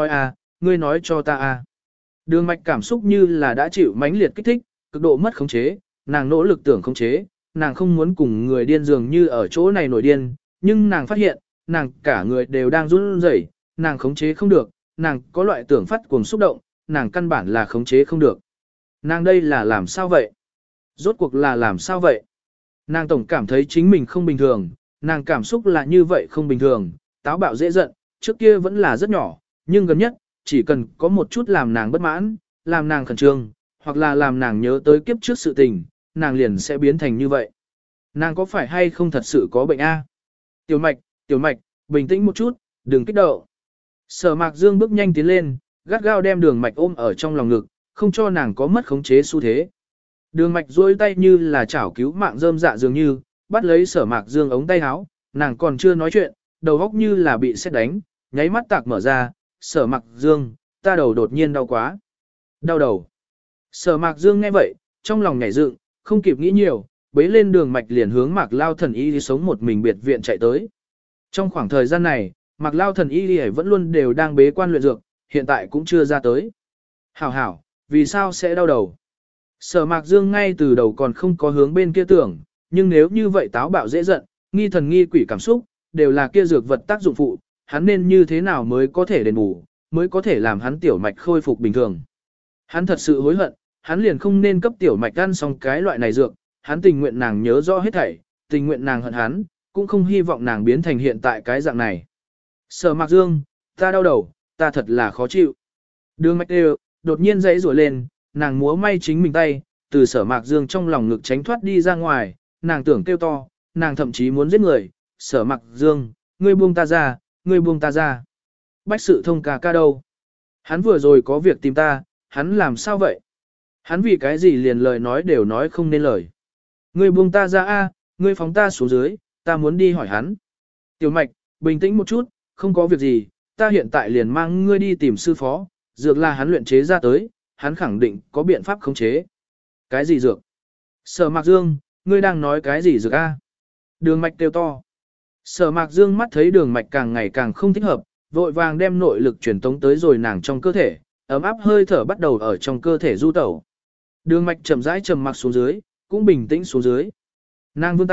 nói cho ta à. Đường Mạch cảm xúc như là đã chịu mãnh liệt kích thích, cực độ mất khống chế, nàng nỗ lực tưởng khống chế, nàng không muốn cùng người điên dường như ở chỗ này nổi điên, nhưng nàng phát hiện, nàng cả người đều đang run rẩy, nàng khống chế không được, nàng có loại tưởng phát cuồng xúc động, nàng căn bản là khống chế không được. Nàng đây là làm sao vậy? Rốt cuộc là làm sao vậy? Nàng tổng cảm thấy chính mình không bình thường, nàng cảm xúc là như vậy không bình thường, táo bạo dễ giận, trước kia vẫn là rất nhỏ, nhưng gần nhất, chỉ cần có một chút làm nàng bất mãn, làm nàng khẩn trương, hoặc là làm nàng nhớ tới kiếp trước sự tình, nàng liền sẽ biến thành như vậy. Nàng có phải hay không thật sự có bệnh a? Tiểu Mạch, bình tĩnh một chút, đừng kích động. Sở Mạc Dương bước nhanh tiến lên, gắt gao đem Đường Mạch ôm ở trong lòng ngực, không cho nàng có mất khống chế xu thế. Đường Mạch duỗi tay như là chảo cứu mạng rơm dạ dường như, bắt lấy Sở Mạc Dương ống tay áo, nàng còn chưa nói chuyện, đầu óc như là bị sét đánh, nháy mắt tạc mở ra, Sở Mạc Dương, ta đầu đột nhiên đau quá. Đau đầu. Sở Mạc Dương nghe vậy, trong lòng nhảy dựng, không kịp nghĩ nhiều, bế lên Đường Mạch liền hướng Mạc Lao Thần Y đi sống một mình biệt viện chạy tới. Trong khoảng thời gian này, Mạc Lao Thần Y vẫn luôn đều đang bế quan luyện dược, hiện tại cũng chưa ra tới. Hảo, vì sao sẽ đau đầu? Sở Mạc Dương ngay từ đầu còn không có hướng bên kia tưởng, nhưng nếu như vậy táo bạo dễ giận, nghi thần nghi quỷ cảm xúc, đều là kia dược vật tác dụng phụ, hắn nên như thế nào mới có thể đền bù, mới có thể làm hắn tiểu mạch khôi phục bình thường. Hắn thật sự hối hận, hắn liền không nên cấp tiểu mạch ăn xong cái loại này dược, hắn tình nguyện nàng nhớ rõ hết thảy, tình nguyện nàng hận hắn, cũng không hy vọng nàng biến thành hiện tại cái dạng này. Sở Mạc Dương, ta đau đầu, ta thật là khó chịu. Đường Mạch đều, đột nhiên dãy rủa lên, nàng múa may chính mình tay, từ Sở Mạc Dương trong lòng ngực tránh thoát đi ra ngoài, nàng tưởng kêu to, nàng thậm chí muốn giết người. Sở Mạc Dương, ngươi buông ta ra, ngươi buông ta ra. Bách Sự Thông ca ca đâu? Hắn vừa rồi có việc tìm ta, hắn làm sao vậy? Hắn vì cái gì liền lời nói đều nói không nên lời. Ngươi buông ta ra a, ngươi phóng ta xuống dưới, ta muốn đi hỏi hắn. Tiểu Mạch, bình tĩnh một chút, không có việc gì, ta hiện tại liền mang ngươi đi tìm sư phó, dược là hắn luyện chế ra tới, hắn khẳng định có biện pháp khống chế. Cái gì dược? Sở Mạc Dương, ngươi đang nói cái gì dược a? Đường Mạch kêu to. Sở Mạc Dương mắt thấy Đường Mạch càng ngày càng không thích hợp, vội vàng đem nội lực truyền tống tới rồi nàng trong cơ thể, ấm áp hơi thở bắt đầu ở trong cơ thể du tẩu. Đường Mạch chậm rãi trầm mặc xuống dưới, cũng bình tĩnh xuống dưới. Nàng vươn tay,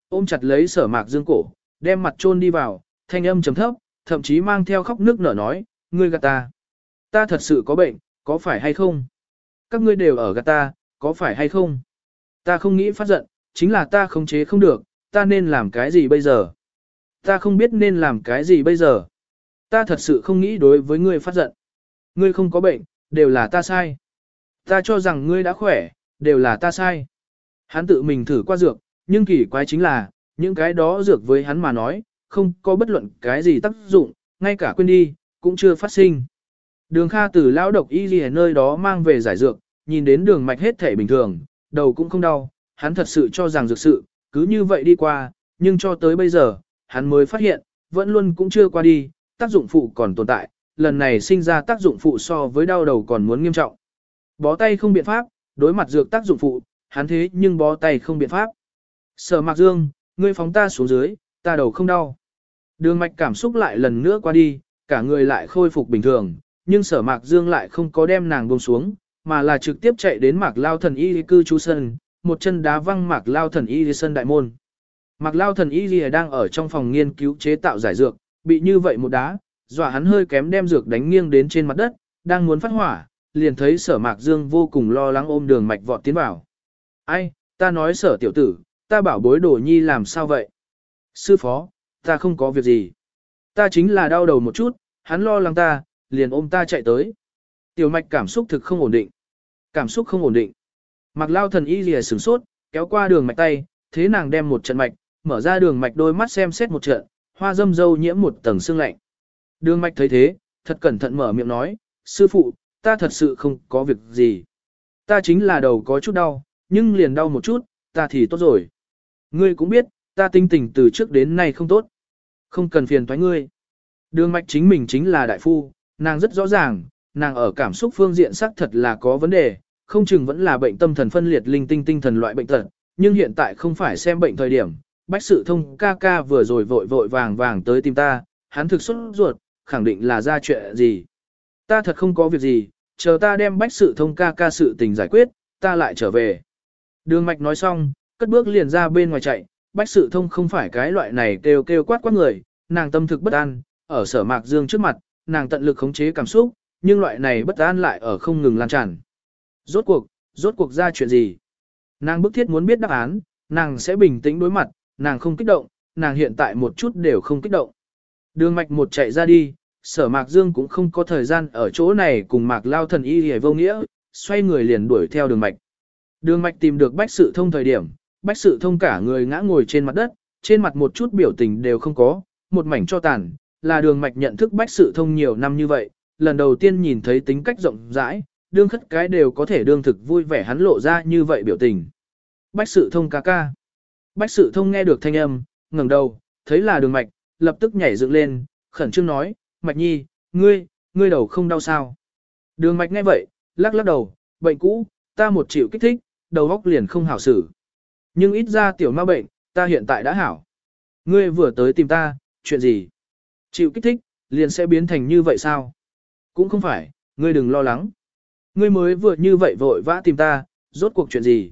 ôm chặt lấy Sở Mạc Dương cổ, đem mặt chôn đi vào, thanh âm trầm thấp, thậm chí mang theo khóc nước nở nói, ngươi gạt ta. Ta thật sự có bệnh, có phải hay không? Các ngươi đều ở gạt ta, có phải hay không? Ta không nghĩ phát giận, chính là ta khống chế không được, ta nên làm cái gì bây giờ? Ta không biết nên làm cái gì bây giờ. Ta thật sự không nghĩ đối với ngươi phát giận. Ngươi không có bệnh, đều là ta sai. Ta cho rằng ngươi đã khỏe, đều là ta sai. Hắn tự mình thử qua dược, nhưng kỳ quái chính là, những cái đó dược với hắn mà nói, không có bất luận cái gì tác dụng, ngay cả quên đi, cũng chưa phát sinh. Đường Kha từ lão độc y gì ở nơi đó mang về giải dược, nhìn đến đường mạch hết thể bình thường, đầu cũng không đau, hắn thật sự cho rằng dược sự, cứ như vậy đi qua, nhưng cho tới bây giờ, hắn mới phát hiện, vẫn luôn cũng chưa qua đi, tác dụng phụ còn tồn tại, lần này sinh ra tác dụng phụ so với đau đầu còn muốn nghiêm trọng. Bó tay không biện pháp, đối mặt dược tác dụng phụ, hắn thế nhưng bó tay không biện pháp. Sở Mạc Dương, ngươi phóng ta xuống dưới, ta đầu không đau. Đường mạch cảm xúc lại lần nữa qua đi, cả người lại khôi phục bình thường, nhưng Sở Mạc Dương lại không có đem nàng buông xuống, mà là trực tiếp chạy đến Mạc Lao Thần Y cư trú sân, một chân đá văng Mạc Lao Thần Y sân đại môn. Mạc Lao Thần Y đang ở trong phòng nghiên cứu chế tạo giải dược, bị như vậy một đá, dọa hắn hơi kém đem dược đánh nghiêng đến trên mặt đất, đang muốn phát hỏa, liền thấy Sở Mạc Dương vô cùng lo lắng ôm đường mạch vọt tiến vào. Ai, ta nói Sở tiểu tử, ta bảo bối Đồ Nhi làm sao vậy? Sư phó, ta không có việc gì. Ta chính là đau đầu một chút, hắn lo lắng ta, liền ôm ta chạy tới. Tiểu mạch cảm xúc thực không ổn định. Cảm xúc không ổn định. Mạc Lao Thần Y lìa sửng sốt, kéo qua đường mạch tay, thế nàng đem một trận mạch, mở ra đường mạch đôi mắt xem xét một trận, hoa dâm dâu nhiễm một tầng sương lạnh. Đường mạch thấy thế, thật cẩn thận mở miệng nói, sư phụ, ta thật sự không có việc gì. Ta chính là đầu có chút đau, nhưng liền đau một chút, ta thì tốt rồi. Ngươi cũng biết, ta tinh tình từ trước đến nay không tốt. Không cần phiền toái ngươi. Đường mạch chính mình chính là đại phu, nàng rất rõ ràng, nàng ở cảm xúc phương diện xác thật là có vấn đề, không chừng vẫn là bệnh tâm thần phân liệt linh tinh tinh thần loại bệnh tật, nhưng hiện tại không phải xem bệnh thời điểm. Bách Sự Thông ca ca vừa rồi vội vội vàng vàng tới tìm ta, hắn thực xuất ruột, khẳng định là ra chuyện gì. Ta thật không có việc gì, chờ ta đem Bách Sự Thông ca ca sự tình giải quyết, ta lại trở về. Đường mạch nói xong, cất bước liền ra bên ngoài chạy, Bách Sự Thông không phải cái loại này kêu kêu quát quát người, nàng tâm thực bất an, ở Sở Mạc Dương trước mặt, nàng tận lực khống chế cảm xúc, nhưng loại này bất an lại ở không ngừng lan tràn. Rốt cuộc ra chuyện gì? Nàng bức thiết muốn biết đáp án, nàng sẽ bình tĩnh đối mặt, nàng không kích động, nàng hiện tại một chút đều không kích động. Đường mạch một chạy ra đi, Sở Mạc Dương cũng không có thời gian ở chỗ này cùng Mạc Lao Thần Y hề vô nghĩa, xoay người liền đuổi theo đường mạch. Đường mạch tìm được Bách Sự Thông thời điểm, Bách Sự Thông cả người ngã ngồi trên mặt đất, trên mặt một chút biểu tình đều không có, một mảnh cho tàn, là đường mạch nhận thức Bách Sự Thông nhiều năm như vậy, lần đầu tiên nhìn thấy tính cách rộng rãi, đương khất cái đều có thể đương thực vui vẻ hắn lộ ra như vậy biểu tình. Bách Sự Thông ca ca. Bách Sự Thông nghe được thanh âm, ngẩng đầu, thấy là đường mạch, lập tức nhảy dựng lên, khẩn trương nói, Mạch Nhi, ngươi đầu không đau sao? Đường mạch nghe vậy, lắc lắc đầu, bệnh cũ, ta một chịu kích thích, đầu óc liền không hảo xử. Nhưng ít ra tiểu ma bệnh, ta hiện tại đã hảo. Ngươi vừa tới tìm ta, chuyện gì? Chịu kích thích, liền sẽ biến thành như vậy sao? Cũng không phải, ngươi đừng lo lắng. Ngươi mới vừa như vậy vội vã tìm ta, rốt cuộc chuyện gì?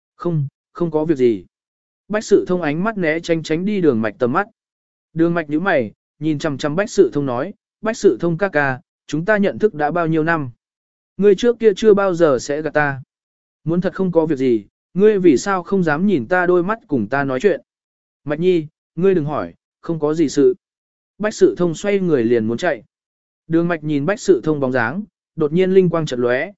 Không có việc gì. Bách Sự Thông ánh mắt né tránh đi đường mạch tầm mắt. Đường mạch nhíu mày, nhìn chằm chằm Bách Sự Thông nói, Bách Sự Thông ca ca, chúng ta nhận thức đã bao nhiêu năm? Ngươi trước kia chưa bao giờ sẽ gạt ta. Muốn thật không có việc gì, ngươi vì sao không dám nhìn ta đôi mắt cùng ta nói chuyện? Mạch Nhi, ngươi đừng hỏi, không có gì sự. Bách Sự Thông xoay người liền muốn chạy. Đường mạch nhìn Bách Sự Thông bóng dáng, đột nhiên linh quang chợt lóe,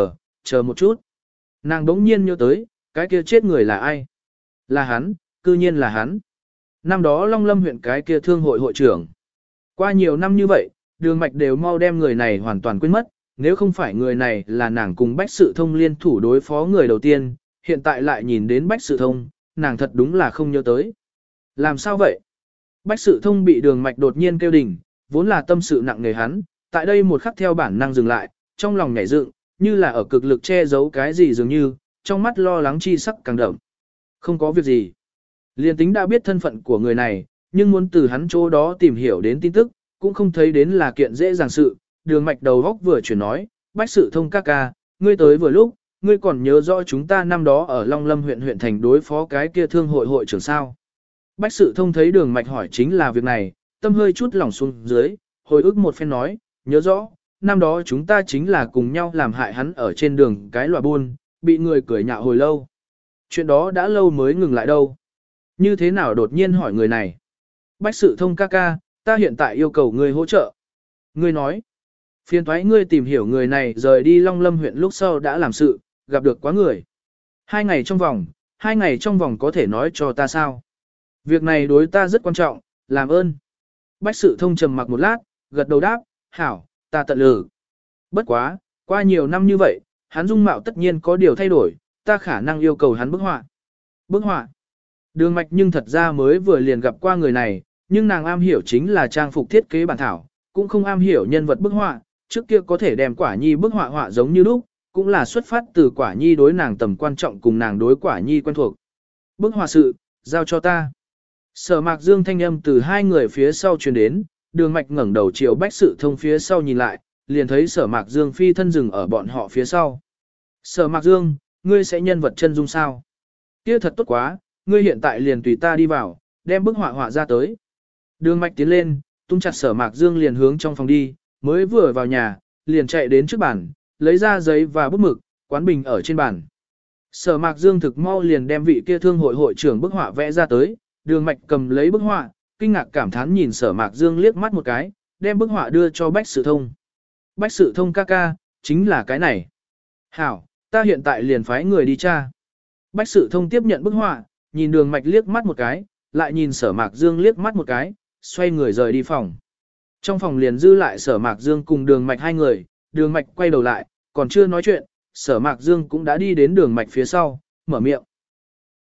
chờ một chút. Nàng đống nhiên nhớ tới, cái kia chết người là ai? Là hắn, cư nhiên là hắn. Năm đó Long Lâm huyện cái kia thương hội hội trưởng. Qua nhiều năm như vậy, đường mạch đều mau đem người này hoàn toàn quên mất, nếu không phải người này là nàng cùng Bách Sự Thông liên thủ đối phó người đầu tiên, hiện tại lại nhìn đến Bách Sự Thông, nàng thật đúng là không nhớ tới. Làm sao vậy? Bách Sự Thông bị đường mạch đột nhiên kêu đỉnh, vốn là tâm sự nặng nề hắn, tại đây một khắc theo bản năng dừng lại, trong lòng nhảy dựng, như là ở cực lực che giấu cái gì dường như, trong mắt lo lắng chi sắc càng đậm. Không có việc gì. Liên tính đã biết thân phận của người này, nhưng muốn từ hắn chỗ đó tìm hiểu đến tin tức, cũng không thấy đến là kiện dễ dàng sự. Đường mạch đầu góc vừa chuyển nói, Bách Sự Thông ca ca, ngươi tới vừa lúc, ngươi còn nhớ rõ chúng ta năm đó ở Long Lâm huyện thành đối phó cái kia thương hội hội trưởng sao. Bách sự thông thấy đường mạch hỏi chính là việc này, tâm hơi chút lỏng xuống dưới, hồi ức một phen nói, nhớ rõ, năm đó chúng ta chính là cùng nhau làm hại hắn ở trên đường cái lòa buôn, bị người cười nhạo hồi lâu. Chuyện đó đã lâu mới ngừng lại đâu. Như thế nào đột nhiên hỏi người này? Bách sự thông ca ca, ta hiện tại yêu cầu ngươi hỗ trợ. Ngươi nói, phiền thoái ngươi tìm hiểu người này rời đi Long Lâm huyện lúc sau đã làm sự, gặp được quá người. 2 ngày trong vòng có thể nói cho ta sao? Việc này đối ta rất quan trọng, làm ơn. Bách sự thông trầm mặc một lát, gật đầu đáp, hảo, ta tận lực. Bất quá, qua nhiều năm như vậy, hắn dung mạo tất nhiên có điều thay đổi, ta khả năng yêu cầu hắn bức họa. Bức họa. Đường mạch nhưng thật ra mới vừa liền gặp qua người này, nhưng nàng am hiểu chính là trang phục thiết kế bản thảo, cũng không am hiểu nhân vật bức họa, trước kia có thể đem Quả Nhi bức họa họa giống như lúc, cũng là xuất phát từ Quả Nhi đối nàng tầm quan trọng cùng nàng đối Quả Nhi quen thuộc. Bức họa sự, giao cho ta. Sở Mạc Dương thanh âm từ hai người phía sau truyền đến, đường mạch ngẩng đầu chiều Bách sự thông phía sau nhìn lại, liền thấy Sở Mạc Dương phi thân dừng ở bọn họ phía sau. Sở Mạc Dương, ngươi sẽ nhân vật chân dung sao? Kia thật tốt quá, ngươi hiện tại liền tùy ta đi vào, đem bức họa họa ra tới. Đường mạch tiến lên, tung chặt Sở Mạc Dương liền hướng trong phòng đi, mới vừa vào nhà, liền chạy đến trước bàn, lấy ra giấy và bút mực, quán bình ở trên bàn. Sở Mạc Dương thực mau liền đem vị kia thương hội hội trưởng bức họa vẽ ra tới, đường mạch cầm lấy bức họa, kinh ngạc cảm thán nhìn Sở Mạc Dương liếc mắt một cái, đem bức họa đưa cho Bách sự thông. Bách sự thông ca ca, chính là cái này. Hảo, ta hiện tại liền phái người đi tra. Bách sự thông tiếp nhận bức họa, nhìn đường mạch liếc mắt một cái, lại nhìn Sở Mạc Dương liếc mắt một cái, xoay người rời đi phòng. Trong phòng liền dư lại Sở Mạc Dương cùng đường mạch hai người, đường mạch quay đầu lại, còn chưa nói chuyện, Sở Mạc Dương cũng đã đi đến đường mạch phía sau, mở miệng.